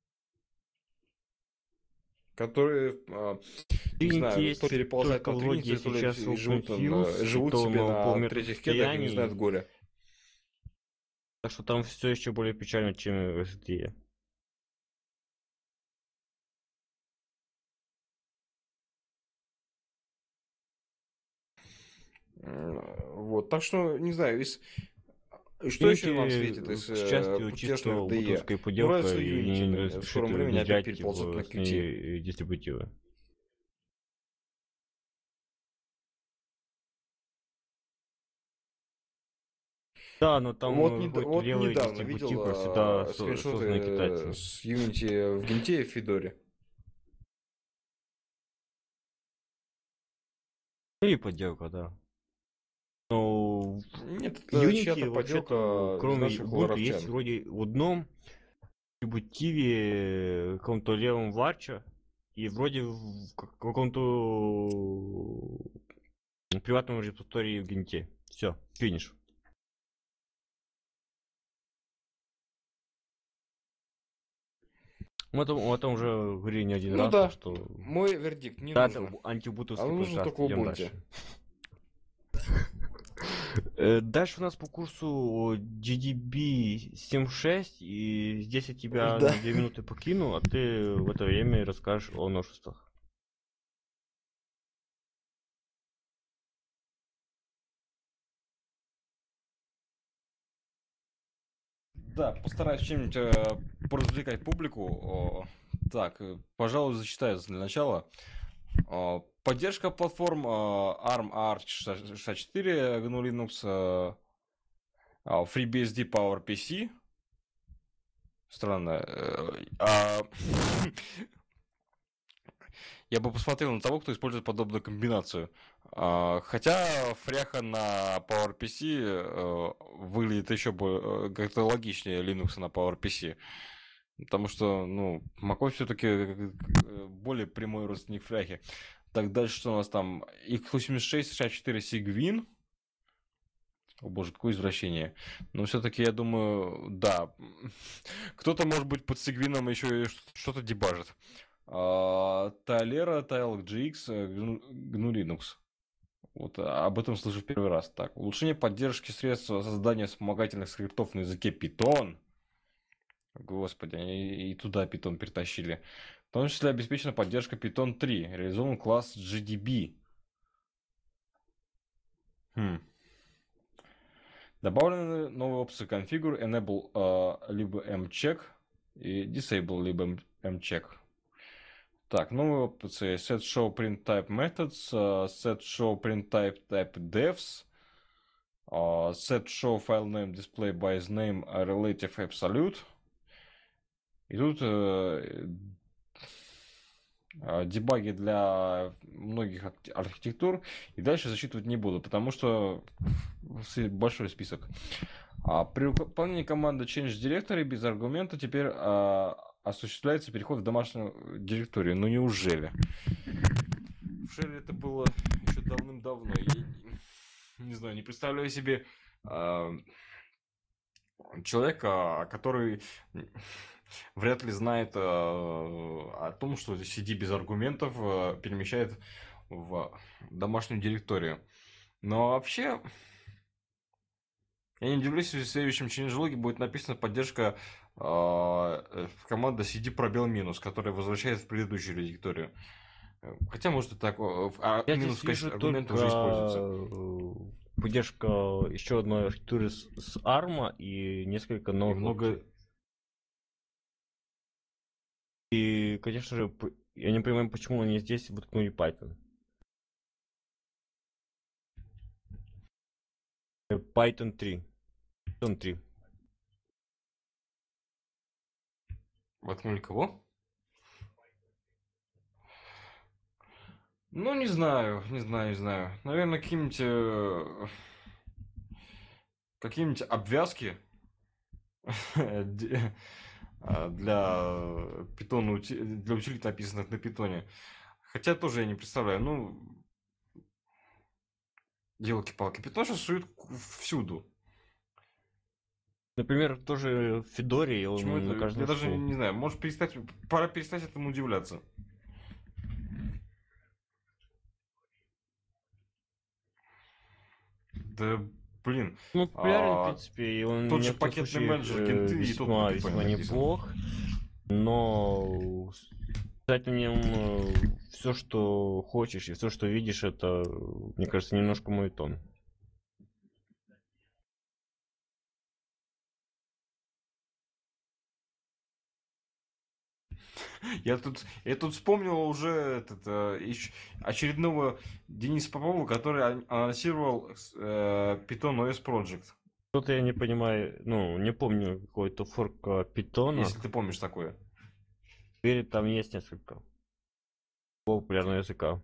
которые, не Unity знаю, то есть переползают только на вроде Trinity, то ли сейчас и Open живут, Fuse, и живут то себе на на полумертвом третьих кедах и не состоянии, знают горя. так что там все еще более печально, чем в SDE. Вот, так что, не знаю, что еще нам светит Unity, из к счастью, чисто QT-шных DE? бутовская Ну, разве поделка, что и Unity не в спешит скором времени опять внедрять переползет на в QT. свои дистрибутивы. Да, но там Вот, какой-то вот левый недавно видел дистрибутив, как всегда, скриншоты созданный китайцами. с Unity в Генте и в Федоре. Или подделка, да. Но Нет, в это Unity чья-то вообще-то, поделка из кроме наших Ubuntu, есть лоровчан. вроде в одном дистрибутиве каком-то левом варча, и вроде в каком-то приватном репозитории в Генте. Все, финиш. Мы там уже говорили не один Ну раз, да, так что мой вердикт, не да, это нужно. А антиубутовский нужно подкаст, только идем Ubuntu. дальше. Дальше у нас по курсу GDB 7.6, и здесь я тебя Да. на 2 минуты покину, а ты в это время расскажешь о новшествах. Да, постараюсь чем-нибудь поразвлекать публику. Так, пожалуй, зачитаю для начала. Поддержка платформ ARM ARC64, GNU Linux, FreeBSD PowerPC. Странно. Я бы посмотрел на того, кто использует подобную комбинацию. Хотя фряха на PowerPC выглядит еще бы как-то логичнее Linux на PowerPC. Потому что, ну, macOS все-таки более прямой родственник фряхи. Так, дальше что у нас там? x86, 64 Sigwin. О боже, какое извращение. Но все-таки, я думаю, да. Кто-то, может быть, под Sigwin еще и что-то дебажит. Тайлера, TileGX, GNU Linux. Вот об этом слышу в первый раз. Так, улучшение поддержки средств создания вспомогательных скриптов на языке Python. Господи, они и туда Python перетащили. В том числе обеспечена поддержка Python 3. Реализован класс GDB. Хм. Добавлены новые опции Configure, Enable либо mcheck и Disable либо mcheck. Так, новые опции Set Show Print Type Methods, Set Show Print Type Defs, Set Show File Name Display by Name Relative Absolute. И тут дебаги для многих архитектур. И дальше зачитывать не буду, потому что большой список. При выполнении команды Change Directory без аргумента теперь осуществляется переход в домашнюю директорию. Ну неужели? В Shell это было еще давным-давно. Я не знаю, не представляю себе человека, который вряд ли знает о том, что CD без аргументов перемещает в домашнюю директорию. Но вообще, я не удивлюсь, если в следующем changelog будет написана поддержка команды CD пробел минус, которая возвращает в предыдущую директорию. Хотя, может, и так. Я Минус здесь в качестве вижу аргумента только уже используется. поддержка еще одной архитектуры с ARM и несколько И новых много... опций. И, конечно же, я не понимаю, почему они здесь воткнули Python. Python 3. Python 3. Воткнули кого? Ну, не знаю. Наверное, какие-нибудь обвязки для питона, для утилит, написанных на питоне. Хотя тоже я не представляю. Ну, елки-палки. Питон сейчас сует всюду. Например, тоже в Федоре Почему он на это? каждом Я даже шагу. не знаю. Может, пора перестать этому удивляться. Да, блин. Ну, популярен, в принципе, и он Тот в же некоторых пакетный случаях, менеджер Генты, и тот на весьма Python написан. неплох. Но писать на нем все, что хочешь, и все, что видишь, это, мне кажется, немножко мой тон. Я тут вспомнил уже очередного Дениса Попова, который анонсировал Python OS Project. Что-то я не понимаю, ну, не помню какой-то форк питона. Если ты помнишь такое. Теперь там есть несколько популярного языка.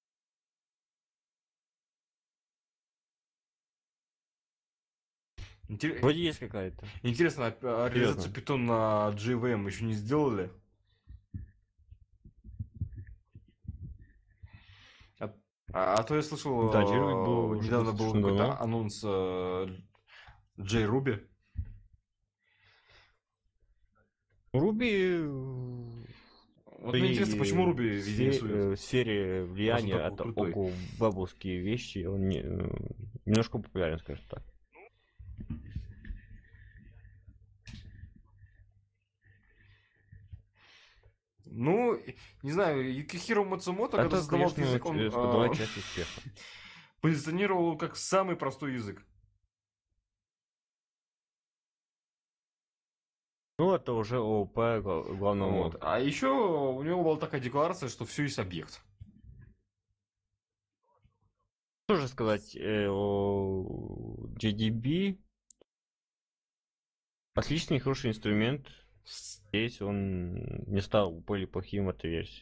Вроде есть какая-то. Интересно, реализацию Python на JVM еще не сделали? А то я слышал, Да, JRuby был уже недавно был достаточно какой-то давно. анонс JRuby. Руби Вот мне интересно, почему Руби везде не сует? в сфере влияния такой это крутой. около вебовские вещи, он немножко популярен, скажем так. Ну, не знаю, Юкихиро Мацумото, когда Это, создавал этот конечно, язык, он складывает часть успеха. позиционировал его как самый простой язык. Ну, это уже ООП главного Вот. мода. А еще у него была такая декларация, что все есть объект. Что же сказать о JDB? Отличный, хороший инструмент. Здесь он не стал более плохим в этой версии.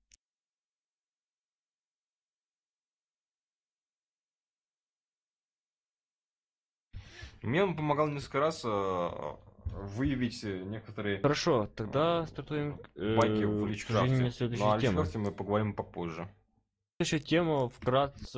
Мне он помогал несколько раз выявить некоторые Хорошо, тогда стартуем баги в к личкрафте. сожалению, Но следующей о темы. личкрафте мы поговорим попозже. Следующая тема вкратце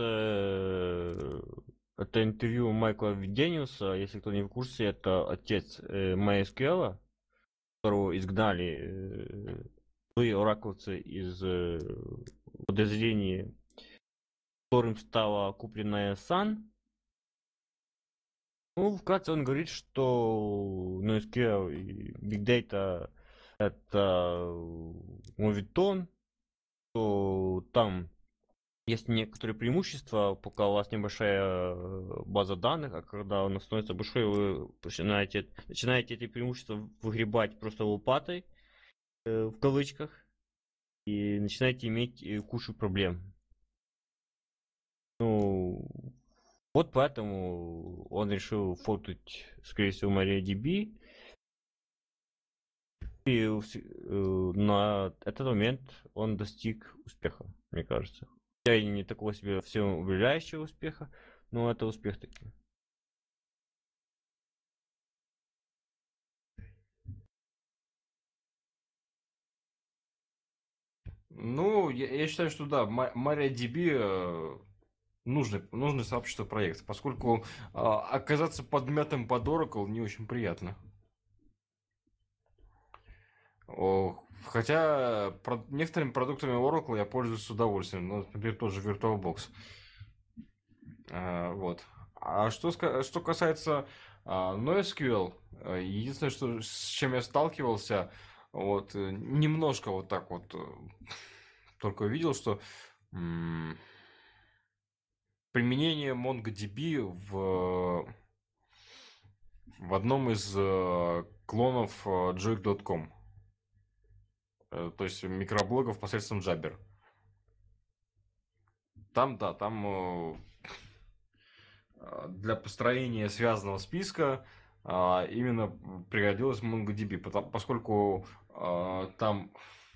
это интервью Майкла Видениуса. Если кто не в курсе, это отец MySQL, которого изгнали злые оракловцы из подразделения, которым стала купленная Sun. Ну, вкратце он говорит, что NoSQL и Big Data это моветон, что там есть некоторые преимущества, пока у вас небольшая база данных, а когда она становится большой, вы начинаете эти преимущества выгребать просто лопатой, в кавычках, и начинаете иметь кучу проблем. Ну, вот поэтому он решил фортуть, скорее всего, MariaDB. И на этот момент он достиг успеха, мне кажется. Хотя и не такого себе всеобъемлющего успеха, но это успех таки. Ну, я считаю, что да, MariaDB нужный сообществу проект, поскольку оказаться подмятым под Oracle не очень приятно. Хотя некоторыми продуктами Oracle я пользуюсь с удовольствием, ну, например, тот же VirtualBox. Вот. А что касается NoSQL, единственное, с чем я сталкивался, вот, немножко вот так вот, только видел, что применение MongoDB в одном из клонов Joik.com. То есть микроблогов посредством Jabber. Там для построения связанного списка именно пригодилась MongoDB, поскольку там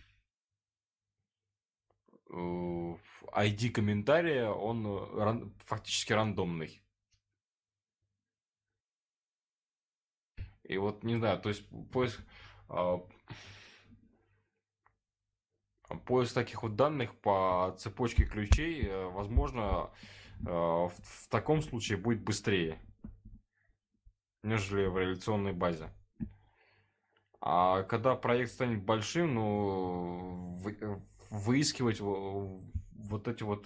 ID комментария, он фактически рандомный. И вот, не знаю, то есть поиск таких вот данных по цепочке ключей, возможно, в таком случае будет быстрее, нежели в реляционной базе. А когда проект станет большим, ну, выискивать вот эти вот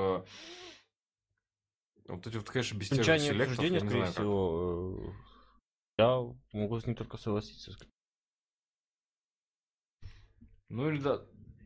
конечно, без тех же Окончание селектов, обсуждения, я не скорее знаю, как. всего, я могу с ним только согласиться. Ну или да.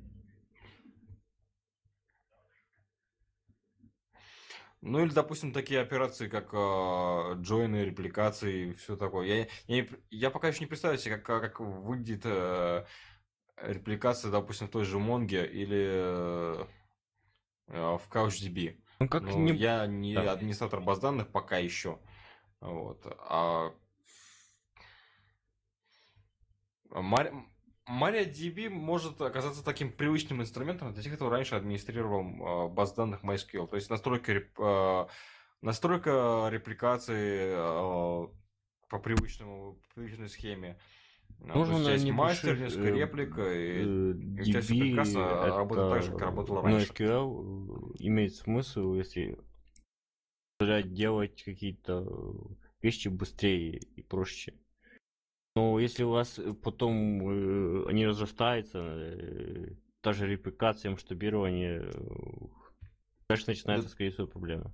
Ну или, допустим, такие операции, как джойны, репликации и все такое. Я пока еще не представляю себе, как выглядит репликация, допустим, в той же Монге или в CouchDB. Ну как Ну, не... я не Да. администратор баз данных пока еще. Вот. А Мар- MariaDB может оказаться таким привычным инструментом для тех, кто раньше администрировал баз данных MySQL. То есть настройка репликации по привычной схеме. То Нужно есть у тебя на есть мастер, небольших несколько реплик, и у тебя все DB, прекрасно работает так это же, как работало раньше. NoSQL имеет смысл, если позволять делать какие-то вещи быстрее и проще. Но если у вас потом они разрастаются, та же репликация, масштабирование, дальше начинается, скорее всего, проблема.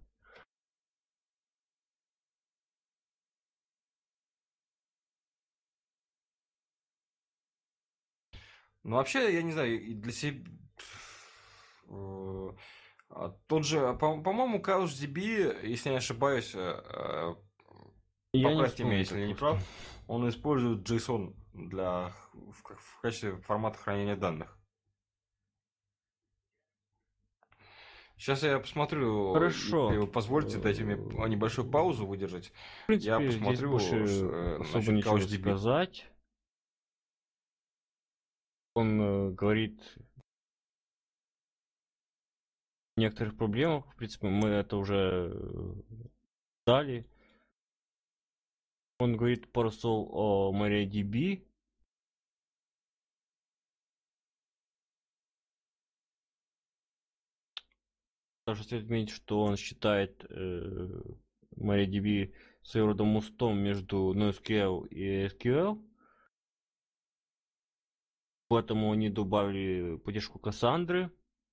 Ну, вообще, я не знаю, и для себя... Тот же, по-моему, CouchDB, если не ошибаюсь, Я не поправьте меня, вспомню если я не такого. прав, он использует JSON в качестве формата хранения данных. Сейчас я посмотрю, Хорошо. если вы позволите, дайте мне небольшую паузу выдержать. В принципе, Я здесь посмотрю больше особо насчет ничего CouchDB. сказать. Он говорит о некоторых проблемах. В принципе, мы это уже дали. Он говорит пару слов о MariaDB. Также стоит отметить, что он считает MariaDB своего рода мостом между NoSQL и SQL. Поэтому они добавили поддержку Кассандры.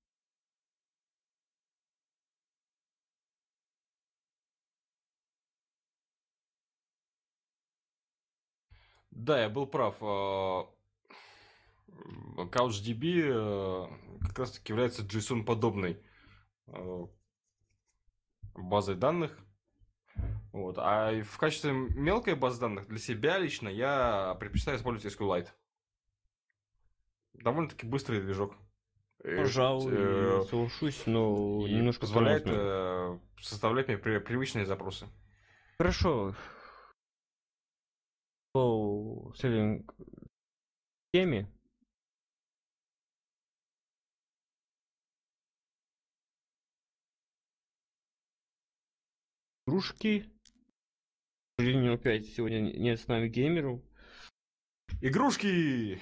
Да, я был прав. CouchDB как раз таки является JSON-подобной э, базой данных. Вот. А и в качестве мелкой базы данных для себя лично я предпочитаю использовать SQLite. Довольно-таки быстрый движок. Пожалуй, соглашусь, но И немножко позволяет тормозно. составлять мне привычные запросы. Хорошо. По следующей теме. Игрушки. К сожалению, опять сегодня нет с нами геймеров. Игрушки!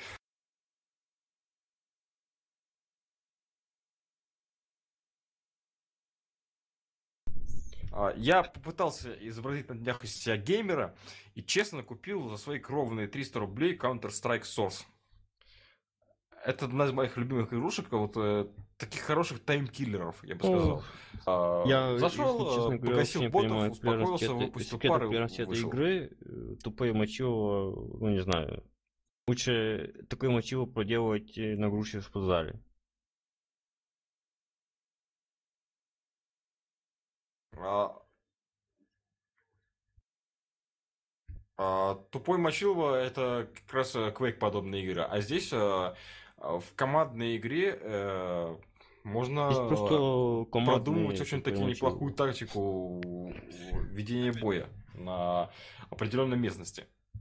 Я попытался изобразить на днях из себя геймера и честно купил за свои кровные 300 рублей Counter-Strike Source. Это одна из моих любимых игрушек, таких хороших таймкиллеров, я бы сказал. Я, Зашел, если честно говоря, погасил вообще не ботов, понимаю успокоился, выпустил секрета пары и популярности этой вышел. игры. Тупое мочило, ну не знаю. Лучше такое мочило проделать на груше в спортзале. Тупой мочилово это как раз Quake подобные игры. А здесь в командной игре можно Здесь просто продумывать командные очень-таки тупые неплохую мочило. тактику ведения боя на определенной местности.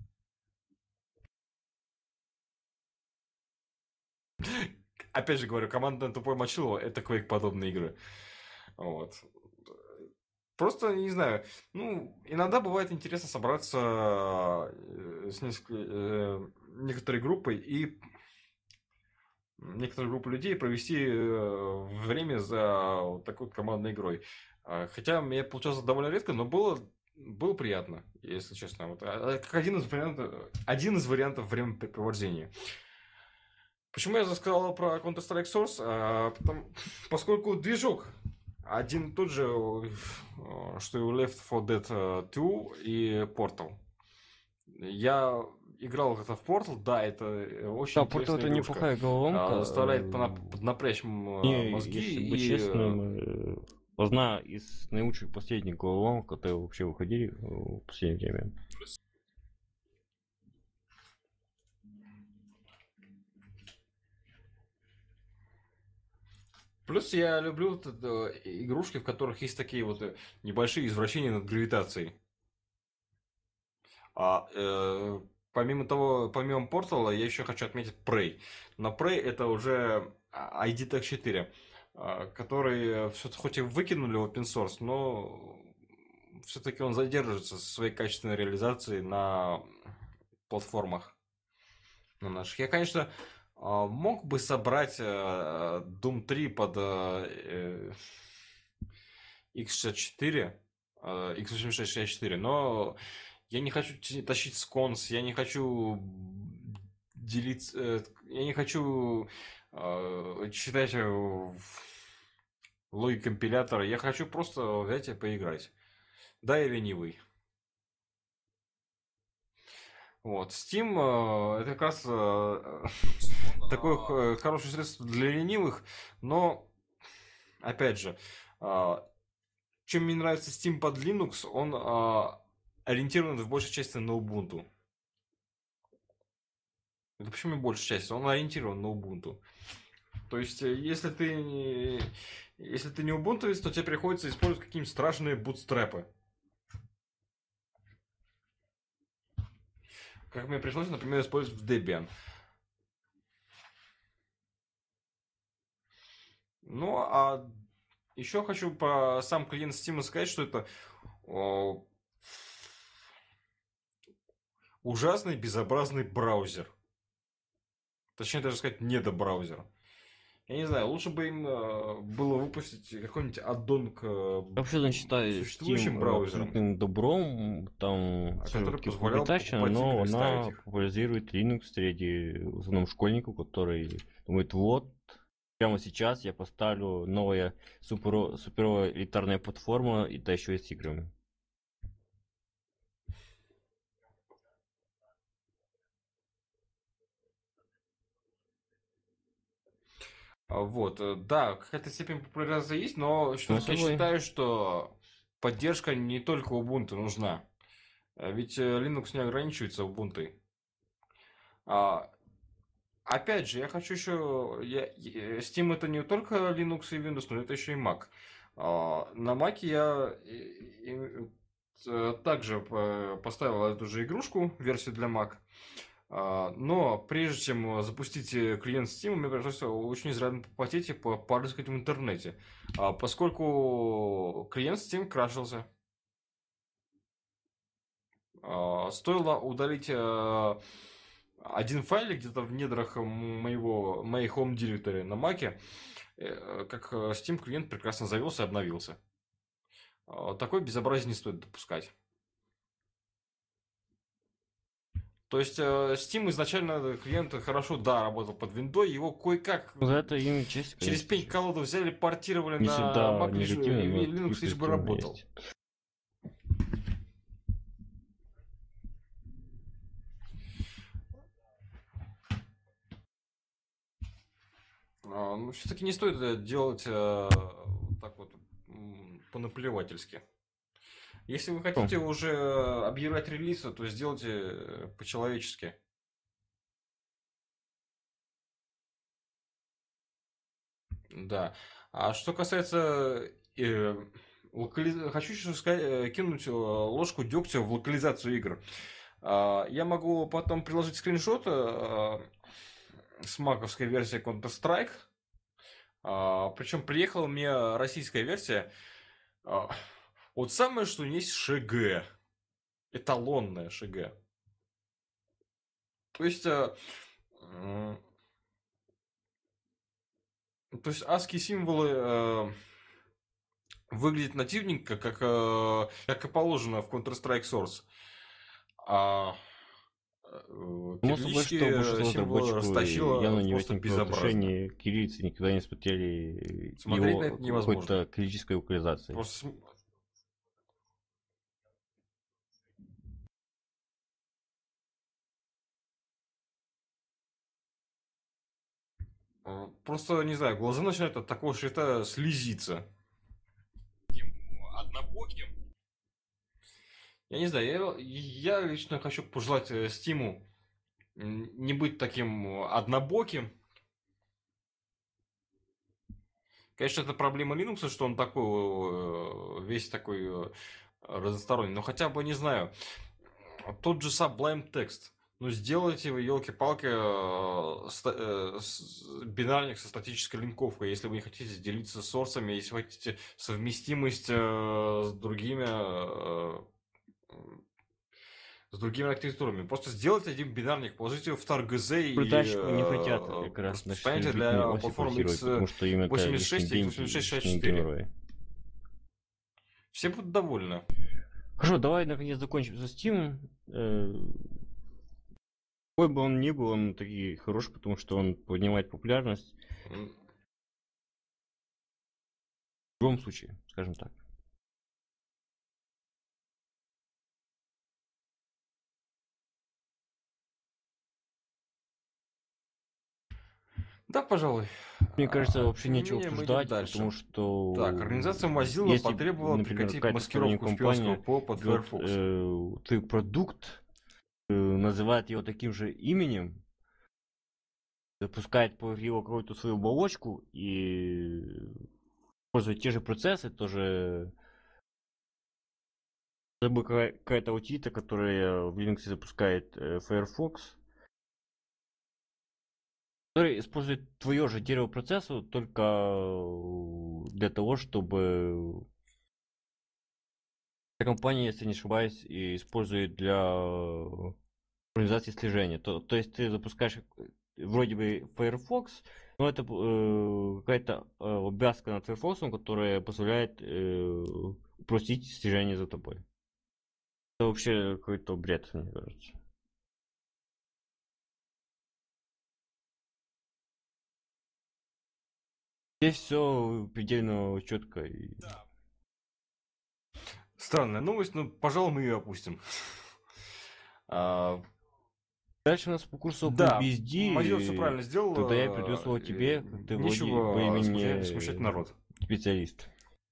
Опять же говорю, командное тупое мочилово это Quake подобные игры. Вот. Просто, не знаю, ну, иногда бывает интересно собраться с некоторой группой и некоторую группу людей провести время за вот такой вот командной игрой. Хотя мне получалось довольно редко, но было приятно, если честно. Вот, как один из вариантов времяпрепровождения. Почему я сказал про Counter-Strike Source? Поскольку движок один и тот же, что и у Left 4 Dead 2 и Portal. Я играл как-то в Portal, да, это очень Да, Portal интересная это игрушка. неплохая головоломка. Заставляет поднапрячь Не, мозги если быть и... честным, одна из наилучших последних головоломок, которые вообще выходили в последнее время. Плюс я люблю игрушки, в которых есть такие вот небольшие извращения над гравитацией. Помимо помимо Portal, я еще хочу отметить Prey. Но Prey это уже ID Tech 4, который хоть и выкинули в open source, но все-таки он задерживается со своей качественной реализацией на платформах на наших. Я, конечно, мог бы собрать Doom 3 под X64, X86-64, но я не хочу тащить сконс, я не хочу делиться, я не хочу читать логику компилятора, я хочу просто взять и поиграть. Да, я ленивый. Вот, Steam это как раз такое хорошее средство для ленивых, но, опять же, чем мне нравится Steam под Linux, он ориентирован в большей части на Ubuntu. Это почему в большей части? Он ориентирован на Ubuntu. То есть, если ты не убунтовец, то тебе приходится использовать какие-нибудь страшные бутстрапы. Как мне пришлось, например, использовать Debian. Ну, а еще хочу про сам клиент Steam сказать, что это ужасный, безобразный браузер. Точнее, даже сказать, недобраузер. Я не знаю, лучше бы им было выпустить какой-нибудь аддон к Вообще, считаю существующим Steam браузерам, абсолютным добром, там который все позволял изобретательно, покупать но игры и ставить она их. популяризирует Linux среди в основном школьников, которые думают, вот, прямо сейчас я поставлю новая суперовая элитарная платформа, и да еще и с играми. Вот, да, какая-то степень популяризации есть, но Ну, все-таки я собой. считаю, что поддержка не только Ubuntu нужна. Ведь Linux не ограничивается Ubuntu. А, Опять же, я хочу еще... Steam это не только Linux и Windows, но это еще и Mac. На Mac я также поставил эту же игрушку, версию для Mac. Но прежде чем запустить клиент Steam, мне пришлось очень изрядно попотеть и порыскать в интернете. Поскольку клиент Steam крашился. Стоило удалить один файлик где-то в недрах моей Home Directory на Маке, как Steam клиент прекрасно завелся и обновился. Такое безобразие не стоит допускать. То есть Steam изначально клиент хорошо, да, работал под виндой, его кое-как За это им честь, через конечно. пень-колоду взяли, портировали Не на всегда Mac, негативно, но и Linux лишь бы позитивно работал. есть. Ну, все-таки не стоит это делать так вот по-наплевательски. Если вы хотите уже объявлять релизы, то сделайте по-человечески. Да. А что касается... Хочу еще сказать, кинуть ложку дегтя в локализацию игр. Я могу потом приложить скриншот с маковской версии Counter-Strike. Причем приехала мне российская версия. Вот самое, что есть ШГ. Эталонная ШГ. То есть ASCII символы выглядят нативненько, как и положено в Counter-Strike Source. А Само собой, что большинство символы разработчиков растащило явно не в просто этом безобразно. отношении кириллицы никогда не смотрели Смотреть на его это невозможно. какой-то критической локализации. Просто Просто, не знаю, глаза начинают от такого шрифта слезиться. Таким однобоким. Я не знаю, я лично хочу пожелать Стиму не быть таким однобоким. Конечно, это проблема Linux, что он такой, весь такой разносторонний. Но хотя бы, не знаю, тот же Sublime Text. Ну, сделайте вы, елки-палки, бинарник со статической линковкой, если вы не хотите делиться сорсами, если вы хотите совместимость с другими архитектурами. Просто сделайте один бинарник, положите его в TarGZ и Притачку не хотят как раз наши распространяйте любительные для оси платформ портировать, потому что им это x86 лишние и деньги и лишние x86-64. геморрои. Все будут довольны. Хорошо, давай наконец закончим со Steam. Какой бы он ни был, он таки хороший, потому что он поднимает популярность. В любом случае, скажем так. Да, пожалуй. Мне кажется, вообще Тем не нечего менее, мы идем обсуждать, дальше. потому что... Так, организация Mozilla если, потребовала например, прекратить какая-то маскировку сторонняя шпионского компания ПО под берет, Firefox. твой продукт, называет его таким же именем, запускает по его какую-то свою оболочку и использует те же процессы, тоже какая-то утилита, которая в Linux запускает Firefox, который использует твое же дерево процессу только для того, чтобы эта компания, если не ошибаюсь, и использует для организации слежения. То есть ты запускаешь вроде бы Firefox, но это какая-то обвязка над Firefox, которая позволяет упростить слежение за тобой. Это вообще какой-то бред, мне кажется. Здесь все предельно четко. Странная новость, но, пожалуй, мы ее опустим. Дальше у нас по курсу Да, BSD. Мазил все правильно сделал. Тогда я передаю слово тебе, как ты вроде Нечего по имени смущать народ. специалист.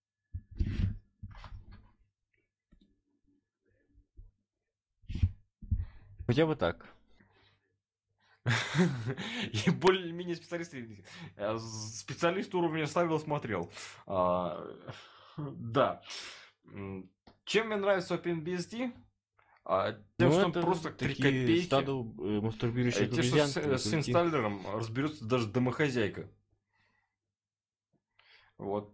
Хотя бы так. И более-менее специалист уровня ставил, смотрел. Да. Чем мне нравится OpenBSD? Тем, что он это просто 3 такие копейки. стадо мастурбирующих Тем, что обезьян. с инсталлером разберется даже домохозяйка. Вот.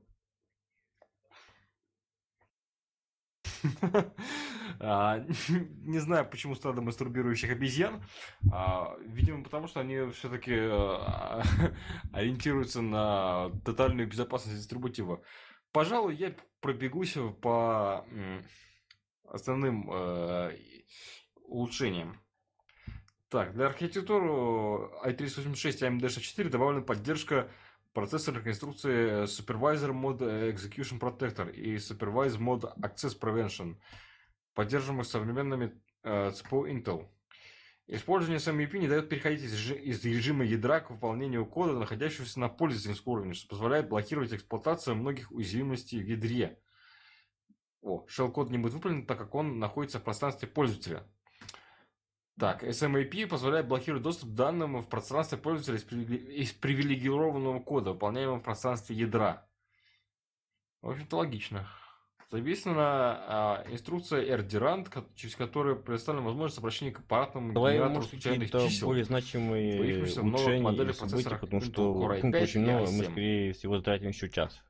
Не знаю, почему стадо мастурбирующих обезьян. Видимо, потому что они все-таки ориентируются на тотальную безопасность дистрибутива. Пожалуй, я пробегусь по основным улучшениям. Так, для архитектуры i386 и AMD 64 добавлена поддержка процессорных инструкций Supervisor Mode Execution Protector и Supervisor Mode Access Prevention, поддерживаемых современными ЦПУ Intel. Использование SMEP не дает переходить из режима ядра к выполнению кода, находящегося на пользовательском уровне, что позволяет блокировать эксплуатацию многих уязвимостей в ядре. Shell-код не будет выполнен, так как он находится в пространстве пользователя. Так, SMAP позволяет блокировать доступ к данным в пространстве пользователя из привилегированного кода, выполняемого в пространстве ядра. В общем-то, логично. Соответственно, инструкция RDRAND, через которую предоставлена возможность обращения к аппаратному Давай, генератору может, случайных какие-то чисел. более значимые Появившихся в новых улучшения или моделях события, процессоров потому Intel что Core пунктов i5 очень и много, мы, i7. скорее всего, затратим еще час.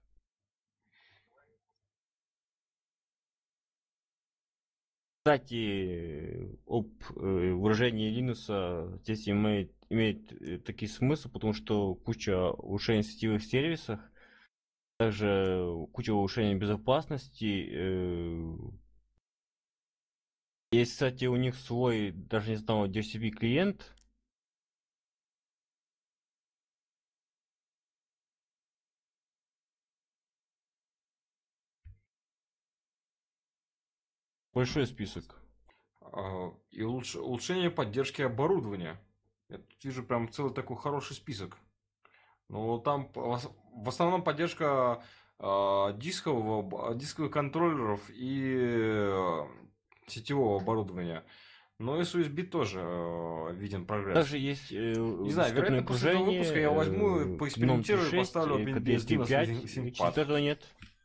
Кстати, об выражении Linux здесь имеет такие смыслы, потому что куча улучшений в сетевых сервисах, также куча улучшений безопасности. Есть, кстати, у них свой, даже не знал, DHCP клиент. Большой список. И улучшение поддержки оборудования. Я тут вижу прям целый такой хороший список. Но там в основном поддержка дисковых контроллеров и сетевого оборудования. Но и с USB тоже виден прогресс. Также есть Не знаю, вероятно, после этого выпуска я возьму, поэкспериментирую и поставлю OpenBSD на свой ThinkPad. Этого нет.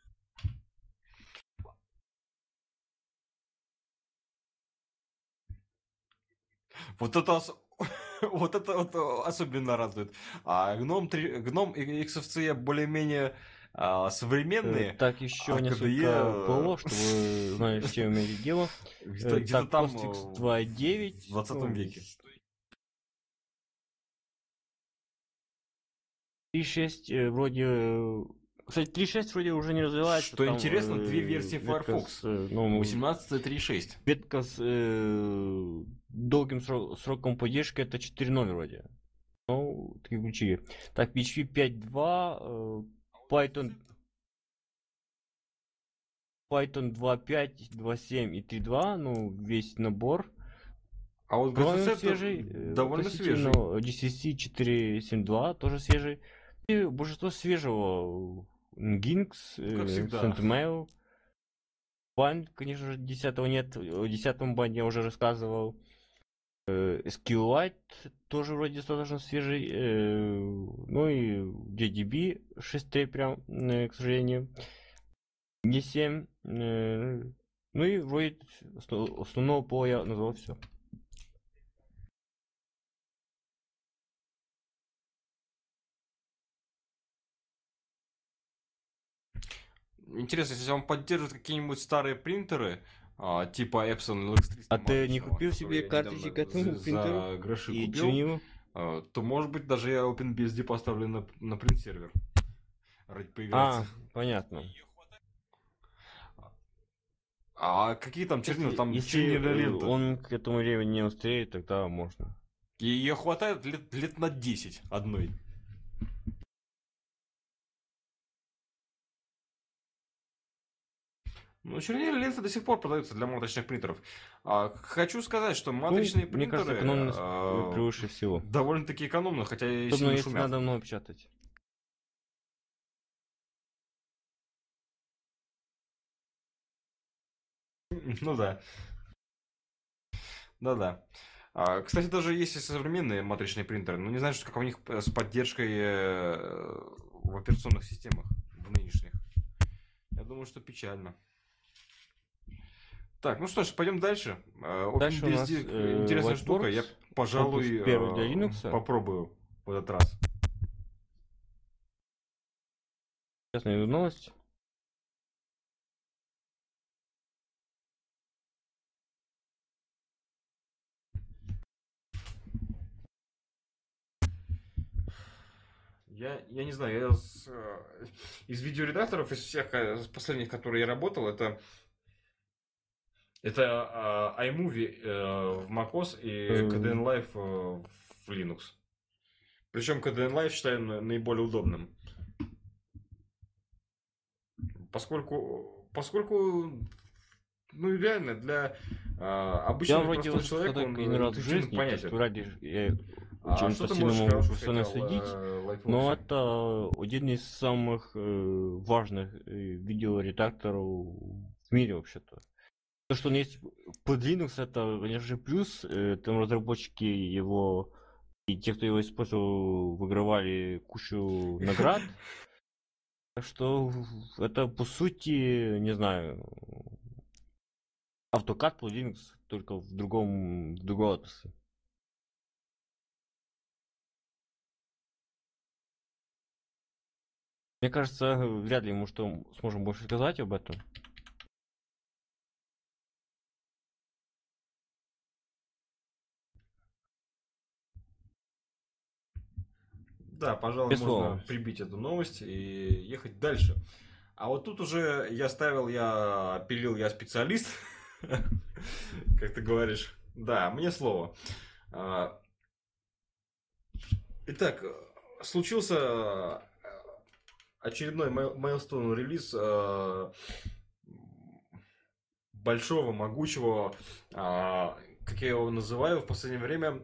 Вот это вот особенно радует. А гном и XFCE более-менее современные. Так, еще а несколько KDE, ПО, чтобы вы знали, с чем имели дело. Где-то Так, там PostFix 2.9. в 20 веке. 3.6 вроде... Кстати, 3.6 вроде уже не развивается. Что там, интересно, две версии ветка Firefox. с, ну, 18 и 3.6. ветка с долгим сроком поддержки это 4.0 вроде. Ну, такие ключи. Так, PHP 5.2, Python 2.5, 2.7 и 3.2, ну, весь набор. А вот Довольно GCC свежий. довольно свежий. GCC 4.7.2 тоже свежий. И большинство свежего. Nginx, Как всегда. SendMail. Band, конечно же, 10-го нет. О 10-м банде я уже рассказывал. SQLite тоже вроде достаточно свежий. Ну и JDB 6.3 прям, к сожалению. Не 7. Ну и вроде основного пола я назвал все. Интересно, если он поддерживает какие-нибудь старые принтеры, типа Epson LX300. А ты не марочного, купил себе который я карточки к недавно этому принтеру? За гроши И купил, чё то может быть даже я OpenBSD поставлю на принт-сервер. Ради поиграться. Понятно. А какие там чернила? Там Если чернильная лента. он к этому времени не устреет, тогда можно. И ее хватает лет на 10 одной. Ну, чернильные ленты до сих пор продаются для маточных принтеров. Хочу сказать, что маточные Мне кажется, принтеры экономность превыше всего. довольно-таки экономны, хотя и Особенно сильно если шумят. надо много печатать. Ну да. Да-да. Кстати, даже есть и современные матричные принтеры, но не знаю, что как у них с поддержкой в операционных системах, в нынешних. Я думаю, что печально. Так, ну что ж, пойдем дальше. Дальше у нас, интересная штука, я, Lightworks, пожалуй, корпус первый для Linux. попробую в этот раз. Сейчас найду новость. Я не знаю, из видеоредакторов, из всех последних, которые я работал, это iMovie в macOS и KDN Live в Linux. Причем KDN Live считаю наиболее удобным. Поскольку ну реально для Я обычного вроде простого человека он один раз в интуитивно жизни, понятен. то ради я Что очень ты сильно можешь могу сказать, профессионально хотел, следить, Lightworks? но это один из самых важных видеоредакторов в мире вообще-то. То, что он есть под Linux, это, конечно же, плюс. Там разработчики его и те, кто его использовал, выигрывали кучу наград. Так что это, по сути, не знаю, AutoCAD под Linux, только в другой отрасли. Мне кажется, вряд ли мы что сможем больше сказать об этом. Да, пожалуй, Без можно слова. прибить эту новость и ехать дальше. А вот тут уже я пилил, я специалист, как ты говоришь. Да, мне слово. Итак, случился очередной майлстоун релиз большого, могучего, как я его называю в последнее время,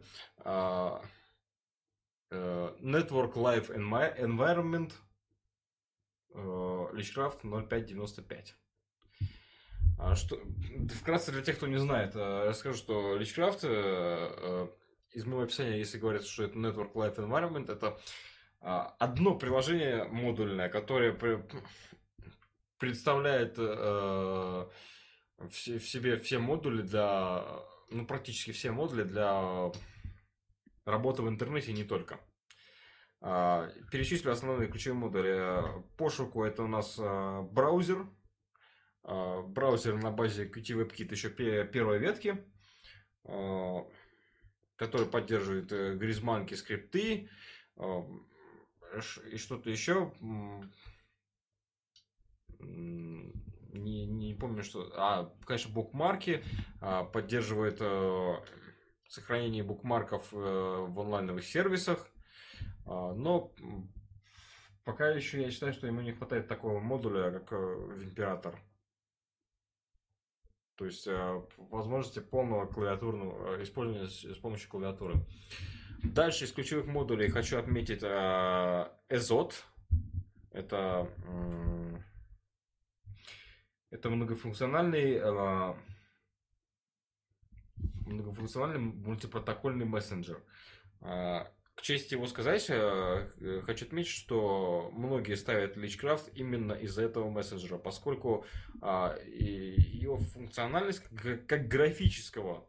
Network Live Environment Lich-Craft 0595. Вкратце для тех, кто не знает, я скажу, что Lich-Craft, из моего описания, если говорится, что это Network Live Environment, это одно приложение модульное, которое представляет в себе все модули ну, практически все модули для работы в интернете и не только. Перечислю основные ключевые модули. По шуку это у нас браузер. Браузер на базе Qt WebKit еще первой ветки, который поддерживает гризманки, скрипты и что-то еще. Не помню, что... конечно, букмарки. Поддерживает сохранение букмарков в онлайновых сервисах. Но пока еще я считаю, что ему не хватает такого модуля, как Вимператор. То есть возможности полного клавиатурного использования с помощью клавиатуры. Дальше из ключевых модулей хочу отметить Ezot. Это многофункциональный мультипротокольный мессенджер. К чести его сказать, хочу отметить, что многие ставят Lich-Craft именно из-за этого мессенджера, поскольку его функциональность как графического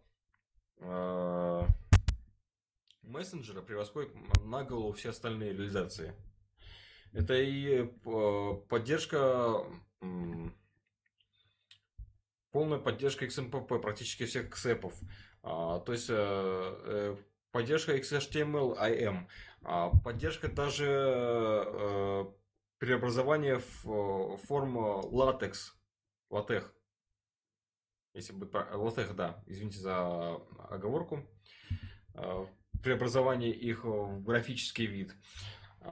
мессенджера превосходит на голову все остальные реализации. Это и поддержка, полная поддержка XMPP практически всех XEP-ов. То есть поддержка XHTML, IM, поддержка даже преобразования в форму латекс, LaTeX. Если бы LaTeX, да, извините за оговорку. Преобразование их в графический вид.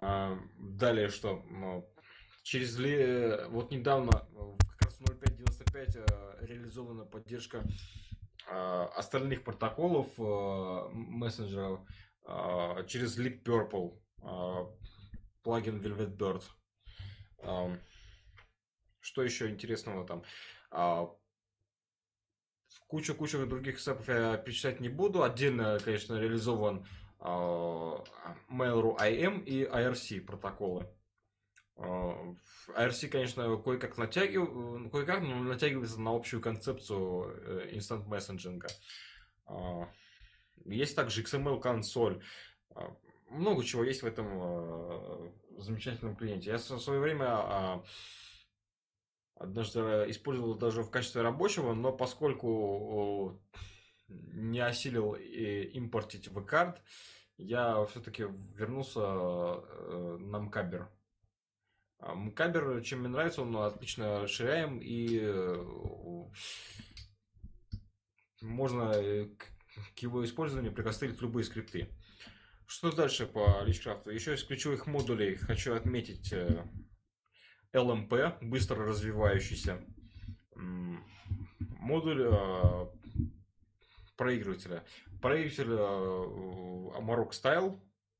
Далее что? Вот недавно, как раз в 0595 опять реализована поддержка остальных протоколов мессенджеров через Leap Purple, плагин Velvet Bird. Что еще интересного там? Кучу других сэпов я перечислять не буду. Отдельно, конечно, реализован Mail.ru IM и IRC протоколы. IRC, конечно, кое-как натягивается на общую концепцию инстант мессенджинга. Есть также XML консоль. Много чего есть в этом замечательном клиенте. Я в свое время однажды использовал даже в качестве рабочего, но поскольку не осилил импортить vCard, я все-таки вернулся на Mkaber. Mkaber, чем мне нравится, он отлично расширяем, и можно к его использованию прикостылить любые скрипты. Что дальше по Личкрафту? Еще из ключевых модулей хочу отметить LMP, быстро развивающийся модуль проигрывателя. Проигрыватель Amarok Style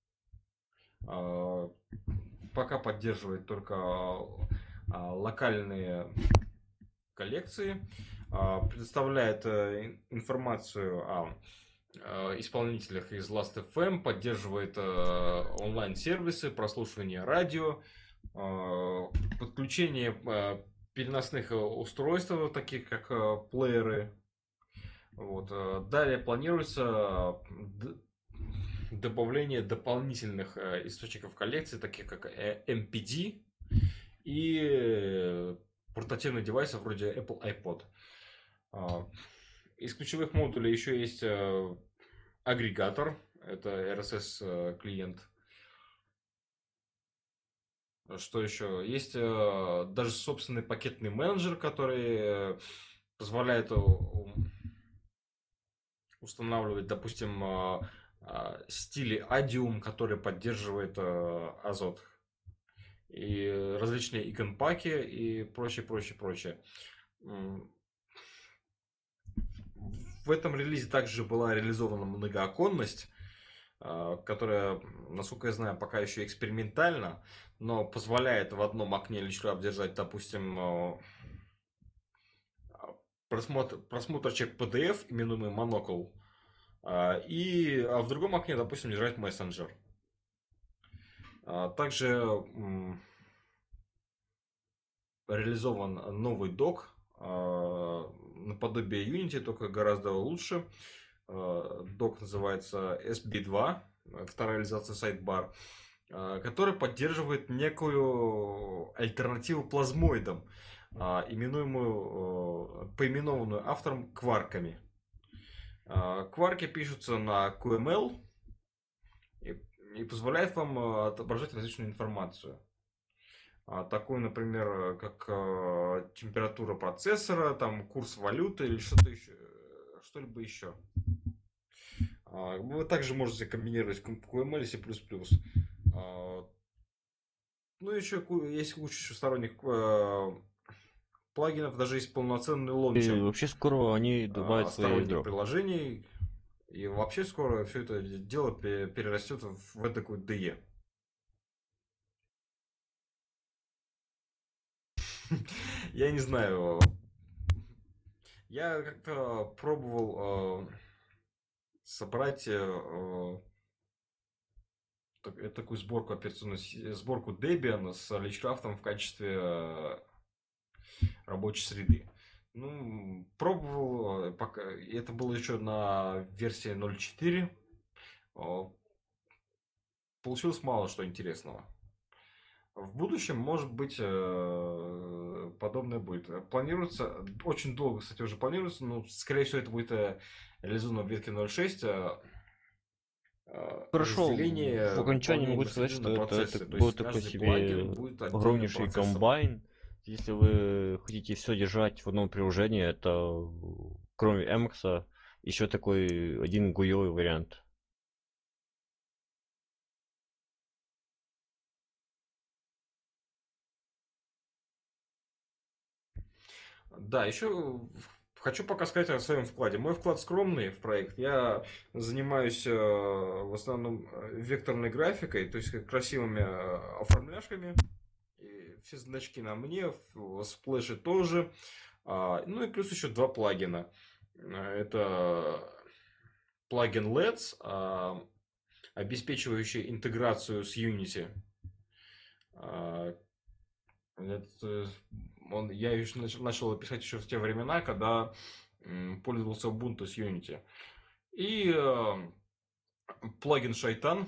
пока поддерживает только локальные коллекции, предоставляет информацию о исполнителях из Last.fm, поддерживает онлайн-сервисы, прослушивание радио, подключение переносных устройств, таких как плееры. Вот. Далее планируется добавление дополнительных источников коллекции, таких как MPD и портативных девайсов вроде Apple iPod. Из ключевых модулей еще есть агрегатор, это RSS клиент. Что еще? Есть даже собственный пакетный менеджер, который позволяет устанавливать, допустим, стили Adium, который поддерживает Азот, и различные икон-паки и прочее. В этом релизе также была реализована многооконность, которая, насколько я знаю, пока еще экспериментальна, но позволяет в одном окне Личкрафт держать, допустим, просмотрчик PDF, именуемый Monocle, а в другом окне, допустим, держать мессенджер. Также реализован новый док, наподобие Unity, только гораздо лучше. Док называется SB2, вторая реализация сайдбар, который поддерживает некую альтернативу плазмоидам, поименованную автором кварками. Кварки пишутся на QML и позволяют вам отображать различную информацию. Такой, например, как температура процессора, там, курс валюты или что-либо еще. Вы также можете комбинировать QML и C++. Ну, еще есть куча сторонних плагинов, даже есть полноценный И лончер вообще скоро они добавят свои сторонних ядро. приложений. И вообще скоро все это дело перерастет в такую DE. Я не знаю. Я как-то пробовал собрать такую сборку сборку Debian с Личкрафтом в качестве рабочей среды. Ну, пробовал, пока это было еще на версии 0.4. Получилось мало что интересного. В будущем, может быть, подобное будет. Планируется, очень долго, кстати, уже планируется, но, скорее всего, это будет реализовано в ветке 0.6. Хорошо, разделение в окончании могу выполнения сказать, на что процессы. это То был есть такой каждый себе плагин будет отдельным огромнейший процессом. комбайн. Если вы хотите все держать в одном приложении, это кроме Emacs еще такой один гуевый вариант. Да, еще хочу пока сказать о своем вкладе. Мой вклад скромный в проект. Я занимаюсь в основном векторной графикой, то есть красивыми оформляшками. И все значки на мне, сплэши тоже. Ну и плюс еще два плагина. Это плагин LEDs, обеспечивающий интеграцию с Unity. Я еще начал писать еще в те времена, когда пользовался Ubuntu с Unity. И плагин Шайтан,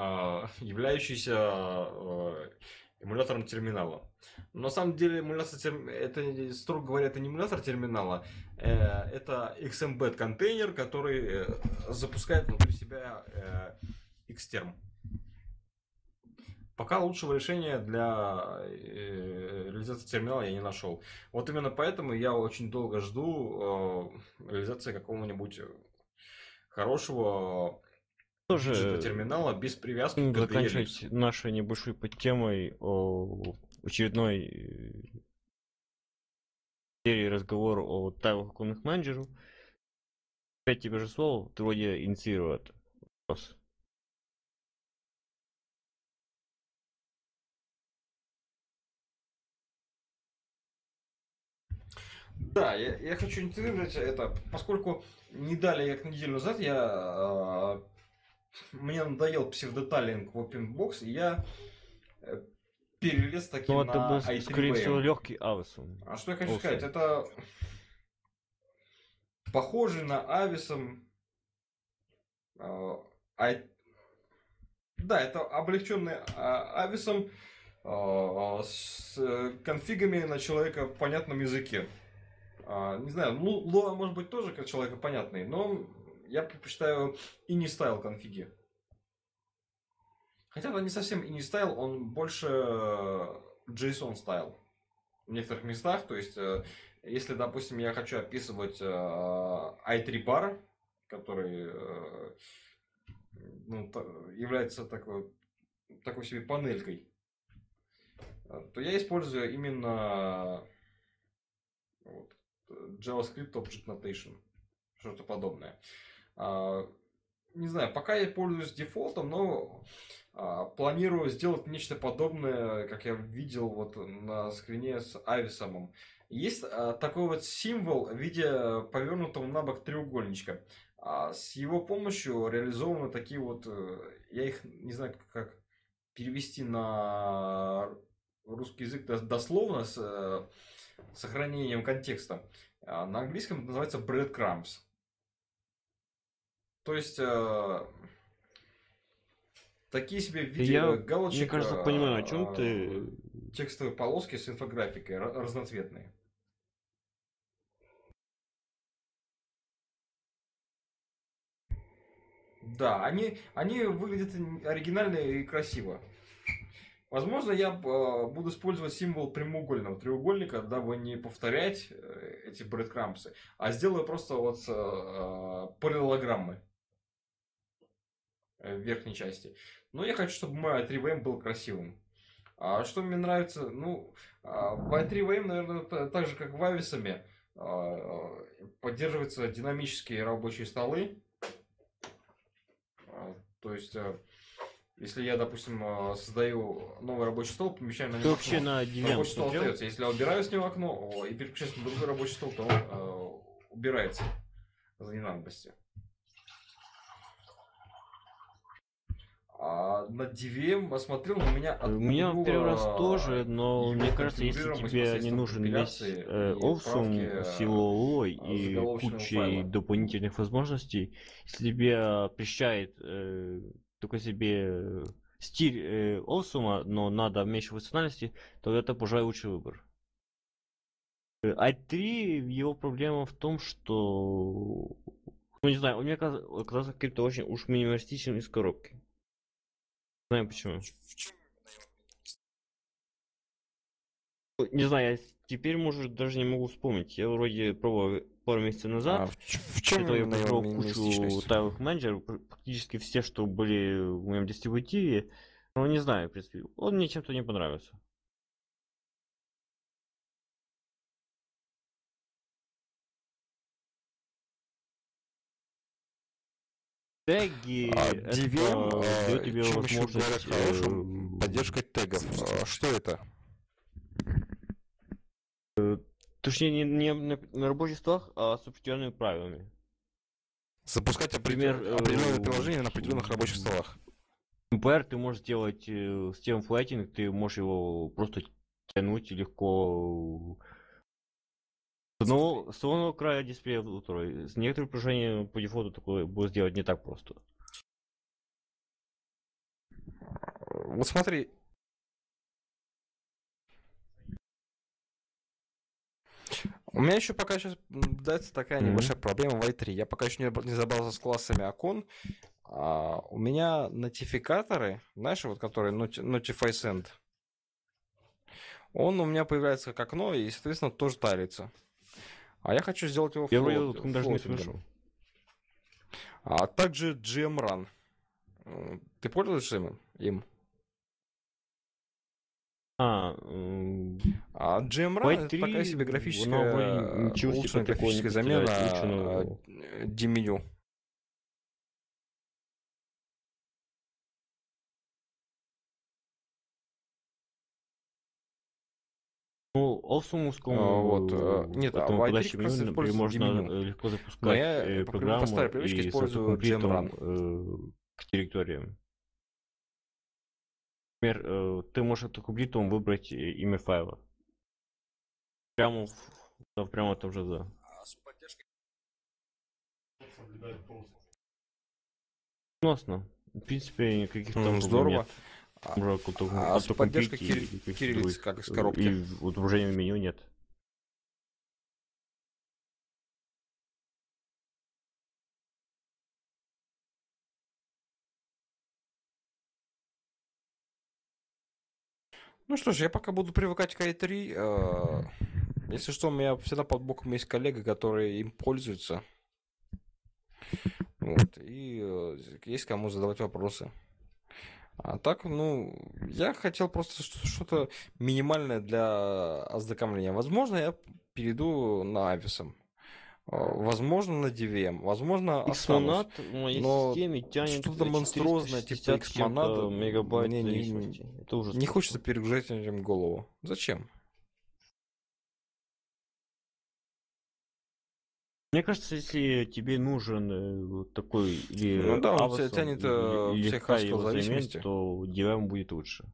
являющийся эмулятором терминала. Но на самом деле это, строго говоря, это не эмулятор терминала, это XMBed контейнер, который запускает внутри себя Xterm. Пока лучшего решения для реализации терминала я не нашел. Вот именно поэтому я очень долго жду реализации какого-нибудь хорошего Тоже терминала без привязки к KDE заканчивать Linux. нашей небольшой подтемой о очередной серии разговор о тайлах оконных менеджеров. Опять тебе же слово, ты вроде инициировал это. Вопрос. Да, я хочу инициировать это, поскольку не далее, как неделю назад, мне надоел псевдотайлинг в OpenBox, и я перелез таки Ну, это на был, скорее всего, i3VM. легкий Авесом. А что я хочу Awesome. сказать, это похоже на Ависом. Да, это облегченный Ависом с конфигами на человека в понятном языке. Не знаю, ну, Лоа может быть тоже как человека понятный, но я предпочитаю IndyStyle конфиги. Хотя это не совсем IndyStyle, он больше JSON стайл в некоторых местах. То есть, если, допустим, я хочу описывать i3 bar, который является такой себе панелькой, то я использую именно JavaScript Object Notation, что-то подобное. Не знаю, пока я пользуюсь дефолтом, но планирую сделать нечто подобное, как я видел вот на скрине с Ависомом. Есть такой вот символ в виде повернутого на бок треугольничка. С его помощью реализованы такие вот, я их не знаю, как перевести на русский язык дословно с сохранением контекста. На английском это называется breadcrumbs. То есть такие себе в виде Я, галочек, мне кажется, понимаю, о чем ты. текстовые полоски с инфографикой разноцветные. Да, они выглядят оригинально и красиво. Возможно, я буду использовать символ прямоугольного треугольника, дабы не повторять эти брэдкрампсы, а сделаю просто вот параллелограммы в верхней части. Но я хочу, чтобы мой i3VM был красивым. А что мне нравится? Ну, в i3VM, наверное, так же, как в Ависаме, поддерживаются динамические рабочие столы. То есть, если я, допустим, создаю новый рабочий стол, помещаю на Ты него вообще окно, на DVM рабочий стол смотрел? остается. Если я убираю с него окно и переключаюсь на другой рабочий стол, то он убирается за ненадобности. А на DVM посмотрел, у меня У меня в первый раз тоже, но мне кажется, если тебе не нужен весь Awesome с его лой и кучей дополнительных возможностей, если тебе прельщает только себе стиль Awesome, но надо меньше функциональности, то это, пожалуй, лучший выбор. i3, его проблема в том, что, ну не знаю, он мне казался каким-то очень уж минималистичным из коробки. Не знаю почему. В чем именно его Не знаю, я теперь, может, даже не могу вспомнить. Я вроде пробовал пару месяцев назад. в чем я именно его попробовал кучу минималистичность? тайловых менеджеров, практически все, что были в моем дистрибутиве. Но не знаю, в принципе, он мне чем-то не понравился. Теги DVM, это дает тебе чем еще говорят возможность хорошим, поддержка тегов. Что это? точнее не на рабочих столах, а с определенными правилами. Запускать Например, определенные приложения на определенных рабочих столах. Например, ты можешь делать систему флайтинг, ты можешь его просто тянуть легко с одного края дисплея в другой. С некоторых приложений по дефолту такое будет сделать не так просто. Вот смотри. У меня еще пока сейчас дается такая небольшая проблема в i3. Я пока еще не забрался с классами окон. У меня нотификаторы, знаешь, вот которые Notify Send, он у меня появляется как окно и, соответственно, тоже тарится. А я хочу сделать его Я вроде даже не флотингом. слышал. А также GMRun. Ты пользуешься им? GMRun это такая себе графическая, улучшенная графическая замена D-меню. Ну, Awesome Вот. Нет, в i3 как раз используется D-меню. можно легко Но запускать я по программу старой привычке и с использую автокомплитом GMRun. к территориям. Например, ты можешь автокомплитом выбрать имя файла. Прямо в том же, да. С поддержкой Сносно. В принципе, никаких там проблем Здорово. нет. Можно А с поддержкой кириллицы, как из коробки? И отображения в меню нет. Ну что ж, я пока буду привыкать к i3. Если что, у меня всегда под боком есть коллега, который им пользуется. Вот, и есть кому задавать вопросы. А так, я хотел просто что-то минимальное для ознакомления. Возможно, я перейду на Avis. Возможно, на DVM. Возможно, останусь. Xmonad в моей Но системе тянет что-то монструозное, типа 460 с чем-то Xmonad, мегабайт мне зависимости. Это ужас. не хочется перегружать этим голову. Зачем? Мне кажется, если тебе нужен вот такой или Ну да, он Avast, тянет или всех легка Haskell его заменит, зависимости. то DVM будет лучше.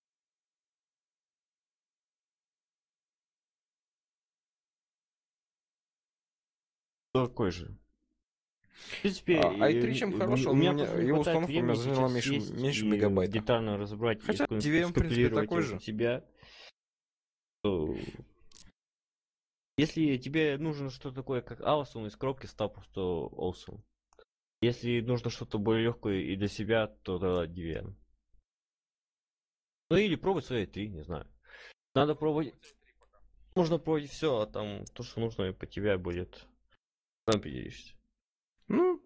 Такой же. В принципе, i3 чем хорош, у меня его просто не хватает установка у меня времени заняла сейчас сесть меньше и мегабайта. детально разобрать Хотя и DVM, в принципе, скомпилировать такой его же. под себя. То если тебе нужно что-то такое, как Avast, он из коробки стал просто awesome. Если нужно что-то более легкое и для себя, то тогда DVM. Ну или пробовать свои 3, не знаю. Надо пробовать. Можно пробовать все, а там то, что нужно по тебе будет. Сам определишься. Ну,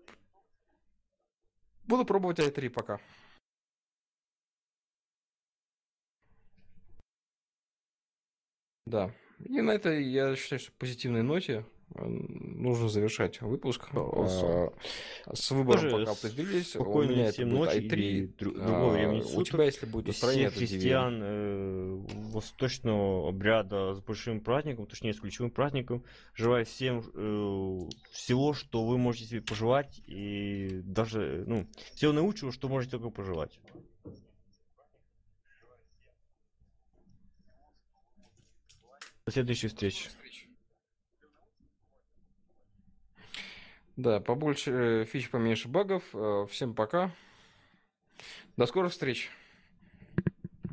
буду пробовать i3 пока. Да. И на этой, я считаю, что позитивной ноте нужно завершать выпуск. Awesome. С выбором Тоже пока определились. У спокойной меня это всем будет ночи i3. или другого времени У суток. тебя, если будет настроение, Всех это DVM. христиан восточного обряда с большим праздником, точнее с ключевым праздником. Желаю всем всего, что вы можете себе пожелать, и даже, всего наилучшего, что можете только пожелать. До следующих встреч. Да, побольше фич, поменьше багов. Всем пока. До скорых встреч.